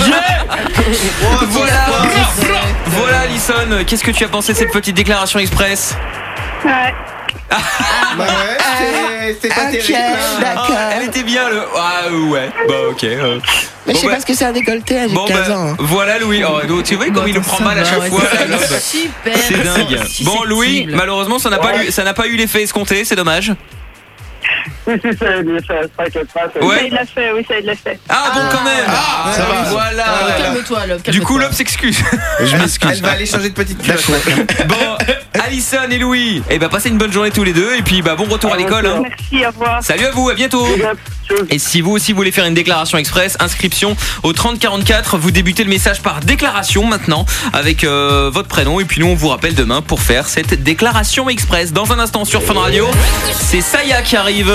A: Voilà, voilà Alison, qu'est-ce que tu as pensé de cette petite déclaration express?
D: Ouais.
C: Bah ouais, c'était pas terrible.
R: d'accord.
A: Ah, elle était bien le. Ah ouais, bah ok. euh.
R: Mais
A: Bon,
R: je sais
A: bah,
R: pas ce que c'est un décolleté, j'ai
A: Bon
R: quinze
A: bah,
R: ans. hein.
A: voilà Louis. Oh, donc, tu vois comme il le prend
B: ça
A: mal à
B: va,
A: chaque
B: ouais,
A: fois.
B: c'est
A: la globe.
B: super.
A: C'est dingue.
B: Si
A: Bon Louis,
B: susceptible.
A: malheureusement ça n'a pas eu, ça n'a pas eu l'effet escompté, c'est dommage.
P: Oui, si, ça il l'a fait, t'inquiète pas. ça-
A: Ouais.
D: Ça, il l'a fait, oui, ça, il l'a fait.
A: Ah bon quand même.
R: Ah, ça va.
A: Voilà.
B: Ah, calme-toi, Love,
A: Du coup
B: calme-toi.
A: l'homme s'excuse.
C: Je m'excuse. Elle va aller changer de petite culotte.
A: Bon, Alison et Louis, et bah passez une bonne journée tous les deux et puis bah bon retour à l'école. Hein.
D: Merci, au revoir.
A: Salut à vous, à bientôt. Et si vous aussi voulez faire une déclaration express, inscription au trente quarante-quatre. Vous débutez le message par déclaration maintenant avec euh, votre prénom. Et puis nous, on vous rappelle demain pour faire cette déclaration express. Dans un instant sur Fun Radio, c'est Saya qui arrive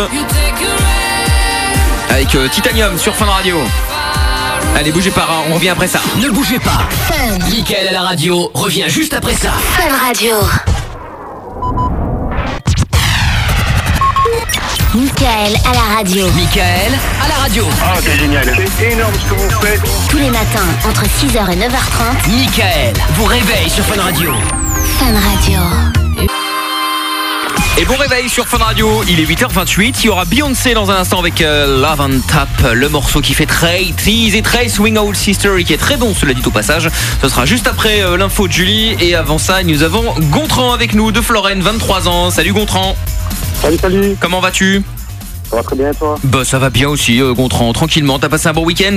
A: avec euh, Titanium sur Fun Radio. Allez, bougez pas, on revient après ça.
E: Ne bougez pas. Mickaël à la radio revient juste après ça.
F: Fun Radio. Mickaël à la radio.
E: Mickaël à la radio.
J: Ah, c'est génial. C'est énorme ce que vous faites.
F: Tous les matins, entre six heures et neuf heures trente.
E: Mickaël vous réveille sur Fun Radio.
F: Fun Radio.
A: Et bon réveil sur Fun Radio, il est huit heures vingt-huit. Il y aura Beyoncé dans un instant avec euh, Love on Top, le morceau qui fait très tease et très swing out sister et qui est très bon, cela dit au passage. Ce sera juste après euh, l'info de Julie. Et avant ça, nous avons Gontran avec nous de Florène, vingt-trois ans. Salut Gontran.
S: Salut, salut.
A: Comment vas-tu?
S: Ça va très bien et toi?
A: Bah ça va bien aussi euh, Gontran, tranquillement. T'as passé un bon week-end?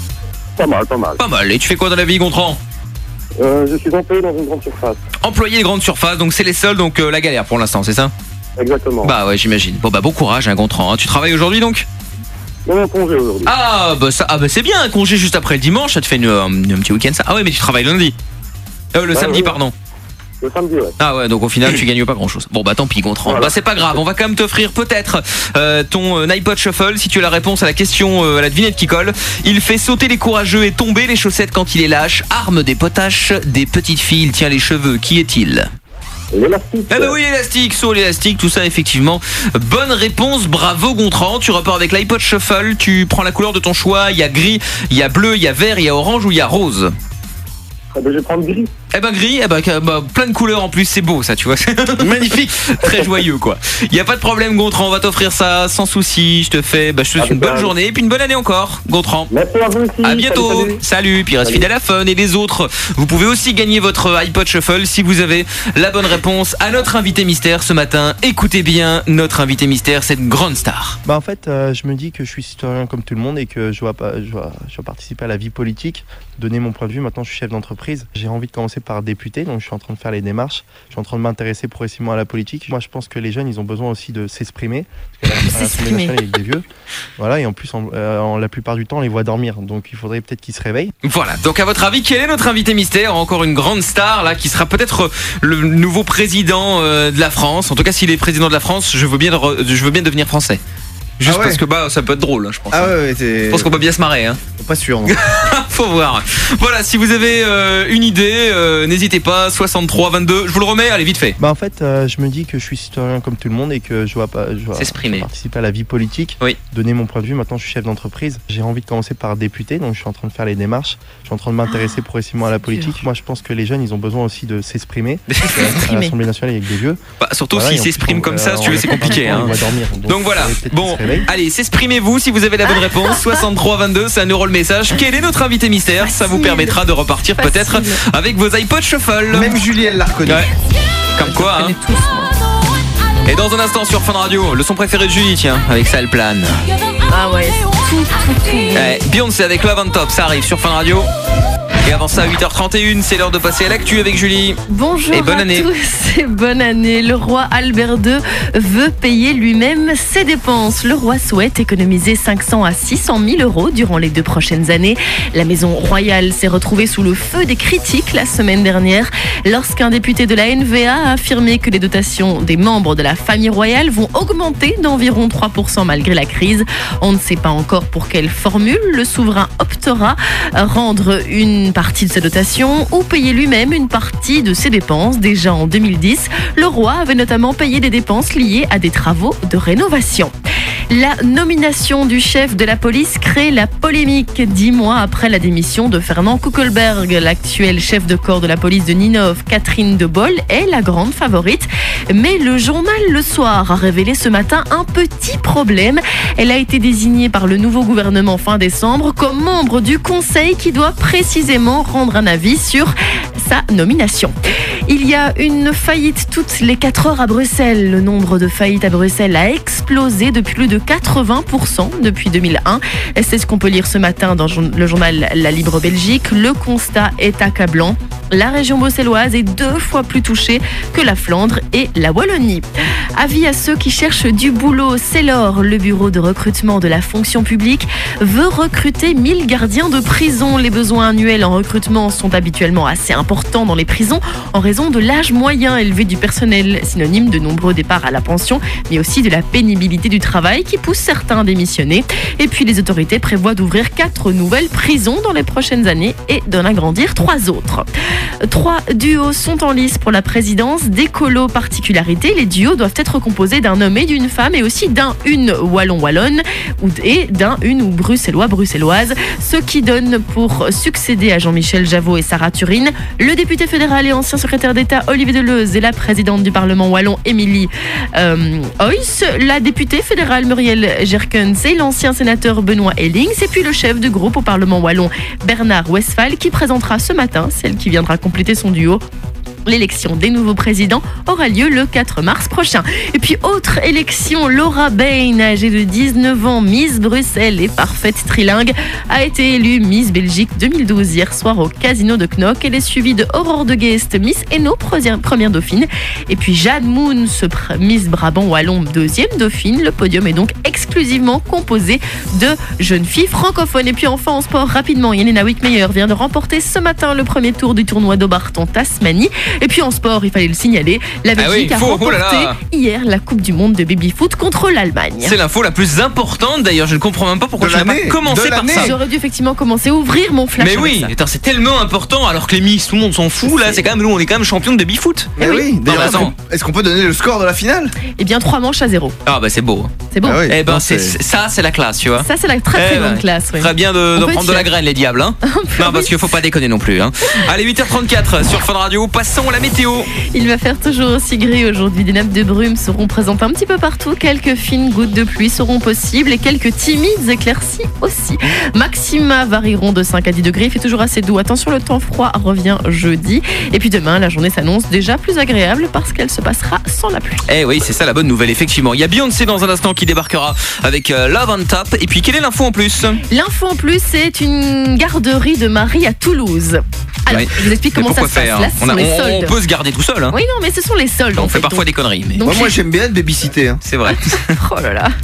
S: Pas mal, pas mal.
A: Pas mal. Et tu fais quoi dans la vie Gontran?
S: euh, Je suis employé dans une grande surface.
A: Employé de grande surface, donc c'est les seuls, donc euh, la galère pour l'instant, c'est ça?
S: Exactement.
A: Bah ouais, j'imagine. Bon bah bon courage hein, Gontran. Tu travailles aujourd'hui donc?
S: Non, non, congé aujourd'hui.
A: Ah bah ça, ah bah c'est bien, un congé juste après le dimanche, ça te fait une, un, un petit week-end ça. Ah ouais mais tu travailles lundi. Euh, le
S: ouais,
A: samedi
S: ouais,
A: pardon.
S: Le samedi, ouais.
A: Ah ouais, donc au final tu gagnes pas grand chose. Bon bah tant pis Gontran. Voilà. Bah c'est pas grave, on va quand même t'offrir peut-être euh, ton euh, iPod Shuffle si tu as la réponse à la question, euh, à la devinette qui colle. Il fait sauter les courageux et tomber les chaussettes quand il est lâche. Arme des potaches, des petites filles, il tient les cheveux. Qui est-il?
S: L'élastique.
A: Eh ben oui, l'élastique, saut l'élastique, tout ça effectivement. Bonne réponse, bravo Gontran. Tu repars avec l'iPod Shuffle, tu prends la couleur de ton choix. Il y a gris, il y a bleu, il y a vert, il y a orange ou il y a rose?
S: Eh ben je vais prendre gris.
A: Eh ben gris, eh ben bah, plein de couleurs en plus, c'est beau ça, tu vois. Magnifique, très joyeux quoi. Il y a pas de problème Gontran, on va t'offrir ça sans souci. Je te fais, bah, je te souhaite une bonne journée et puis une bonne année encore, Gontran.
S: Merci à vous aussi.
A: À bientôt.
S: Salut, salut.
A: Salut. Puis reste fidèle à Fun et les autres. Vous pouvez aussi gagner votre iPod Shuffle si vous avez la bonne réponse à notre invité mystère ce matin. Écoutez bien notre invité mystère, cette grande star.
T: Bah en fait, euh, je me dis que je suis citoyen comme tout le monde et que je dois pas, je dois, je dois participer à la vie politique, donner mon point de vue. Maintenant, je suis chef d'entreprise. J'ai envie de commencer par député, donc je suis en train de faire les démarches. Je suis en train de m'intéresser progressivement à la politique. Moi, je pense que les jeunes, ils ont besoin aussi de s'exprimer. Parce qu'à l'Assemblée nationale, il y a des vieux. Voilà, et en plus, en, euh, en, la plupart du temps, on les voit dormir. Donc, il faudrait peut-être qu'ils se réveillent.
A: Voilà. Donc, à votre avis, quel est notre invité mystère? Encore une grande star là, qui sera peut-être le nouveau président euh, de la France. En tout cas, s'il est président de la France, je veux bien, re- je veux bien devenir français. Juste ah ouais. Parce que bah ça peut être drôle, je pense.
C: Ah ouais, ouais
A: je pense qu'on peut bien se marrer. Hein.
C: Pas sûr.
A: Faut voir. Voilà, si vous avez euh, une idée, euh, n'hésitez pas. soixante-trois vingt-deux. Je vous le remets. Allez, vite fait.
T: Bah en fait, euh, je me dis que je suis citoyen comme tout le monde et que je dois pas, je dois, je dois participer à la vie politique.
A: Oui.
T: Donner mon point de vue. Maintenant, je suis chef d'entreprise. J'ai envie de commencer par député, donc je suis en train de faire les démarches. Je suis en train de m'intéresser ah, progressivement à la politique. Dur. Moi, je pense que les jeunes, ils ont besoin aussi de s'exprimer. À l'Assemblée nationale, il y a que des vieux.
A: Bah, surtout voilà, s'ils s'expriment comme ça, si tu veux, c'est compliqué. Hein.
T: Dormir, donc,
A: donc voilà. Bon, allez, s'exprimer. Vous si vous avez la bonne réponse. Soixante-trois vingt-deux, c'est un euro le message. Quel est notre invité mystère? Facile. Ça vous permettra de repartir Facile. Peut-être avec vos iPod Shuffle.
C: Même Julie elle l'a reconnu.
A: Ouais. Comme quoi hein. Tous, et dans un instant sur Fun Radio, le son préféré de Julie, tiens, avec ça elle plane.
B: Ah ouais, tout, tout, tout.
A: Eh, Beyoncé avec Love on Top, ça arrive sur Fun Radio. Et avant ça, huit heures trente et une, c'est l'heure de passer à l'actu avec Julie.
B: Bonjour
A: et bonne
B: à
A: année.
B: tous et bonne année. Le roi Albert deux veut payer lui-même ses dépenses. Le roi souhaite économiser cinq cents à six cent mille euros durant les deux prochaines années. La maison royale s'est retrouvée sous le feu des critiques la semaine dernière lorsqu'un député de la N V A a affirmé que les dotations des membres de la famille royale vont augmenter d'environ trois pour cent malgré la crise. On ne sait pas encore pour quelle formule le souverain optera, rendre une partie de sa dotation ou payer lui-même une partie de ses dépenses. Déjà en deux mille dix, le roi avait notamment payé des dépenses liées à des travaux de rénovation. La nomination du chef de la police crée la polémique. Dix mois après la démission de Fernand Kuckelberg, l'actuel chef de corps de la police de Ninove, Catherine de Boll, est la grande favorite. Mais le journal Le Soir a révélé ce matin un petit problème. Elle a été désignée par le nouveau gouvernement fin décembre comme membre du conseil qui doit précisément rendre un avis sur sa nomination. Il y a une faillite toutes les quatre heures à Bruxelles. Le nombre de faillites à Bruxelles a explosé de plus de quatre-vingts pour cent depuis deux mille un. C'est ce qu'on peut lire ce matin dans le journal La Libre Belgique. Le constat est accablant. La région bruxelloise est deux fois plus touchée que la Flandre et la Wallonie. Avis à ceux qui cherchent du boulot, Cellor, le bureau de recrutement de la fonction publique, veut recruter mille gardiens de prison. Les besoins annuels en recrutement sont habituellement assez importants dans les prisons en raison de l'âge moyen élevé du personnel, synonyme de nombreux départs à la pension, mais aussi de la pénibilité du travail qui pousse certains à démissionner. Et puis les autorités prévoient d'ouvrir quatre nouvelles prisons dans les prochaines années et d'en agrandir trois autres. Trois duos sont en lice pour la présidence d'Écolo Particularité. Les duos doivent être composés d'un homme et d'une femme et aussi d'un une wallon-wallonne et d'un une ou bruxellois-bruxelloise, ce qui donne pour succéder à Jean-Michel Javot et Sarah Turine le député fédéral et ancien secrétaire d'État Olivier Deleuze et la présidente du Parlement wallon Émilie euh, Oyss, la députée fédérale Muriel Jerkens et l'ancien sénateur Benoît Ellings, et puis le chef de groupe au Parlement wallon Bernard Westphal qui présentera ce matin celle qui viendra compléter son duo. L'élection des nouveaux présidents aura lieu le quatre mars prochain. Et puis, autre élection, Laura Bain, âgée de dix-neuf ans, Miss Bruxelles et parfaite trilingue, a été élue Miss Belgique deux mille douze hier soir au Casino de Knock. Elle est suivie de Aurore de Geest, Miss Hainaut, première dauphine. Et puis, Jade Moon, Miss Brabant Wallon, deuxième dauphine. Le podium est donc exclusivement composé de jeunes filles francophones. Et puis, enfin, en sport, rapidement, Jelena Wickmeyer vient de remporter ce matin le premier tour du tournoi d'Hobart en Tasmanie. Et puis en sport, il fallait le signaler, la Belgique
A: ah oui, faut,
B: a remporté
A: oh là là.
B: hier la Coupe du Monde de baby-foot contre l'Allemagne.
A: C'est l'info la plus importante d'ailleurs, je ne comprends même pas pourquoi
C: de
A: tu n'as pas commencé par ça.
B: J'aurais dû effectivement commencer à ouvrir mon flash.
A: Mais oui, attends, c'est tellement important alors que les Miss, tout le monde s'en fout, là c'est quand même nous, on est quand même champion de baby-foot.
C: Mais oui, oui. D'ailleurs,
A: non,
C: est-ce qu'on peut donner le score de la finale?
B: Eh bien trois manches à zéro.
A: Ah bah c'est beau.
B: C'est beau.
C: Ah oui.
A: Eh ben
C: non,
A: c'est,
C: c'est...
A: ça c'est la classe, tu vois.
B: Ça c'est la très très
A: eh
B: bonne
A: ben,
B: classe. Oui.
A: Très bien de, de prendre de la graine les diables. Hein. Non parce qu'il faut pas déconner non plus. Hein. Allez huit heures trente-quatre sur Fun Radio, passons à la météo.
B: Il va faire toujours aussi gris aujourd'hui. Des nappes de brume seront présentes un petit peu partout. Quelques fines gouttes de pluie seront possibles et quelques timides éclaircies aussi. Maxima varieront de cinq à dix degrés. Il fait toujours assez doux. Attention, le temps froid revient jeudi. Et puis demain, la journée s'annonce déjà plus agréable parce qu'elle se passera sans la pluie.
A: Eh oui, c'est ça la bonne nouvelle, effectivement. Il y a Beyoncé dans un instant qui débarquera avec euh, Love on Top. Et puis, quelle est l'info en plus?
B: L'info en plus, c'est une garderie de Marie à Toulouse. Alors, ouais. je vous explique comment ça se
A: faire,
B: passe. Là,
A: on, a, on, on peut se garder tout seul. Hein.
B: Oui, non, mais ce sont les soldes.
A: On
B: en
A: fait,
B: fait,
A: parfois
B: donc.
A: des conneries. Mais...
C: Donc, moi, moi, j'aime bien être baby-cité. Hein.
A: C'est vrai.
B: Oh là là.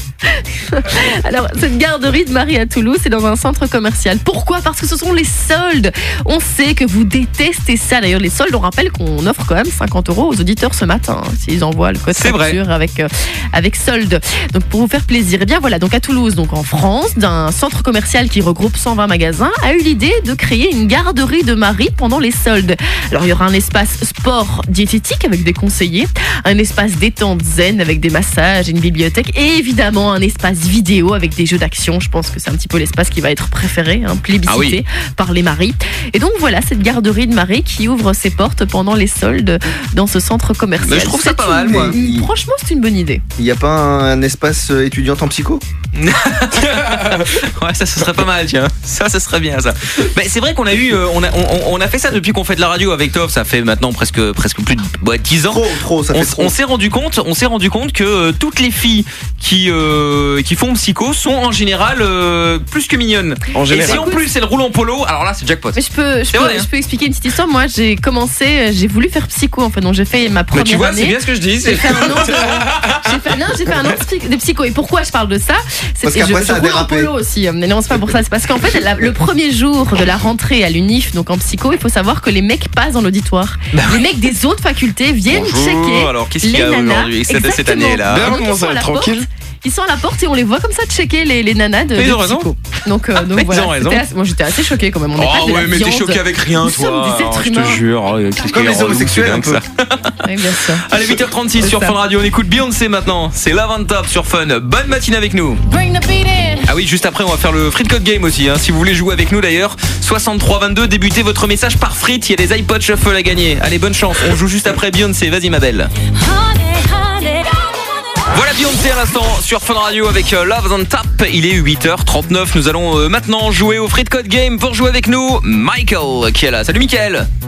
B: Alors, cette garderie de Marie à Toulouse, c'est dans un centre commercial. Pourquoi? Parce que ce sont les soldes. On sait que vous détestez ça. D'ailleurs, les soldes, on rappelle qu'on offre quand même cinquante euros aux auditeurs ce matin, hein, s'ils envoient le code facture avec, euh, avec solde. Donc, pour vous faire plaisir. Et bien voilà, donc à Toulouse, donc en France, d'un centre commercial qui regroupe cent vingt magasins, a eu l'idée de créer une garderie de Marie pendant les soldes. Alors, il y aura un espace sport diététique avec des conseillers, un espace détente zen avec des massages, une bibliothèque et évidemment un espace vidéo avec des jeux d'action. Je pense que c'est un petit peu l'espace qui va être préféré, hein, plébiscité ah oui. par les maris. Et donc voilà, cette garderie de Marie qui ouvre ses portes pendant les soldes dans ce centre commercial.
A: Mais je trouve
B: c'est
A: ça pas mal, moi.
B: Une... Franchement, c'est une bonne idée.
C: Il n'y a pas un, un espace étudiante en psycho?
A: Ouais, ça ce serait pas mal, tiens. Ça, ça serait bien, ça. Mais c'est vrai qu'on a eu, euh, on, a, on, on a fait ça depuis qu'on fait de la radio avec Tov. Ça fait maintenant presque, presque plus de ouais, dix ans.
C: Trop, trop, ça fait
A: on,
C: trop.
A: On s'est rendu compte, on s'est rendu compte que euh, toutes les filles qui, euh, qui font psycho sont en général euh, plus que mignonnes. En général. Et si en plus elles roulent en polo, alors là c'est jackpot.
B: Mais je peux, je peux, vrai, hein. je peux expliquer une petite histoire. Moi, j'ai commencé, j'ai voulu faire psycho en fait, donc j'ai fait ma première année.
A: Mais tu vois,
B: année.
A: c'est bien ce que je dis.
B: J'ai fait un an de, j'ai fait, non, j'ai fait un an de psycho. Et pourquoi je parle de ça?
C: Parce qu'après
B: je,
C: ça a
B: je roule
C: dérapé.
B: en polo aussi. Mais non, c'est pas pour ça. C'est parce qu'en fait, la, le premier jour de la rentrée à l'Unif, donc en psycho, il faut savoir que les mecs passent dans l'auditoire. Bah les mecs des autres facultés viennent
A: Bonjour.
B: checker.
A: Alors qu'est-ce qu'il y a aujourd'hui cette, cette année-là?
B: Ben, comment ça va être tranquille? Ils sont à la porte et on les voit comme ça checker les, les nanas de, de psycho. Donc, euh, donc voilà. Assez, moi j'étais assez choquée quand même. On
A: oh
B: pas de
A: ouais,
B: la
A: mais
B: viande.
A: t'es choquée avec rien,
B: Nous
A: toi.
B: sommes des êtres
A: oh,
B: humains.
A: Je te jure.
C: Comme les homosexuels un peu.
B: Oui, bien sûr.
A: Allez, huit heures trente-six sur Fun Radio. On écoute Beyoncé maintenant. C'est Love on Top sur Fun. Bonne matinée avec nous. Ah oui, juste après, on va faire le Free Code Game aussi. Hein. Si vous voulez jouer avec nous d'ailleurs, soixante-trois vingt-deux, débutez votre message par Frites. Il y a des iPod Shuffle à gagner. Allez, bonne chance. On joue juste après Beyoncé. Vas-y, ma belle. Voilà Beyoncé à l'instant sur Fun Radio avec euh, Love on Top. Il est huit heures trente-neuf. Nous allons euh, maintenant jouer au Free Code Game. Pour jouer avec nous, Michael qui est là. Salut Michael.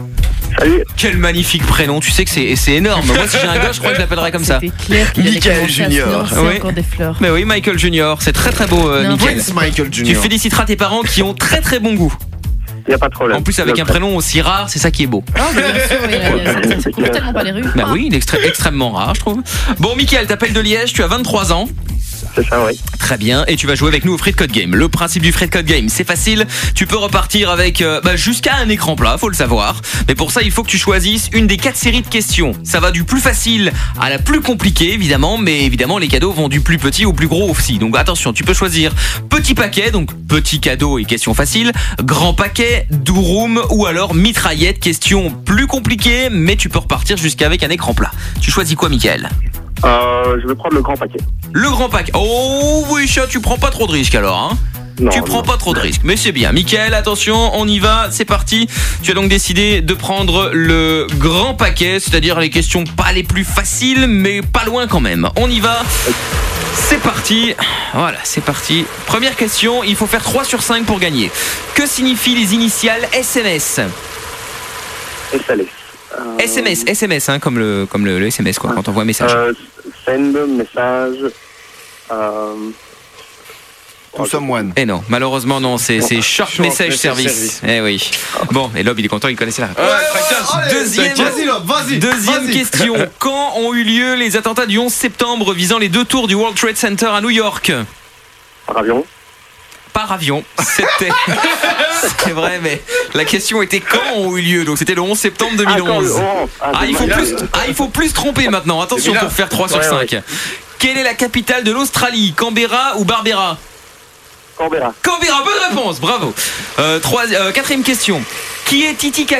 A: Salut. Quel magnifique prénom, tu sais que c'est, c'est énorme. Moi, si j'ai un gosse, je crois que je l'appellerais comme ça.
C: Michael Junior.
A: Oui.
B: Encore des fleurs.
A: Mais oui, Michael Junior. C'est très très beau, euh, Michael.
C: Prince Michael Junior.
A: Tu féliciteras tes parents qui ont très très bon goût.
S: Il n'y a pas de problème.
A: En plus, avec un prénom aussi rare, c'est ça qui est beau.
B: Ah, bien sûr, oui, ça, ça couvre tellement pas les rues.
A: Bah oui, il est extré- extrêmement rare, je trouve. Bon, Michael, t'appelles de Liège, tu as vingt-trois ans.
S: C'est ça, oui.
A: Très bien, et tu vas jouer avec nous au Free Code Game. Le principe du Free Code Game, c'est facile. Tu peux repartir avec euh, bah, jusqu'à un écran plat, faut le savoir. Mais pour ça, il faut que tu choisisses une des quatre séries de questions. Ça va du plus facile à la plus compliquée, évidemment. Mais évidemment, les cadeaux vont du plus petit au plus gros aussi. Donc attention, tu peux choisir petit paquet, donc petit cadeau et questions faciles. Grand paquet, do room ou alors mitraillette, questions plus compliquées. Mais tu peux repartir jusqu'avec un écran plat. Tu choisis quoi, Mickaël ?
S: Euh, je vais prendre le grand paquet.
A: Le grand paquet. Oh oui, chat, tu prends pas trop de risques alors, hein ?
S: Non,
A: tu prends
S: non.
A: pas trop de risques, mais c'est bien. Mickaël, attention, on y va, c'est parti. Tu as donc décidé de prendre le grand paquet, c'est-à-dire les questions pas les plus faciles, mais pas loin quand même. On y va. C'est parti. Voilà, c'est parti. Première question, il faut faire trois sur cinq pour gagner. Que signifient les initiales S M S ?
S: S L S. Euh...
A: S M S, S M S, hein, comme le comme le, le S M S quoi, quand on voit un message.
S: Euh, send, message. Euh...
C: To someone.
A: Eh non, malheureusement non, c'est, c'est Short, Short Message, message service. service. Eh oui. Bon, et Lob il est content, il connaissait la réponse.
C: Ouais,
A: deuxième
C: vas-y, Lob, vas-y,
A: deuxième
C: vas-y.
A: question. Quand ont eu lieu les attentats du onze septembre visant les deux tours du World Trade Center à New York ?
S: Par avion.
A: Par avion, c'était. C'est vrai, mais la question était quand ont eu lieu, donc c'était le onze septembre deux mille onze.
S: Ah, oh, ah,
A: ah, il faut plus, ah, il faut plus tromper maintenant. Attention pour faire trois sur cinq. Ouais. Quelle est la capitale de l'Australie ? Canberra ou Barbera ?
S: Canberra.
A: Canberra, bonne réponse, bravo. Euh, trois, euh, quatrième question. Qui est Titicaca ?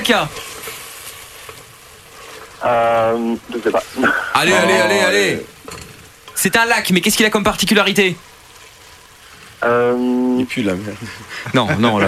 S: Euh, je sais pas.
A: Allez, oh, allez, allez, allez. C'est un lac, mais qu'est-ce qu'il a comme particularité ?
S: Euh...
T: Il pue la merde.
A: Non, non, là.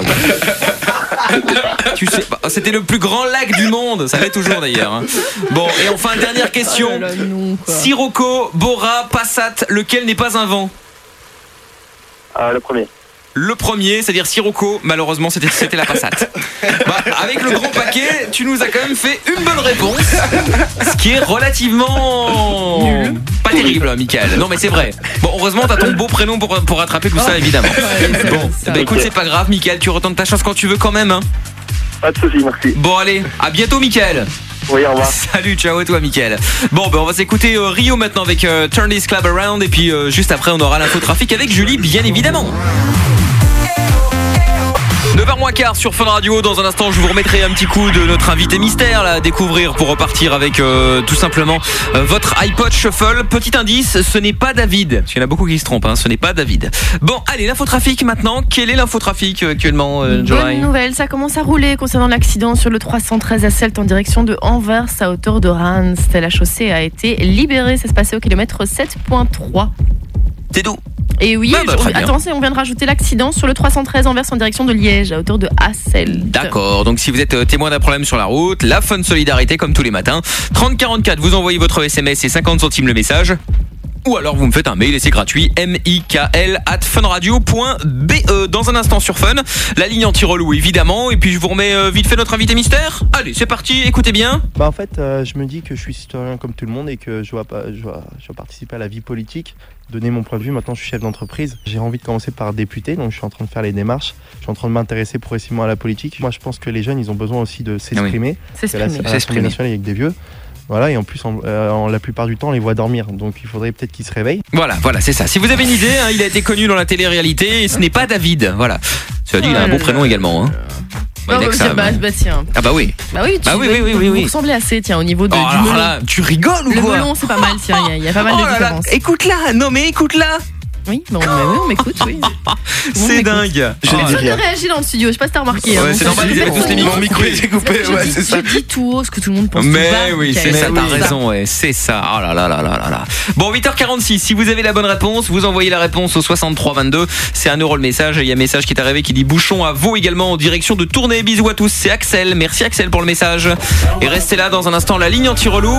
A: Tu sais, c'était le plus grand lac du monde, ça l'est toujours d'ailleurs. Hein. Bon, et enfin dernière question.
B: Oh là là, non,
A: Sirocco, Bora, Passat, lequel n'est pas un vent ?
S: euh, Le premier.
A: Le premier, c'est-à-dire Sirocco, malheureusement c'était, c'était la Passat. Bah, avec le grand paquet, tu nous as quand même fait une bonne réponse, ce qui est relativement nul. Pas terrible, hein, Mickaël. Non mais c'est vrai. Bon, heureusement t'as ton beau prénom pour, pour rattraper tout ça, évidemment. Bon, bah écoute, c'est pas grave, Mickaël, tu retentes ta chance quand tu veux quand même. Hein.
S: Pas de soucis, merci.
A: Bon allez, à bientôt, Mickaël.
S: Oui, au revoir.
A: Salut, ciao à toi, Mickaël. Bon, ben on va s'écouter euh, Rio maintenant avec euh, Turn This Club Around, et puis euh, juste après on aura l'infotrafic avec Julie, bien évidemment. neuf heures moins quart sur Fun Radio. Dans un instant, je vous remettrai un petit coup de notre invité mystère là, à découvrir pour repartir avec euh, tout simplement euh, votre iPod Shuffle. Petit indice, ce n'est pas David. Parce qu'il y en a beaucoup qui se trompent, hein, ce n'est pas David. Bon, allez, l'infotrafic maintenant. Quel est l'infotrafic euh, actuellement, euh, Joy ?
B: Bonne nouvelle, ça commence à rouler concernant l'accident sur le trois cent treize à Celt en direction de Anvers à hauteur de Ranst. La chaussée a été libérée, ça se passait au kilomètre sept virgule trois.
A: T'es d'où ?
B: Et oui,
A: ah bah,
B: on, attention, on vient de rajouter l'accident sur le trois cent treize Anvers en direction de Liège, à hauteur de Hasselt.
A: D'accord, donc si vous êtes témoin d'un problème sur la route, la Fun Solidarité comme tous les matins, trente quarante-quatre, vous envoyez votre S M S et cinquante centimes le message. Ou alors vous me faites un mail et c'est gratuit, mikl at funradio point be. Dans un instant sur Fun, la ligne anti-relou évidemment, et puis je vous remets euh, vite fait notre invité mystère. Allez, c'est parti, écoutez bien.
T: Bah en fait, euh, je me dis que je suis citoyen comme tout le monde et que je dois, pas, je dois, je dois participer à la vie politique, donner mon point de vue. Maintenant je suis chef d'entreprise, j'ai envie de commencer par député, donc je suis en train de faire les démarches, je suis en train de m'intéresser progressivement à la politique. Moi je pense que les jeunes ils ont besoin aussi de s'exprimer.
B: Ah oui. S'exprimer.
T: À l'Assemblée nationale avec des vieux. Voilà, et en plus, en, euh, en la plupart du temps, on les voit dormir. Donc, il faudrait peut-être qu'ils se réveillent.
A: Voilà, voilà, c'est ça. Si vous avez une idée, hein, il a été connu dans la télé-réalité et ce n'est pas David. Voilà. Cela dit, il a un beau prénom également. Hein.
B: Bah, oh, bah, bah, bah, tiens.
A: Ah bah oui.
B: Bah oui, tu
A: bah oui, oui, oui, oui,
B: vous
A: oui.
B: ressemblez assez, tiens, au niveau de,
A: oh,
B: du
A: alors
B: melon.
A: Là, tu rigoles ou
B: le
A: quoi ?
B: Le melon, c'est pas mal, tiens, il y, y a pas mal
A: oh
B: de différences.
A: Écoute-la, non mais écoute-la.
B: Oui, bon, bah, oui, on m'écoute, oui.
A: C'est dingue.
B: Je oh, ne réagit dans le studio, je sais pas si t'as remarqué.
A: Ouais,
B: hein,
A: c'est normal, ils avaient tous les micros.
C: Mon micro était coupé, ouais, c'est ça.
B: Je dis tout haut ce que tout le monde pense.
A: Mais
B: tout bas,
A: oui, c'est ça, t'as raison, ouais, c'est ça. Oh là là là là là là. Bon, huit heures quarante-six, si vous avez la bonne réponse, vous envoyez la réponse au soixante-trois vingt-deux. C'est un euro le message. Il y a un message qui est arrivé qui dit bouchon à Vaud également en direction de Tournai. Bisous à tous, c'est Axel. Merci Axel pour le message. Et restez là dans un instant, la ligne anti-relou.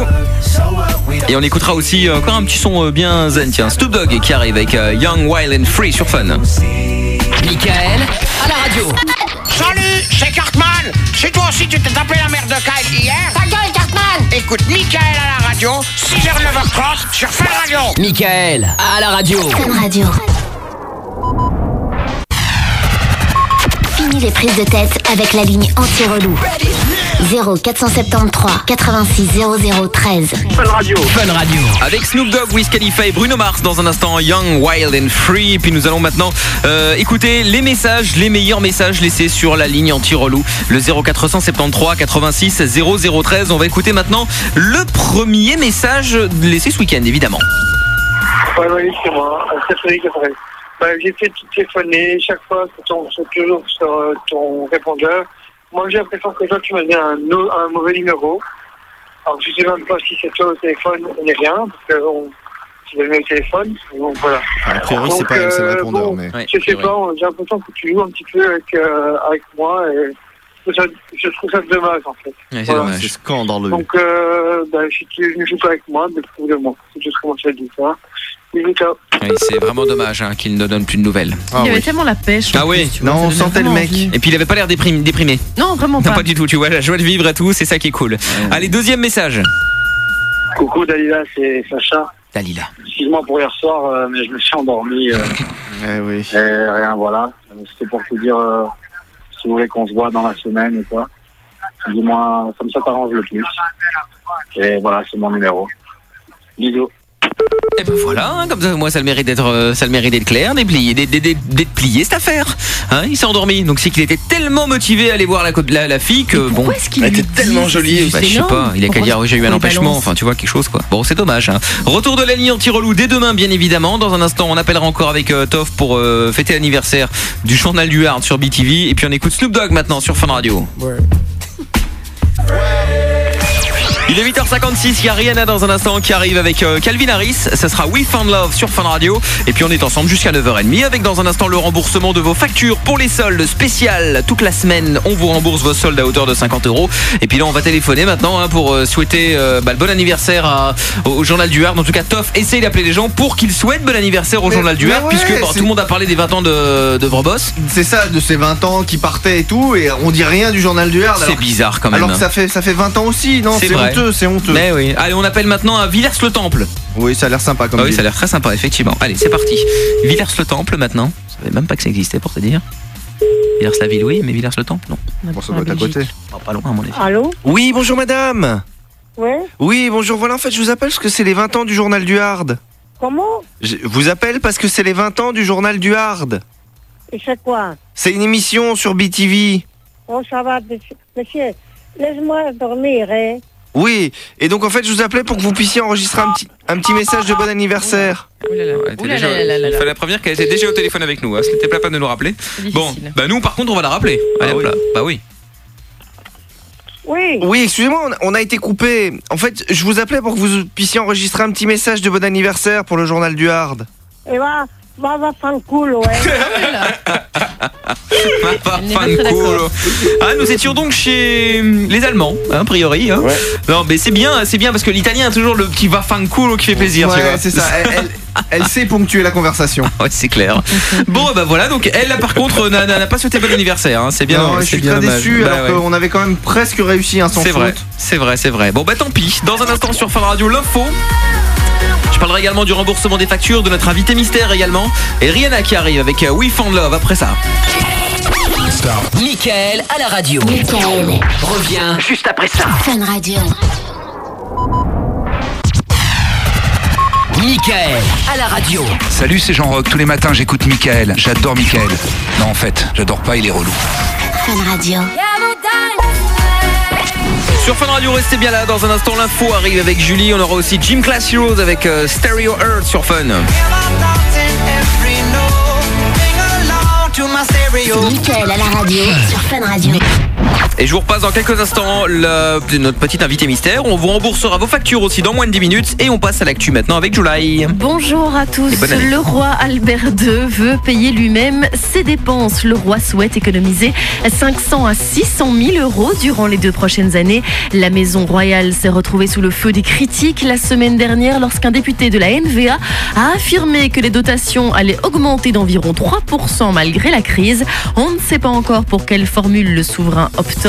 A: Et on écoutera aussi encore un petit son bien zen, tiens, Snoop Dogg qui arrive avec Young, Wild and Free sur Fun.
E: Mickaël à la radio.
G: Salut, c'est Cartman.
U: C'est toi aussi, tu t'es tapé la merde de Kyle hier?
O: Ta gueule, Cartman!
U: Écoute, Michael à la radio, six heures neuf heures trente sur Fun Radio.
E: Michael à la radio.
F: Fun Radio. Fini les prises de tête avec la ligne anti-relou. zéro quatre cent soixante-treize quatre-vingt-six zéro zéro treize.
U: Fun Radio.
E: Fun Radio.
A: Avec Snoop Dogg, Wiz Khalifa et Bruno Mars dans un instant, Young, Wild and Free. Et puis nous allons maintenant euh, écouter les messages, les meilleurs messages laissés sur la ligne anti-relou. Le zéro quatre cent soixante-treize quatre-vingt-six zéro zéro treize. On va écouter maintenant le premier message laissé ce week-end, évidemment.
P: Ouais, oui, c'est moi. C'est Frédéric Appareil. Bah, j'ai fait tout téléphoner, chaque fois que ton, c'est toujours sur euh, ton répondeur. Moi, j'ai l'impression que toi, tu m'as donné un, no- un mauvais numéro. Alors, je sais même pas si c'est toi au téléphone ou rien, parce que on, tu l'as mis au téléphone. Donc, voilà.
C: A priori, c'est pas elle, c'est le répondeur,
P: bon,
C: mais.
P: Ouais, je sais pas, j'ai l'impression que tu joues un petit peu avec, euh, avec moi et je trouve, ça, je trouve ça dommage, en fait.
A: Ouais, c'est
P: voilà.
A: dommage.
C: C'est scandaleux.
P: Donc, euh, bah, si tu ne joues pas avec moi, bah, trouve-le-moi. C'est juste comment ça dit ça. Bisous, ciao.
A: Oui, c'est vraiment dommage hein, qu'il ne donne plus de nouvelles.
B: Il avait tellement la pêche.
A: Ah oui,
B: non, on sentait le mec.
A: Et puis il avait pas l'air déprimé. déprimé.
B: Non, vraiment pas.
A: Non, pas du tout, tu vois, la joie de vivre et tout, c'est ça qui est cool. Ouais. Allez, deuxième message.
P: Coucou Dalila, c'est Sacha.
A: Dalila.
P: Excuse-moi pour hier soir, euh, mais je me suis endormi. Euh,
C: eh oui.
P: Et rien, voilà. C'était pour te dire euh, si vous voulez qu'on se voit dans la semaine ou quoi. Dis-moi, comme ça t'arrange le plus. Et voilà, c'est mon numéro. Bisous.
A: Et ben voilà, hein, comme ça, moi ça le mérite d'être, euh, ça le mérite d'être clair, d'être plié, d'être, d'être, d'être plié cette affaire. Hein, il s'est endormi, donc c'est qu'il était tellement motivé à aller voir la, la, la fille que bon.
B: Est-ce qu'il
C: elle était tellement jolie.
A: Bah, je sais pas, il a qu'à dire oui, j'ai eu un empêchement, enfin tu vois quelque chose quoi. Bon, c'est dommage. Hein. Retour de la ligne anti-relou dès demain, bien évidemment. Dans un instant, on appellera encore avec euh, Toff pour euh, fêter l'anniversaire du journal du Hard sur B T V, et puis on écoute Snoop Dogg maintenant sur Fun Radio. Ouais. Il est huit heures cinquante-six, il y a Rihanna dans un instant qui arrive avec euh, Calvin Harris. Ça sera We Found Love sur Fun Radio. Et puis on est ensemble jusqu'à neuf heures trente avec dans un instant le remboursement de vos factures pour les soldes spéciales. Toute la semaine, on vous rembourse vos soldes à hauteur de cinquante euros. Et puis là, on va téléphoner maintenant hein, pour euh, souhaiter euh, bah, le bon anniversaire à, au, au Journal du Hard. En tout cas, Toff essaye d'appeler les gens pour qu'ils souhaitent bon anniversaire au
C: mais,
A: Journal du Hard.
C: ouais,
A: puisque bon, tout le monde a parlé des vingt ans de, de Vreboss.
C: C'est ça, de ces vingt ans qui partaient et tout. Et on dit rien du Journal du Hard.
A: C'est
C: alors,
A: bizarre quand même.
C: Alors que ça fait, ça fait vingt ans aussi. Non, c'est, c'est honteux, c'est honteux.
A: Mais oui. Allez, on appelle maintenant à Villers-le-Temple.
C: Oui, ça a l'air sympa comme
A: ah oui,
C: ville.
A: ça a l'air très sympa, effectivement. Allez, c'est parti. Villers-le-Temple maintenant. Je savais même pas que ça existait pour te dire. Villers-la-Ville, oui, mais Villers-le-Temple, non.
C: Bon, ça doit être à côté.
A: Oh, pas loin, à mon avis.
H: Allô? Oui, bonjour madame.
D: Ouais.
H: Oui, bonjour, voilà, en fait, je vous appelle parce que c'est les vingt ans du Journal du Hard.
D: Comment?
H: Je vous appelle parce que c'est les vingt ans du Journal du Hard.
D: Et c'est quoi?
H: C'est une émission sur B T V.
D: Oh, ça va, monsieur. Laisse-moi dormir, hein.
H: Oui, et donc en fait je vous appelais pour que vous puissiez enregistrer un petit, un petit message de bon anniversaire.
A: Il fallait prévenir qu'elle était déjà au téléphone avec nous, hein. C'était pas la peine de nous rappeler. Bon, bah nous par contre on va la rappeler. Allez, ah, oui. Bah oui.
D: Oui.
H: Oui, excusez-moi, on a été coupé. En fait, je vous appelais pour que vous puissiez enregistrer un petit message de bon anniversaire pour le Journal du Hard.
D: Et va, va, va, fan cool, ouais.
A: Va, fan cool. Ah, nous étions donc chez les Allemands, hein, a priori. Hein. Ouais. Non, mais c'est bien, c'est bien parce que l'italien a toujours le petit va fan cool qui fait plaisir.
H: Ouais,
A: tu vois.
H: c'est ça. Elle, elle, elle sait ponctuer la conversation.
A: Ouais, c'est clair. Bon, bah voilà. Donc elle, là, par contre, n'a, n'a pas souhaité bon anniversaire. Hein. C'est bien.
H: Non,
A: c'est
H: je suis
A: bien
H: très
A: dommage.
H: déçu.
A: Bah,
H: alors
A: ouais.
H: qu'on avait quand même presque réussi un sans
A: C'est
H: faute.
A: vrai, c'est vrai, c'est vrai. Bon, bah tant pis. Dans un instant sur Fun Radio, l'info. Je parlerai également du remboursement des factures, de notre invité mystère également. Et Rihanna qui arrive avec We Found Love après ça.
E: Michael à la radio.
F: Michael
E: revient juste après ça.
F: Fun Radio.
E: Michael à la radio.
V: Salut, c'est Jean-Roch. Tous les matins, j'écoute Michael. J'adore Michael. Non, en fait, j'adore pas, il est relou.
F: Fun Radio.
A: Sur Fun Radio, restez bien là. Dans un instant, l'info arrive avec Julie. On aura aussi Gym Class Heroes avec euh, Stereo Earth sur Fun.
F: Michael à la radio sur Fun Radio.
A: Et je vous repasse dans quelques instants le, notre petit invité mystère. On vous remboursera vos factures aussi dans moins de dix minutes. Et on passe à l'actu maintenant avec Julie.
B: Bonjour à tous. Le roi Albert deux veut payer lui-même ses dépenses. Le roi souhaite économiser cinq cents à six cent mille euros durant les deux prochaines années. La maison royale s'est retrouvée sous le feu des critiques la semaine dernière lorsqu'un député de la N V A a affirmé que les dotations allaient augmenter d'environ trois pour cent malgré la crise. On ne sait pas encore pour quelle formule le souverain optera.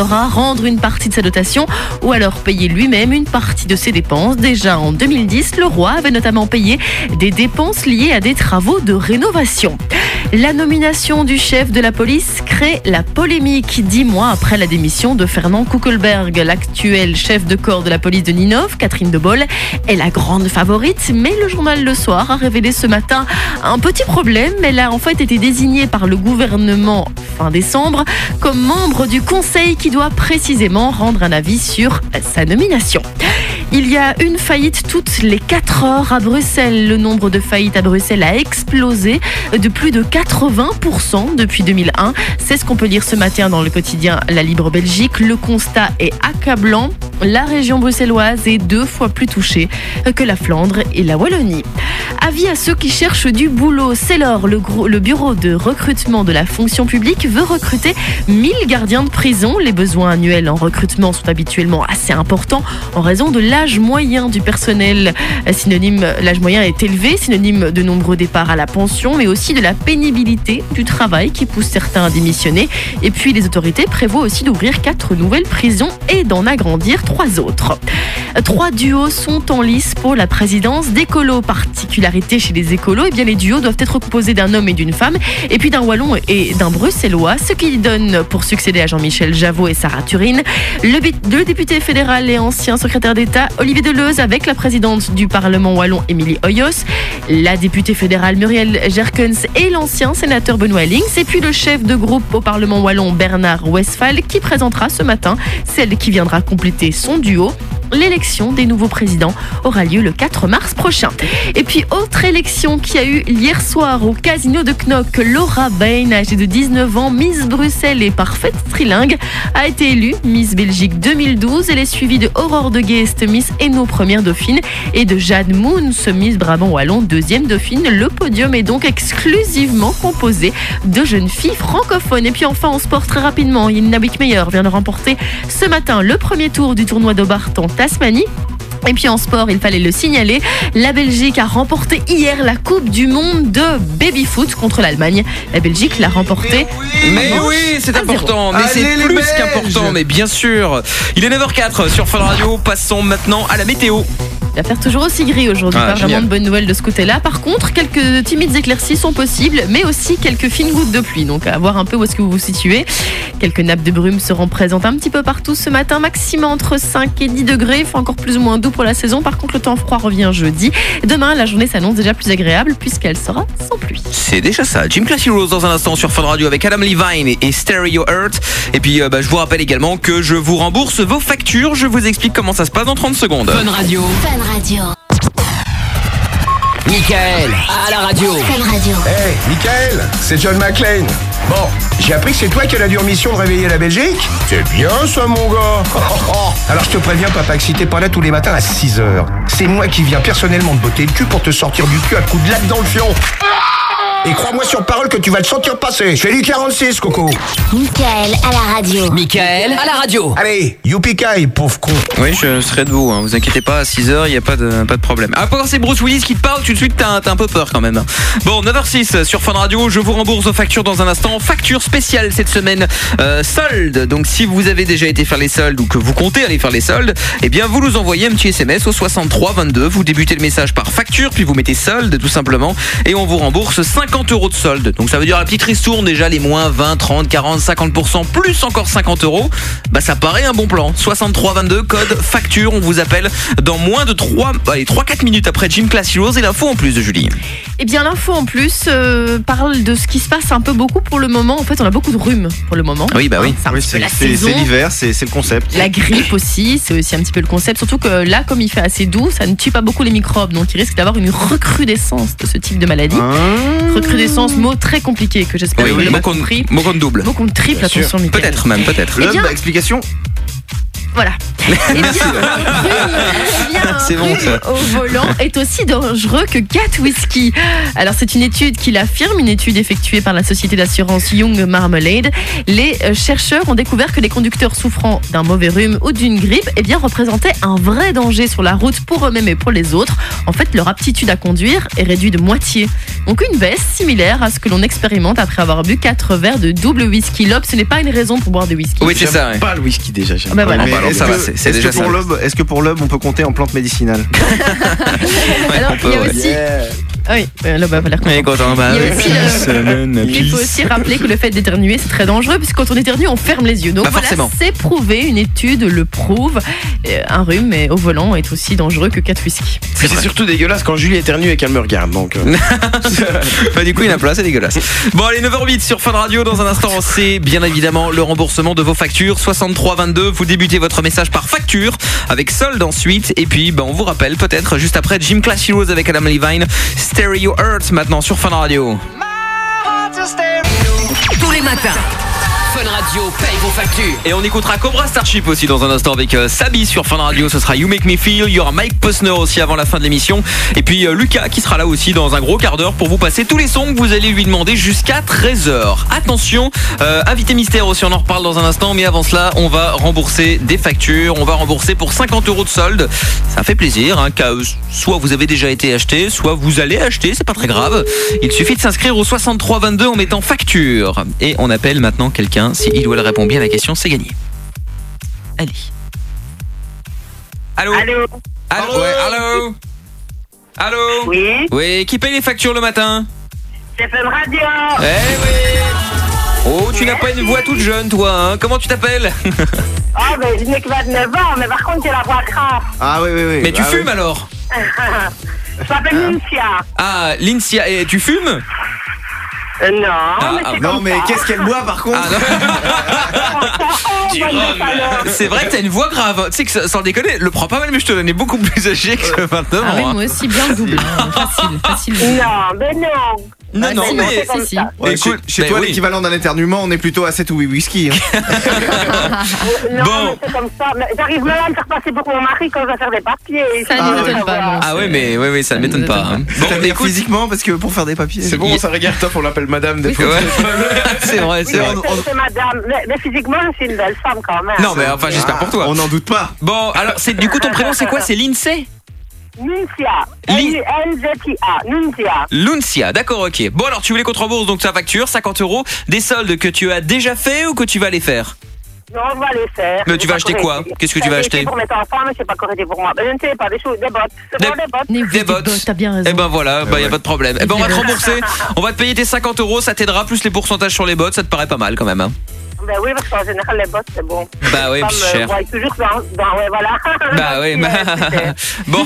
B: restaurera, rendre une partie de sa dotation ou alors payer lui-même une partie de ses dépenses. Déjà en deux mille dix, le roi avait notamment payé des dépenses liées à des travaux de rénovation. La nomination du chef de la police crée la polémique dix mois après la démission de Fernand Kuckelberg. L'actuel chef de corps de la police de Ninove, Catherine de Boll, est la grande favorite, mais le journal Le Soir a révélé ce matin un petit problème. Elle a en fait été désignée par le gouvernement fin décembre comme membre du conseil qui doit précisément rendre un avis sur sa nomination. Il y a une faillite toutes les quatre heures à Bruxelles. Le nombre de faillites à Bruxelles a explosé de plus de quatre-vingts pour cent depuis deux mille un. C'est ce qu'on peut lire ce matin dans le quotidien La Libre Belgique. Le constat est accablant. La région bruxelloise est deux fois plus touchée que la Flandre et la Wallonie. Avis à ceux qui cherchent du boulot. C'est l'heure. Le, gros, le bureau de recrutement de la fonction publique veut recruter mille gardiens de prison. Les besoins annuels en recrutement sont habituellement assez importants en raison de l'âge moyen du personnel. Synonyme, l'âge moyen est élevé, synonyme de nombreux départs à la pension, mais aussi de la pénibilité du travail qui pousse certains à démissionner. Et puis les autorités prévoient aussi d'ouvrir quatre nouvelles prisons et d'en agrandir trois autres. Trois duos sont en lice pour la présidence d'Écolo. Particularité chez les écolos, eh bien les duos doivent être composés d'un homme et d'une femme, et puis d'un Wallon et d'un Bruxellois, ce qui donne pour succéder à Jean-Michel Javot et Sarah Turine le, le député fédéral et ancien secrétaire d'État Olivier Deleuze avec la présidente du Parlement wallon Émilie Hoyos, la députée fédérale Muriel Jerkens et l'ancien sénateur Benoît Lings, et puis le chef de groupe au Parlement wallon Bernard Westphal qui présentera ce matin celle qui viendra compléter son duo. L'élection des nouveaux présidents aura lieu le quatre mars prochain. Et puis, autre élection qui a eu hier soir au casino de Knock. Laura Bain, âgée de dix-neuf ans, Miss Bruxelles et parfaite trilingue, a été élue Miss Belgique deux mille douze. Elle est suivie de Aurore de Geest, Miss Hainaut, première dauphine, et de Jade Moons, Miss Brabant Wallon, deuxième dauphine. Le podium est donc exclusivement composé de jeunes filles francophones. Et puis enfin, en sport, très rapidement, Yelena Wickmeyer vient de remporter ce matin le premier tour du tournoi d'Hobart en Tasmanie. Et puis en sport, il fallait le signaler, la Belgique a remporté hier la Coupe du Monde de baby-foot contre l'Allemagne. La Belgique l'a remporté.
A: Mais oui, c'est important, mais c'est
C: Allez,
A: plus
C: les
A: qu'important, mais bien sûr. Il est neuf heures quatre sur Fun Radio, passons maintenant à la météo.
B: Il va faire toujours aussi gris aujourd'hui,
A: Ah,
B: pas
A: génial.
B: vraiment de bonnes nouvelles de ce côté-là. Par contre, quelques timides éclaircies sont possibles, mais aussi quelques fines gouttes de pluie. Donc à voir un peu où est-ce que vous vous situez. Quelques nappes de brume seront présentes un petit peu partout ce matin, maximum entre cinq et dix degrés. Il fait encore plus ou moins doux pour la saison. Par contre, le temps froid revient jeudi. Demain, la journée s'annonce déjà plus agréable puisqu'elle sera sans pluie.
A: C'est déjà ça. Jim Class Heroes dans un instant sur Fun Radio avec Adam Levine et Stereo Earth. Et puis, euh, bah, je vous rappelle également que je vous rembourse vos factures. Je vous explique comment ça se passe dans trente secondes.
E: Fun Radio.
F: Fun Radio.
E: Michael, à la radio.
F: Fun Radio.
L: Hey, Michael, c'est John McClane. Bon, j'ai appris que c'est toi qui as la dure mission de réveiller la Belgique. C'est bien ça, mon gars. Alors je te préviens, papa, que si t'es pas là tous les matins à six heures, c'est moi qui viens personnellement te botter le cul pour te sortir du cul à coups de latte dans le fion. Et crois-moi sur parole que tu vas le sentir passer. Je fais du quarante-six, Coco.
F: Michael à la radio.
E: Michael, à la radio.
L: Allez, youpi-kai, pauvre con.
A: Oui, je serai de vous, hein. Vous inquiétez pas, à six heures, il n'y a pas de, pas de problème. Ah, quand c'est Bruce Willis qui te parle, tout de suite, t'as, t'as un peu peur quand même. Bon, neuf heures six sur Fun Radio, je vous rembourse vos factures dans un instant. Facture spéciale cette semaine, euh, solde. Donc si vous avez déjà été faire les soldes ou que vous comptez aller faire les soldes, eh bien vous nous envoyez un petit S M S au soixante-trois vingt-deux. Vous débutez le message par facture, puis vous mettez solde tout simplement, et on vous rembourse cinquante euros de solde. Donc ça veut dire la petite ristourne, déjà les moins vingt, trente, quarante, cinquante pour cent plus encore cinquante euros. Bah ça paraît un bon plan. soixante-trois vingt-deux, code facture, on vous appelle dans moins de trois, allez, trois quatre minutes après Jim Class Heroes et l'info en plus de Julie.
B: Eh bien, l'info en plus euh, parle de ce qui se passe un peu beaucoup pour le moment. En fait, on a beaucoup de rhumes pour le moment.
A: Oui, bah oui.
B: C'est un
C: Oui,
B: petit peu
C: c'est,
B: la
C: c'est-
B: saison.
C: c'est l'hiver, c'est, c'est le concept.
B: La grippe aussi, c'est aussi un petit peu le concept. Surtout que là, comme il fait assez doux, ça ne tue pas beaucoup les microbes. Donc, il risque d'avoir une recrudescence de ce type de maladie. Recrudescence, mot très compliqué que j'espère
A: Oui,
B: que vous
A: oui,
B: l'avez
A: mot compte-
B: compris.
A: mot compte double.
B: Mot compte triple,
A: Bien sûr.
B: attention, Mickaël.
A: Peut-être même, peut-être.
B: Eh
C: Le,
B: bien,
C: bah, explication
B: Voilà. Eh bien, un rhume, eh bien, un
A: C'est bon,
B: rhume
A: ça.
B: au volant est aussi dangereux que quatre whisky. Alors, c'est une étude qui l'affirme, une étude effectuée par la société d'assurance Young Marmalade. Les euh, chercheurs ont découvert que les conducteurs souffrant d'un mauvais rhume ou d'une grippe, eh bien, représentaient un vrai danger sur la route pour eux-mêmes et pour les autres. En fait, leur aptitude à conduire est réduite de moitié. Donc, une baisse similaire à ce que l'on expérimente après avoir bu quatre verres de double whisky. L'O B, ce n'est pas une raison pour boire du whisky.
A: Oui, c'est ça. Ouais.
H: Pas le whisky déjà.
B: Ah bah voilà.
H: Mais
A: alors,
H: est-ce
A: ça
H: que,
A: va, c'est- c'est
H: est-ce
A: déjà
H: que pour
A: ça.
H: l'O B, est-ce que pour l'O B, on peut compter en plante médicinale?
B: Alors, il y a
A: ouais.
B: aussi. Ah oui, euh, l'O B va l'air content.
A: Il est content, bah,
B: Il y a
A: ouais.
B: aussi le-
A: Semaine,
B: Il faut
A: peace.
B: aussi rappeler que le fait d'éternuer, c'est très dangereux, puisque quand on éternue, on ferme les yeux. Donc
A: Bah,
B: voilà,
A: forcément.
B: c'est prouvé, une étude le prouve. Euh, Un rhume mais au volant est aussi dangereux que quatre whisky.
R: Mais c'est surtout dégueulasse quand Julie éternue et qu'elle me regarde. Donc, euh.
A: Bah, du coup, il y en a plein, c'est dégueulasse. Bon, allez, neuf heures huit sur Fun Radio. Dans un instant, c'est bien évidemment le remboursement de vos factures. soixante-trois vingt-deux. Vous débutez votre message par facture avec solde ensuite. Et puis, bah, on vous rappelle peut-être juste après Gym Class Heroes avec Adam Levine. Stereo Earth maintenant sur Fun Radio.
E: Tous les matins, Fun Radio paye vos factures.
A: Et on écoutera Cobra Starship aussi dans un instant avec euh, Sabi sur Fun Radio. Ce sera You Make Me Feel. Il y aura Mike Posner aussi avant la fin de l'émission. Et puis euh, Lucas qui sera là aussi dans un gros quart d'heure pour vous passer tous les sons que vous allez lui demander jusqu'à treize heures. Attention, euh, invité mystère aussi, on en reparle dans un instant. Mais avant cela, on va rembourser des factures. On va rembourser pour cinquante euros de solde. Ça fait plaisir, hein, car euh, soit vous avez déjà été acheté, soit vous allez acheter, c'est pas très grave. Il suffit de s'inscrire au soixante-trois vingt-deux en mettant facture. Et on appelle maintenant quelqu'un. Si il ou elle répond bien à la question, c'est gagné. Allez. Allô.
D: Allô.
A: Allô. Ouais, allô. Allô.
D: Oui.
A: Oui, qui paye les factures le matin?
D: C'est Fun Radio.
A: Eh oui. Oh, tu n'as pas une voix toute jeune, toi, hein? Comment tu t'appelles?
D: Ah, ben, je n'ai que vingt-neuf ans, mais par contre, j'ai la voix grave.
H: Ah oui, oui, oui.
A: Mais tu
H: Ah,
A: fumes
H: oui.
A: alors?
D: Je m'appelle Lucia.
A: Ah, Lincia, et tu fumes?
D: Euh, non,
A: Ah,
D: mais
A: ah,
D: c'est
H: Non,
D: comme
H: mais
D: ça.
H: qu'est-ce qu'elle boit par contre?
D: Oh, bande de salopes.
A: C'est vrai que t'as une voix grave. Tu sais que sans déconner, le prends pas mal, mais je te donnais beaucoup plus âgé que vingt-neuf
B: Ah oui,
A: ans. hein.
B: moi aussi, bien le double. hein. Facile, facile.
D: Non, mais non.
A: Non,
D: Ah,
A: non,
D: si,
A: mais.
D: c'est comme
B: si, si.
D: ça.
H: Ouais,
A: Écoute,
H: chez chez
A: ben
H: toi,
A: oui.
H: l'équivalent d'un éternuement, on est plutôt à sept ou huit whisky. Hein.
D: Non,
A: Bon.
D: mais c'est comme ça. Mais j'arrive même à me faire passer pour mon mari quand je vais faire des papiers.
B: Ça
H: Ah,
B: ne m'étonne
H: ouais.
B: pas, non.
A: Ah ouais, mais oui, oui, ça ne m'étonne pas. hein. Bon,
H: C'est-à-dire
A: écoute,
H: physiquement, parce que pour faire des papiers.
R: c'est bon, ça regarde top, on l'appelle madame des
B: Oui,
R: fois.
A: ouais. c'est vrai, c'est
D: Oui,
A: vrai.
D: c'est- c'est madame. Mais, mais physiquement, je suis une belle femme quand même.
A: Non, mais enfin, j'espère pour toi.
H: On n'en doute pas.
A: Bon, alors, c'est du coup ton prénom, c'est quoi? C'est Lindsay?
D: Nuncia.
A: Li-
D: N Z I A. Nuncia.
A: Luncia, d'accord, ok. Bon, alors tu voulais qu'on te rembourse donc ta facture, cinquante euros, des soldes que tu as déjà fait ou que tu vas aller faire?
D: Non, on va les faire.
A: Mais tu
D: J'ai
A: vas
D: pas
A: acheter
D: corrigé.
A: quoi? Qu'est-ce que tu
D: Ça
A: vas
D: a
A: acheter?
D: été pour mes enfants, mais c'est pas corrigé pour moi. Mais je ne sais pas, des choses, des bottes. C'est
A: Des-
D: bon, des bottes.
B: Mais oui,
A: Des
B: des
A: bottes.
B: bottes, t'as bien raison.
A: Eh ben voilà, bah y a pas de problème. Eh ben on va te rembourser, on va te payer tes cinquante euros, ça t'aidera, plus les pourcentages sur les bottes, ça te paraît pas mal quand même, hein?
D: Ben oui, parce qu'en général, les bottes, c'est bon.
A: Bah oui,
D: Ça
A: puis
D: me
A: cher.
D: voit toujours dans, dans, ouais, voilà.
A: Bah oui,
D: Merci,
A: bah...
D: euh, super.
A: bon,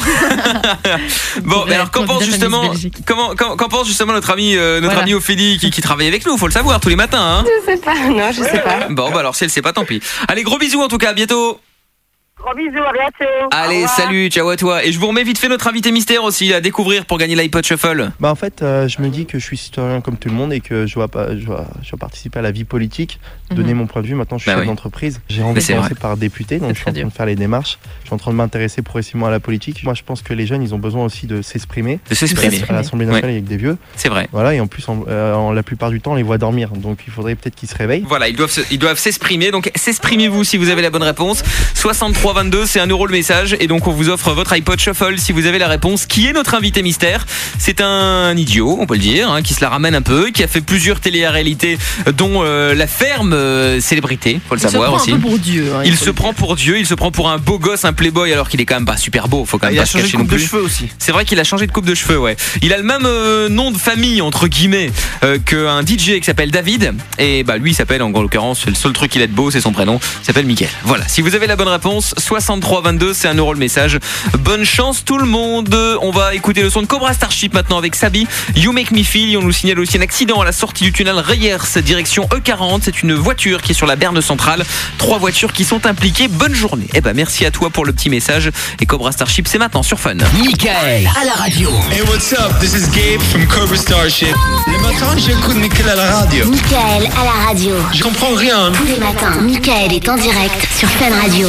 A: bon, mais alors qu'en
B: Candidate
A: pense
B: à Miss
A: justement,
B: Belgique.
A: comment, qu'en qu'en pense justement notre ami, euh, notre
B: Voilà.
A: ami Ophélie qui, qui travaille avec nous, faut le savoir tous les matins, hein?
K: Je sais pas, non, je sais pas.
A: Bon, bah alors si elle sait pas, tant pis. Allez, gros bisous en tout cas, à bientôt.
D: Gros bisous, à bientôt.
A: Allez,
D: Au revoir.
A: salut, ciao à toi. Et je vous remets vite fait notre invité mystère aussi à découvrir pour gagner l'iPod Shuffle.
T: Bah en fait, euh, je me dis que je suis citoyen comme tout le monde et que je dois, pas, je dois, je dois participer à la vie politique, donner
B: Mhm.
T: mon point de vue. Maintenant, je suis
A: Bah
T: chef
A: oui.
T: d'entreprise. J'ai envie de
A: c'est
T: commencer
A: vrai.
T: par député, donc
B: C'est
T: je suis en
B: très
T: train de faire les démarches. Je suis en train de m'intéresser progressivement à la politique. Moi, je pense que les jeunes, ils ont besoin aussi de s'exprimer.
A: De s'exprimer.
T: À l'Assemblée nationale, il y a que des vieux.
A: C'est vrai.
T: Voilà, et en plus, en, euh, en la plupart du temps, on les voit dormir. Donc, il faudrait peut-être qu'ils se réveillent.
A: Voilà, ils doivent se- ils doivent s'exprimer. Donc s'exprimez-vous si vous avez la bonne réponse. soixante-trois vingt-deux, c'est un euro le message. Et donc on vous offre votre iPod Shuffle si vous avez la réponse. Qui est notre invité mystère? C'est un idiot, on peut le dire, hein, qui se la ramène un peu, qui a fait plusieurs télé-réalités, dont euh, La Ferme, euh, célébrité, faut le
B: Il se
A: savoir
B: prend
A: aussi.
B: un peu pour Dieu. hein,
A: Il
B: faut
A: se
B: le
A: prend pour Dieu, il se prend pour un beau gosse, un playboy, alors qu'il est quand même pas super beau, faut quand même
H: Il
A: pas
H: a
A: se
H: changé de
A: cacher non
H: coupe de
A: plus.
H: cheveux aussi.
A: C'est vrai qu'il a changé de coupe de cheveux, ouais. Il a le même euh, nom de famille, entre guillemets, euh, qu'un D J qui s'appelle David. Et bah lui, il s'appelle, en l'occurrence, c'est le seul truc qu'il a de beau, c'est son prénom, il s'appelle Mickaël. Voilà, si vous avez la bonne réponse, soixante-trois vingt-deux, c'est un euro le message. Bonne chance tout le monde. On va écouter le son de Cobra Starship maintenant avec Sabi. You Make Me Feel. On nous signale aussi un accident à la sortie du tunnel Reyers, direction E quarante. C'est une voiture qui est sur la berne centrale. Trois voitures qui sont impliquées. Bonne journée. Eh ben merci à toi pour le petit message. Et Cobra Starship, c'est maintenant sur Fun.
E: Michael à la radio.
I: Hey, what's up? This is Gabe from Cobra Starship. Le matin, j'écoute Michael à la radio.
F: Michael à la radio.
I: Je comprends rien.
F: Tous les matins, Michael est en direct sur Fun Radio.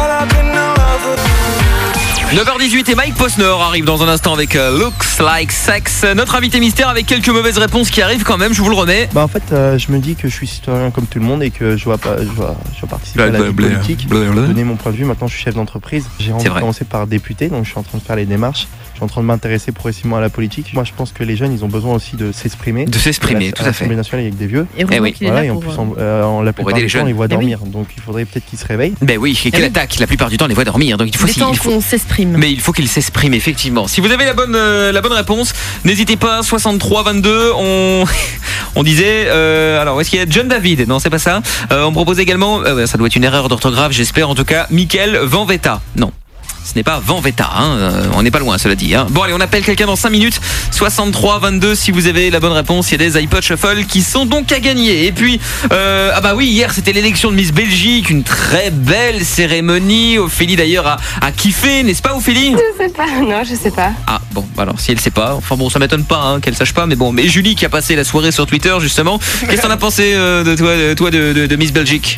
A: neuf heures dix-huit et Mike Posner arrive dans un instant avec euh, Looks Like Sex. Notre invité mystère avec quelques mauvaises réponses qui arrivent quand même, je vous le remets.
T: Bah en fait, euh, je me dis que je suis citoyen comme tout le monde et que je vois pas, je vois, je vois participer à la vie politique, donner mon point de vue. Maintenant, je suis chef d'entreprise. J'ai envie de commencer par député, donc je suis en train de faire les démarches. Je suis en train de m'intéresser progressivement à la politique. Moi, je pense que les jeunes, ils ont besoin aussi de s'exprimer.
A: De s'exprimer, tout à, à fait.
T: L'Assemblée nationale avec des vieux.
A: Et, eh oui.
T: Voilà, et en plus, en, euh, en la plupart du temps, on les voit dormir. Oui. Donc, il faudrait peut-être qu'ils se réveillent.
A: Ben oui, et qu'elle attaque. La plupart du temps, on les voit dormir. Donc, il faut,
B: il faut... qu'on s'exprime.
A: Mais il faut qu'ils s'expriment, effectivement. Si vous avez la bonne, euh, la bonne réponse, n'hésitez pas. soixante-trois vingt-deux. On, on disait. Euh, alors, où est-ce qu'il y a John David? Non, c'est pas ça. Euh, on propose également. Euh, ça doit être une erreur d'orthographe, j'espère. En tout cas, Michael Vanvetta. Non. Ce n'est pas Vanvetta, hein. euh, on n'est pas loin, cela dit. Hein. Bon, allez, on appelle quelqu'un dans cinq minutes. soixante-trois vingt-deux, si vous avez la bonne réponse, il y a des iPod Shuffle qui sont donc à gagner. Et puis, euh, ah bah oui, hier c'était l'élection de Miss Belgique, une très belle cérémonie. Ophélie d'ailleurs a, a kiffé, n'est-ce pas Ophélie?
K: Je sais pas, non, je sais pas.
A: Ah bon, alors si elle sait pas, enfin bon, ça m'étonne pas hein, qu'elle sache pas, mais bon. Mais Julie qui a passé la soirée sur Twitter justement, qu'est-ce que t'en as pensé euh, de toi, de, toi de, de, de Miss Belgique?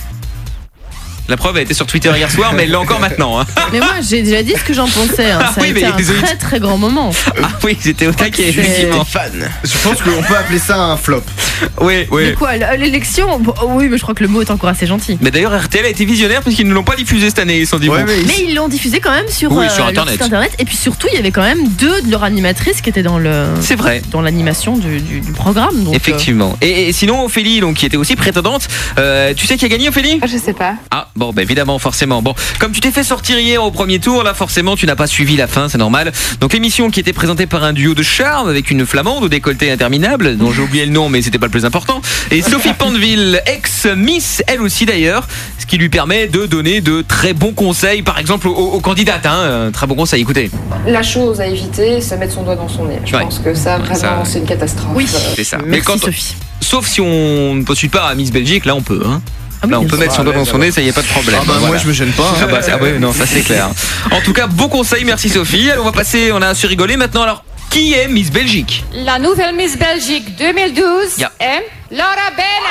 A: La preuve a été sur Twitter hier soir, mais elle l'a encore maintenant. Hein.
B: Mais moi, j'ai déjà dit ce que j'en pensais. Hein. Ça ah oui, a été un désolé. très très grand moment.
A: Ah oui, c'était au taquet.
C: Effectivement fan. Je pense qu'on peut appeler ça un flop.
A: Oui, oui.
B: Mais quoi, l'élection bon, oui, mais je crois que le mot est encore assez gentil.
A: Mais d'ailleurs, R T L a été visionnaire parce qu'ils ne l'ont pas diffusé cette année, ils sont dit ouais,
B: bon. mais, mais ils l'ont diffusé quand même sur,
A: oui,
B: euh,
A: sur internet.
B: Leur site internet. Et puis surtout, il y avait quand même deux de leurs animatrices qui étaient dans le.
A: C'est vrai.
B: Dans l'animation du, du, du programme. Donc,
A: effectivement. Euh... Et, et sinon, Ophélie, donc qui était aussi prétendante, euh, tu sais qui a gagné, Ophélie?
K: Je sais pas.
A: Ah bon, bah évidemment, forcément. Bon, comme tu t'es fait sortir hier au premier tour, là forcément tu n'as pas suivi la fin, c'est normal. Donc l'émission qui était présentée par un duo de charme avec une flamande au décolleté interminable, dont j'ai oublié le nom mais c'était pas le plus important, et Sophie Pandeville, ex-Miss, elle aussi d'ailleurs, ce qui lui permet de donner de très bons conseils, par exemple aux, aux candidates, hein, un très bon conseil, écoutez.
K: La chose à éviter, c'est mettre son doigt dans son nez. Je ouais. pense que ça vraiment ça... c'est une catastrophe.
B: Oui,
A: c'est ça.
B: Merci
A: mais quand
B: Sophie.
A: Sauf si on ne postule pas à Miss Belgique, là on peut, hein. Ah oui, là, on peut mettre son doigt dans son nez, ça y est pas de problème.
C: Ah bah voilà. Moi je me gêne pas.
A: Ah bah, ah bah non, ça c'est clair. En tout cas, beau conseil, merci Sophie. Alors on va passer, on a su rigoler maintenant. Alors, qui est Miss Belgique?
M: La nouvelle Miss Belgique deux mille douze yeah. est Laura Ben.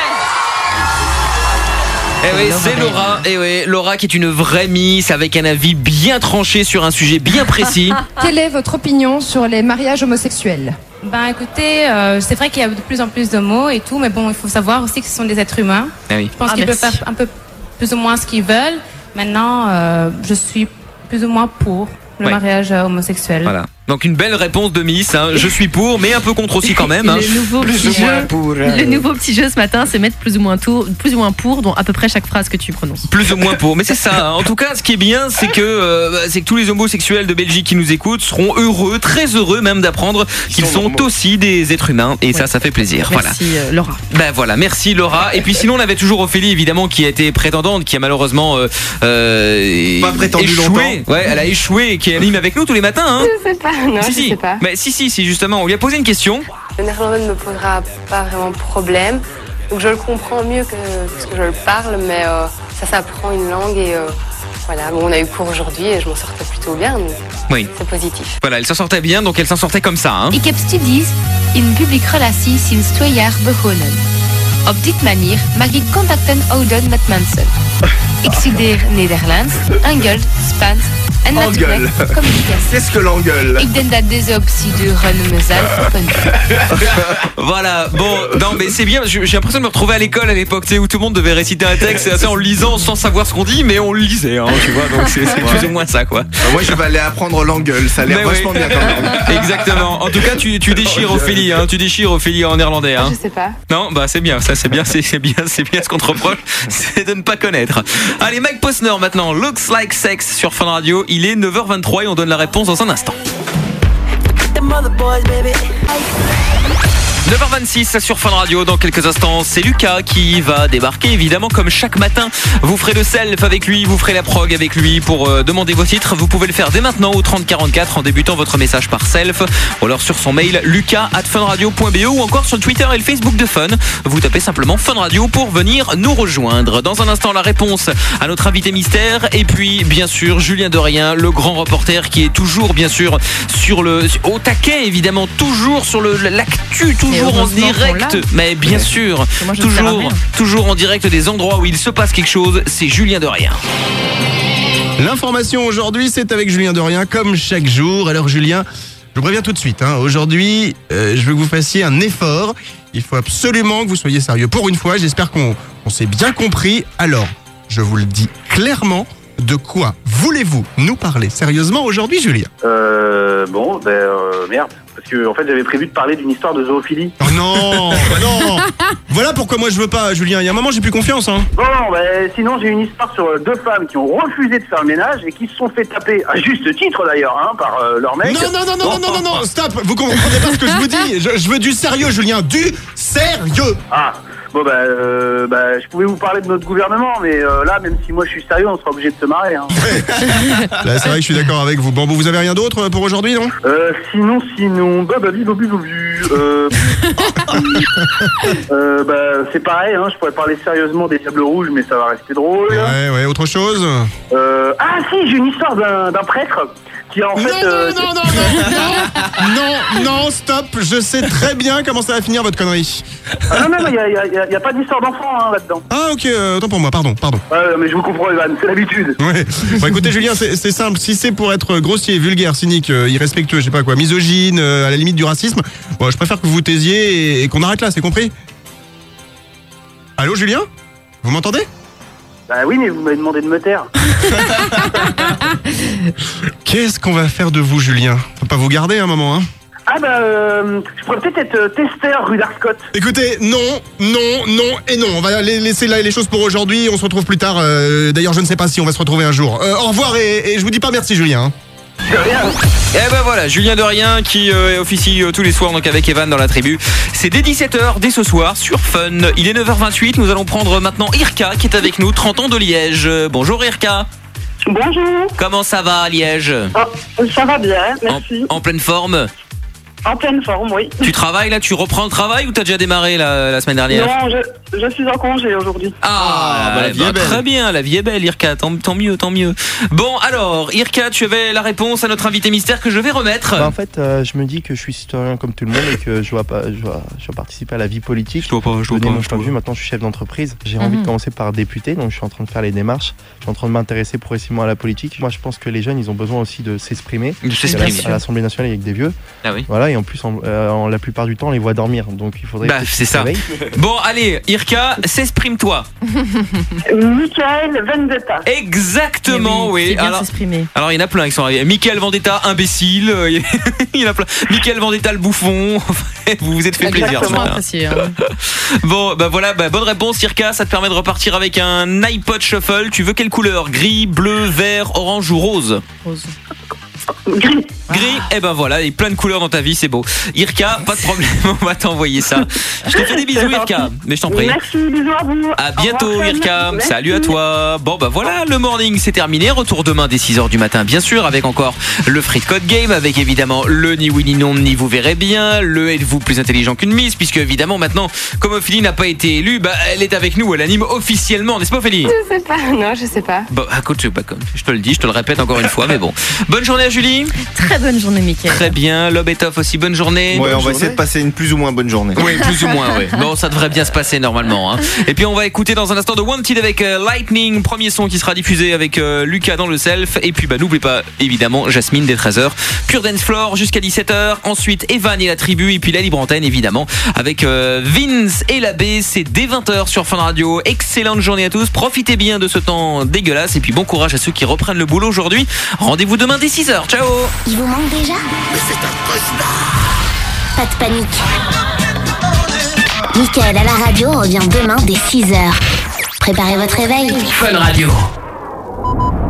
A: Eh oui, c'est Laura. Eh oui, Laura qui est une vraie Miss avec un avis bien tranché sur un sujet bien précis.
M: Quelle est votre opinion sur les mariages homosexuels?
W: Ben écoutez, euh, c'est vrai qu'il y a de plus en plus de mots et tout, mais bon, il faut savoir aussi que ce sont des êtres humains.
A: Ah oui.
W: Je pense
B: ah,
W: qu'ils
B: merci.
W: peuvent faire un peu plus ou moins ce qu'ils veulent. Maintenant, euh, je suis plus ou moins pour le ouais. mariage homosexuel.
A: Voilà. Donc une belle réponse de Miss, hein. Je suis pour, mais un peu contre aussi quand même. Hein.
B: Le nouveau
A: plus
B: petit
A: ou moins
B: jeu,
A: pour.
B: Euh... Le nouveau petit jeu ce matin, c'est mettre plus ou moins tour, plus ou moins pour dans à peu près chaque phrase que tu prononces.
A: Plus ou moins pour, mais c'est ça. Hein. En tout cas, ce qui est bien, c'est que euh, c'est que tous les homosexuels de Belgique qui nous écoutent seront heureux, très heureux même d'apprendre qu'ils sont, sont aussi des êtres humains. Et ouais. ça, ça fait plaisir.
B: Merci
A: voilà.
B: euh, Laura.
A: Ben voilà, merci Laura. Et puis sinon, on avait toujours Ophélie évidemment qui a été prétendante, qui a malheureusement euh, euh,
C: pas prétendu
A: échoué.
C: longtemps.
A: Ouais, elle a échoué et qui anime avec nous tous les matins. Hein.
K: Je sais pas. Non,
A: si,
K: je
A: si.
K: sais pas.
A: Mais si, si, si, justement, on lui a posé une question.
K: Le néerlandais ne me posera pas vraiment problème. Donc je le comprends mieux que parce que je le parle, mais euh, ça s'apprend une langue et euh, voilà. Bon, on a eu cours aujourd'hui et je m'en sortais plutôt bien, donc
A: oui.
K: c'est positif.
A: Voilà, elle s'en sortait bien, donc elle s'en sortait comme ça. Hein.
X: Ik heb studies in publieke relatie sinds twee jaar begonnen. Op dit manier mag ik contacten houden met mensen. Ik studeer Nederlands, Engels, Spaans en natuurlijk communicatie.
C: Qu'est-ce que l'engueule?
X: Ik denk dat deze optie de run mezelf open.
A: Voilà, bon, non mais c'est bien, j'ai l'impression de me retrouver à l'école à l'époque, tu sais, où tout le monde devait réciter un texte, c'est en le lisant sans savoir ce qu'on dit, mais on le lisait, hein, tu vois, donc c'est ouais. plus ou moins ça, quoi.
C: Bah, moi je vais aller apprendre l'engueule, ça a l'air vachement oui. bien quand même.
A: Exactement, en tout cas tu, tu déchires Ophélie, hein, tu déchires Ophélie en néerlandais. Hein.
K: Je sais pas.
A: Non, bah c'est bien, ça c'est bien, c'est bien, c'est bien ce qu'on te reproche, c'est de ne pas connaître. Allez, Mike Posner maintenant, Looks Like Sex sur Fun Radio, il est neuf heures vingt-trois et on donne la réponse dans un instant. neuf heures vingt-six sur Fun Radio. Dans quelques instants, c'est Lucas qui va débarquer. Évidemment, comme chaque matin, vous ferez le self avec lui, vous ferez la prog avec lui pour euh, demander vos titres. Vous pouvez le faire dès maintenant au trente quarante-quatre en débutant votre message par self ou alors sur son mail lucas arobase funradio point b e ou encore sur Twitter et le Facebook de Fun. Vous tapez simplement Fun Radio pour venir nous rejoindre. Dans un instant, la réponse à notre invité mystère et puis bien sûr Julien Dorien, le grand reporter qui est toujours bien sûr sur le au taquet, évidemment toujours sur le l'actu, toujours en direct, mais bien ouais. sûr, moi, toujours toujours en direct des endroits où il se passe quelque chose. C'est Julien Dorien.
J: L'information aujourd'hui, c'est avec Julien Dorien comme chaque jour. Alors Julien, je vous préviens tout de suite, hein, aujourd'hui, euh, je veux que vous fassiez un effort. Il faut absolument que vous soyez sérieux. Pour une fois, j'espère qu'on on s'est bien compris. Alors, je vous le dis clairement, de quoi voulez-vous nous parler sérieusement aujourd'hui, Julien ?
N: Euh, bon, ben euh, merde. Parce que en fait, j'avais prévu de parler d'une histoire de zoophilie.
J: Oh non, bah non. Voilà pourquoi moi je veux pas, Julien. Il y a un moment, j'ai plus confiance, hein.
N: Bon, ben sinon, j'ai une histoire sur deux femmes qui ont refusé de faire le ménage et qui se sont fait taper, à juste titre d'ailleurs, hein, par euh, leur mec.
J: Non, non, non, non, non, non, non, non, stop. Vous comprenez pas ce que je vous dis. Je, je veux du sérieux, Julien, du sérieux.
N: Ah. Bon bah, euh, bah, je pouvais vous parler de notre gouvernement, mais euh, là, même si moi je suis sérieux, on sera obligé de se marrer. Hein.
J: Là, c'est vrai que je suis d'accord avec vous. Bon, vous avez rien d'autre pour aujourd'hui, non ?
N: Euh, sinon, sinon, bah, bah, bah, bah, bah, euh, euh, bah, c'est pareil, hein, je pourrais parler sérieusement des Diables Rouges, mais ça va rester drôle.
J: Ouais, ouais, autre chose ?
N: euh, Ah si, j'ai une histoire d'un, d'un prêtre. Qui en fait,
J: non,
N: euh,
J: non, non, non, non, non, non, stop. Je sais très bien comment ça va finir votre connerie.
N: Ah non, non, il n'y a, y a, y a pas d'histoire d'enfant hein, là-dedans.
J: Ah ok, euh, autant pour moi, pardon, pardon.
N: Ouais, mais je vous comprends, Evan, c'est l'habitude.
J: Ouais. Bon, écoutez, Julien, c'est, c'est simple. Si c'est pour être grossier, vulgaire, cynique, euh, irrespectueux, je sais pas quoi, misogyne, euh, à la limite du racisme, bon, je préfère que vous vous taisiez et, et qu'on arrête là, c'est compris ? Allô, Julien ? Vous m'entendez ?
N: Bah oui, mais vous m'avez demandé de me taire.
J: Qu'est-ce qu'on va faire de vous, Julien ? Faut pas vous garder un moment, hein ?
N: Ah bah, euh, je pourrais peut-être être euh, testeur rue d'Arscott.
J: Écoutez, non, non, non et non. On va laisser là les choses pour aujourd'hui. On se retrouve plus tard. Euh, d'ailleurs, je ne sais pas si on va se retrouver un jour. Euh, au revoir et, et je vous dis pas merci, Julien.
N: De rien.
A: Et ben voilà, Julien Dorien qui euh, officie euh, tous les soirs donc avec Evan dans la tribu. C'est dès dix-sept heures, dès ce soir, sur Fun. Il est neuf heures vingt-huit, nous allons prendre maintenant Irka qui est avec nous, trente ans de Liège. Bonjour Irka.
Q: Bonjour.
A: Comment ça va à Liège ?
Q: Oh, ça va bien, merci.
A: En, en pleine forme ?
Q: En pleine forme, oui.
A: Tu travailles là, tu reprends le travail ou t'as déjà démarré la, la semaine dernière ?
Q: Non, je, je suis en congé aujourd'hui.
A: Ah, ah bah, la vie bah, est belle. Très bien, la vie est belle, Irka, tant, tant mieux, tant mieux. Bon, alors, Irka, tu avais la réponse à notre invité mystère que je vais remettre.
T: Bah, en fait, euh, je me dis que je suis citoyen comme tout le monde et que je dois, pas, je dois, je dois participer à la vie politique.
A: Je dois pas, je dois pas.
T: Mon point de vue, maintenant je suis chef d'entreprise. J'ai mmh. envie de commencer par député, donc je suis en train de faire les démarches. Je suis en train de m'intéresser progressivement à la politique. Moi, je pense que les jeunes, ils ont besoin aussi de s'exprimer.
A: De s'exprimer.
T: À l'Assemblée nationale, avec des vieux.
A: Ah oui.
T: Voilà, et en plus, en, euh, en la plupart du temps, on les voit dormir. Donc il faudrait.
A: Bah, c'est ça. Bon, allez, Irka, s'exprime-toi.
Q: Michael Vendetta.
A: Exactement, oui.
B: oui. C'est bien
A: alors,
B: s'exprimer.
A: Alors, il y en a plein qui sont arrivés. Michael Vendetta, imbécile. Il y en a plein. Michael Vendetta, le bouffon. Vous vous êtes fait plaisir ce matin.
B: Apprécié, hein.
A: Bon, bah voilà, bah, bonne réponse, Irka. Ça te permet de repartir avec un iPod Shuffle. Tu veux quelle couleur ? Gris, bleu, vert, orange ou rose ?
B: Rose.
Q: Gris.
A: Gris, et eh ben voilà, il y a plein de couleurs dans ta vie, c'est beau. Irka, pas de problème, on va t'envoyer ça. Je te fais des bisous, Irka, mais je t'en prie.
Q: Merci, bisous à vous.
A: À bientôt,
Q: revoir,
A: Irka.
Q: merci.
A: Salut à toi. Bon, bah voilà, le morning, c'est terminé. Retour demain dès six heures du matin, bien sûr, avec encore le Free Code Game, avec évidemment le ni oui ni non, ni vous verrez bien, le êtes-vous plus intelligent qu'une miss, puisque évidemment maintenant, comme Ophélie n'a pas été élue, bah elle est avec nous, elle anime officiellement, n'est-ce pas, Ophélie ?
K: Je sais pas, non, je sais pas.
A: Bon, écoute, je, bah, comme je te le dis, je te le répète encore une fois, mais bon. Bonne journée à Julie.
B: Très bonne journée, Mickaël.
A: Très bien, Lob et Toff aussi, bonne journée.
C: Ouais,
A: bonne
C: on va
A: journée.
C: essayer de passer une plus ou moins bonne journée.
A: Oui, plus ou moins, oui. Bon, ça devrait bien se passer normalement. Hein. Et puis on va écouter dans un instant de Wanted avec euh, Lightning, premier son qui sera diffusé avec euh, Lucas dans le self. Et puis bah n'oubliez pas, évidemment, Jasmine dès treize heures. Pure Dance Floor jusqu'à dix-sept heures. Ensuite, Evan et la tribu. Et puis la libre antenne, évidemment, avec euh, Vince et la B. C'est dès vingt heures sur Fun Radio. Excellente journée à tous. Profitez bien de ce temps dégueulasse. Et puis bon courage à ceux qui reprennent le boulot aujourd'hui. Rendez-vous demain dès six heures. Ciao.
F: Il vous manque déjà ?
G: Mais c'est un cauchemar.
F: Pas de panique. Mickaël à la radio revient demain dès six heures. Préparez votre réveil.
E: Fun Radio.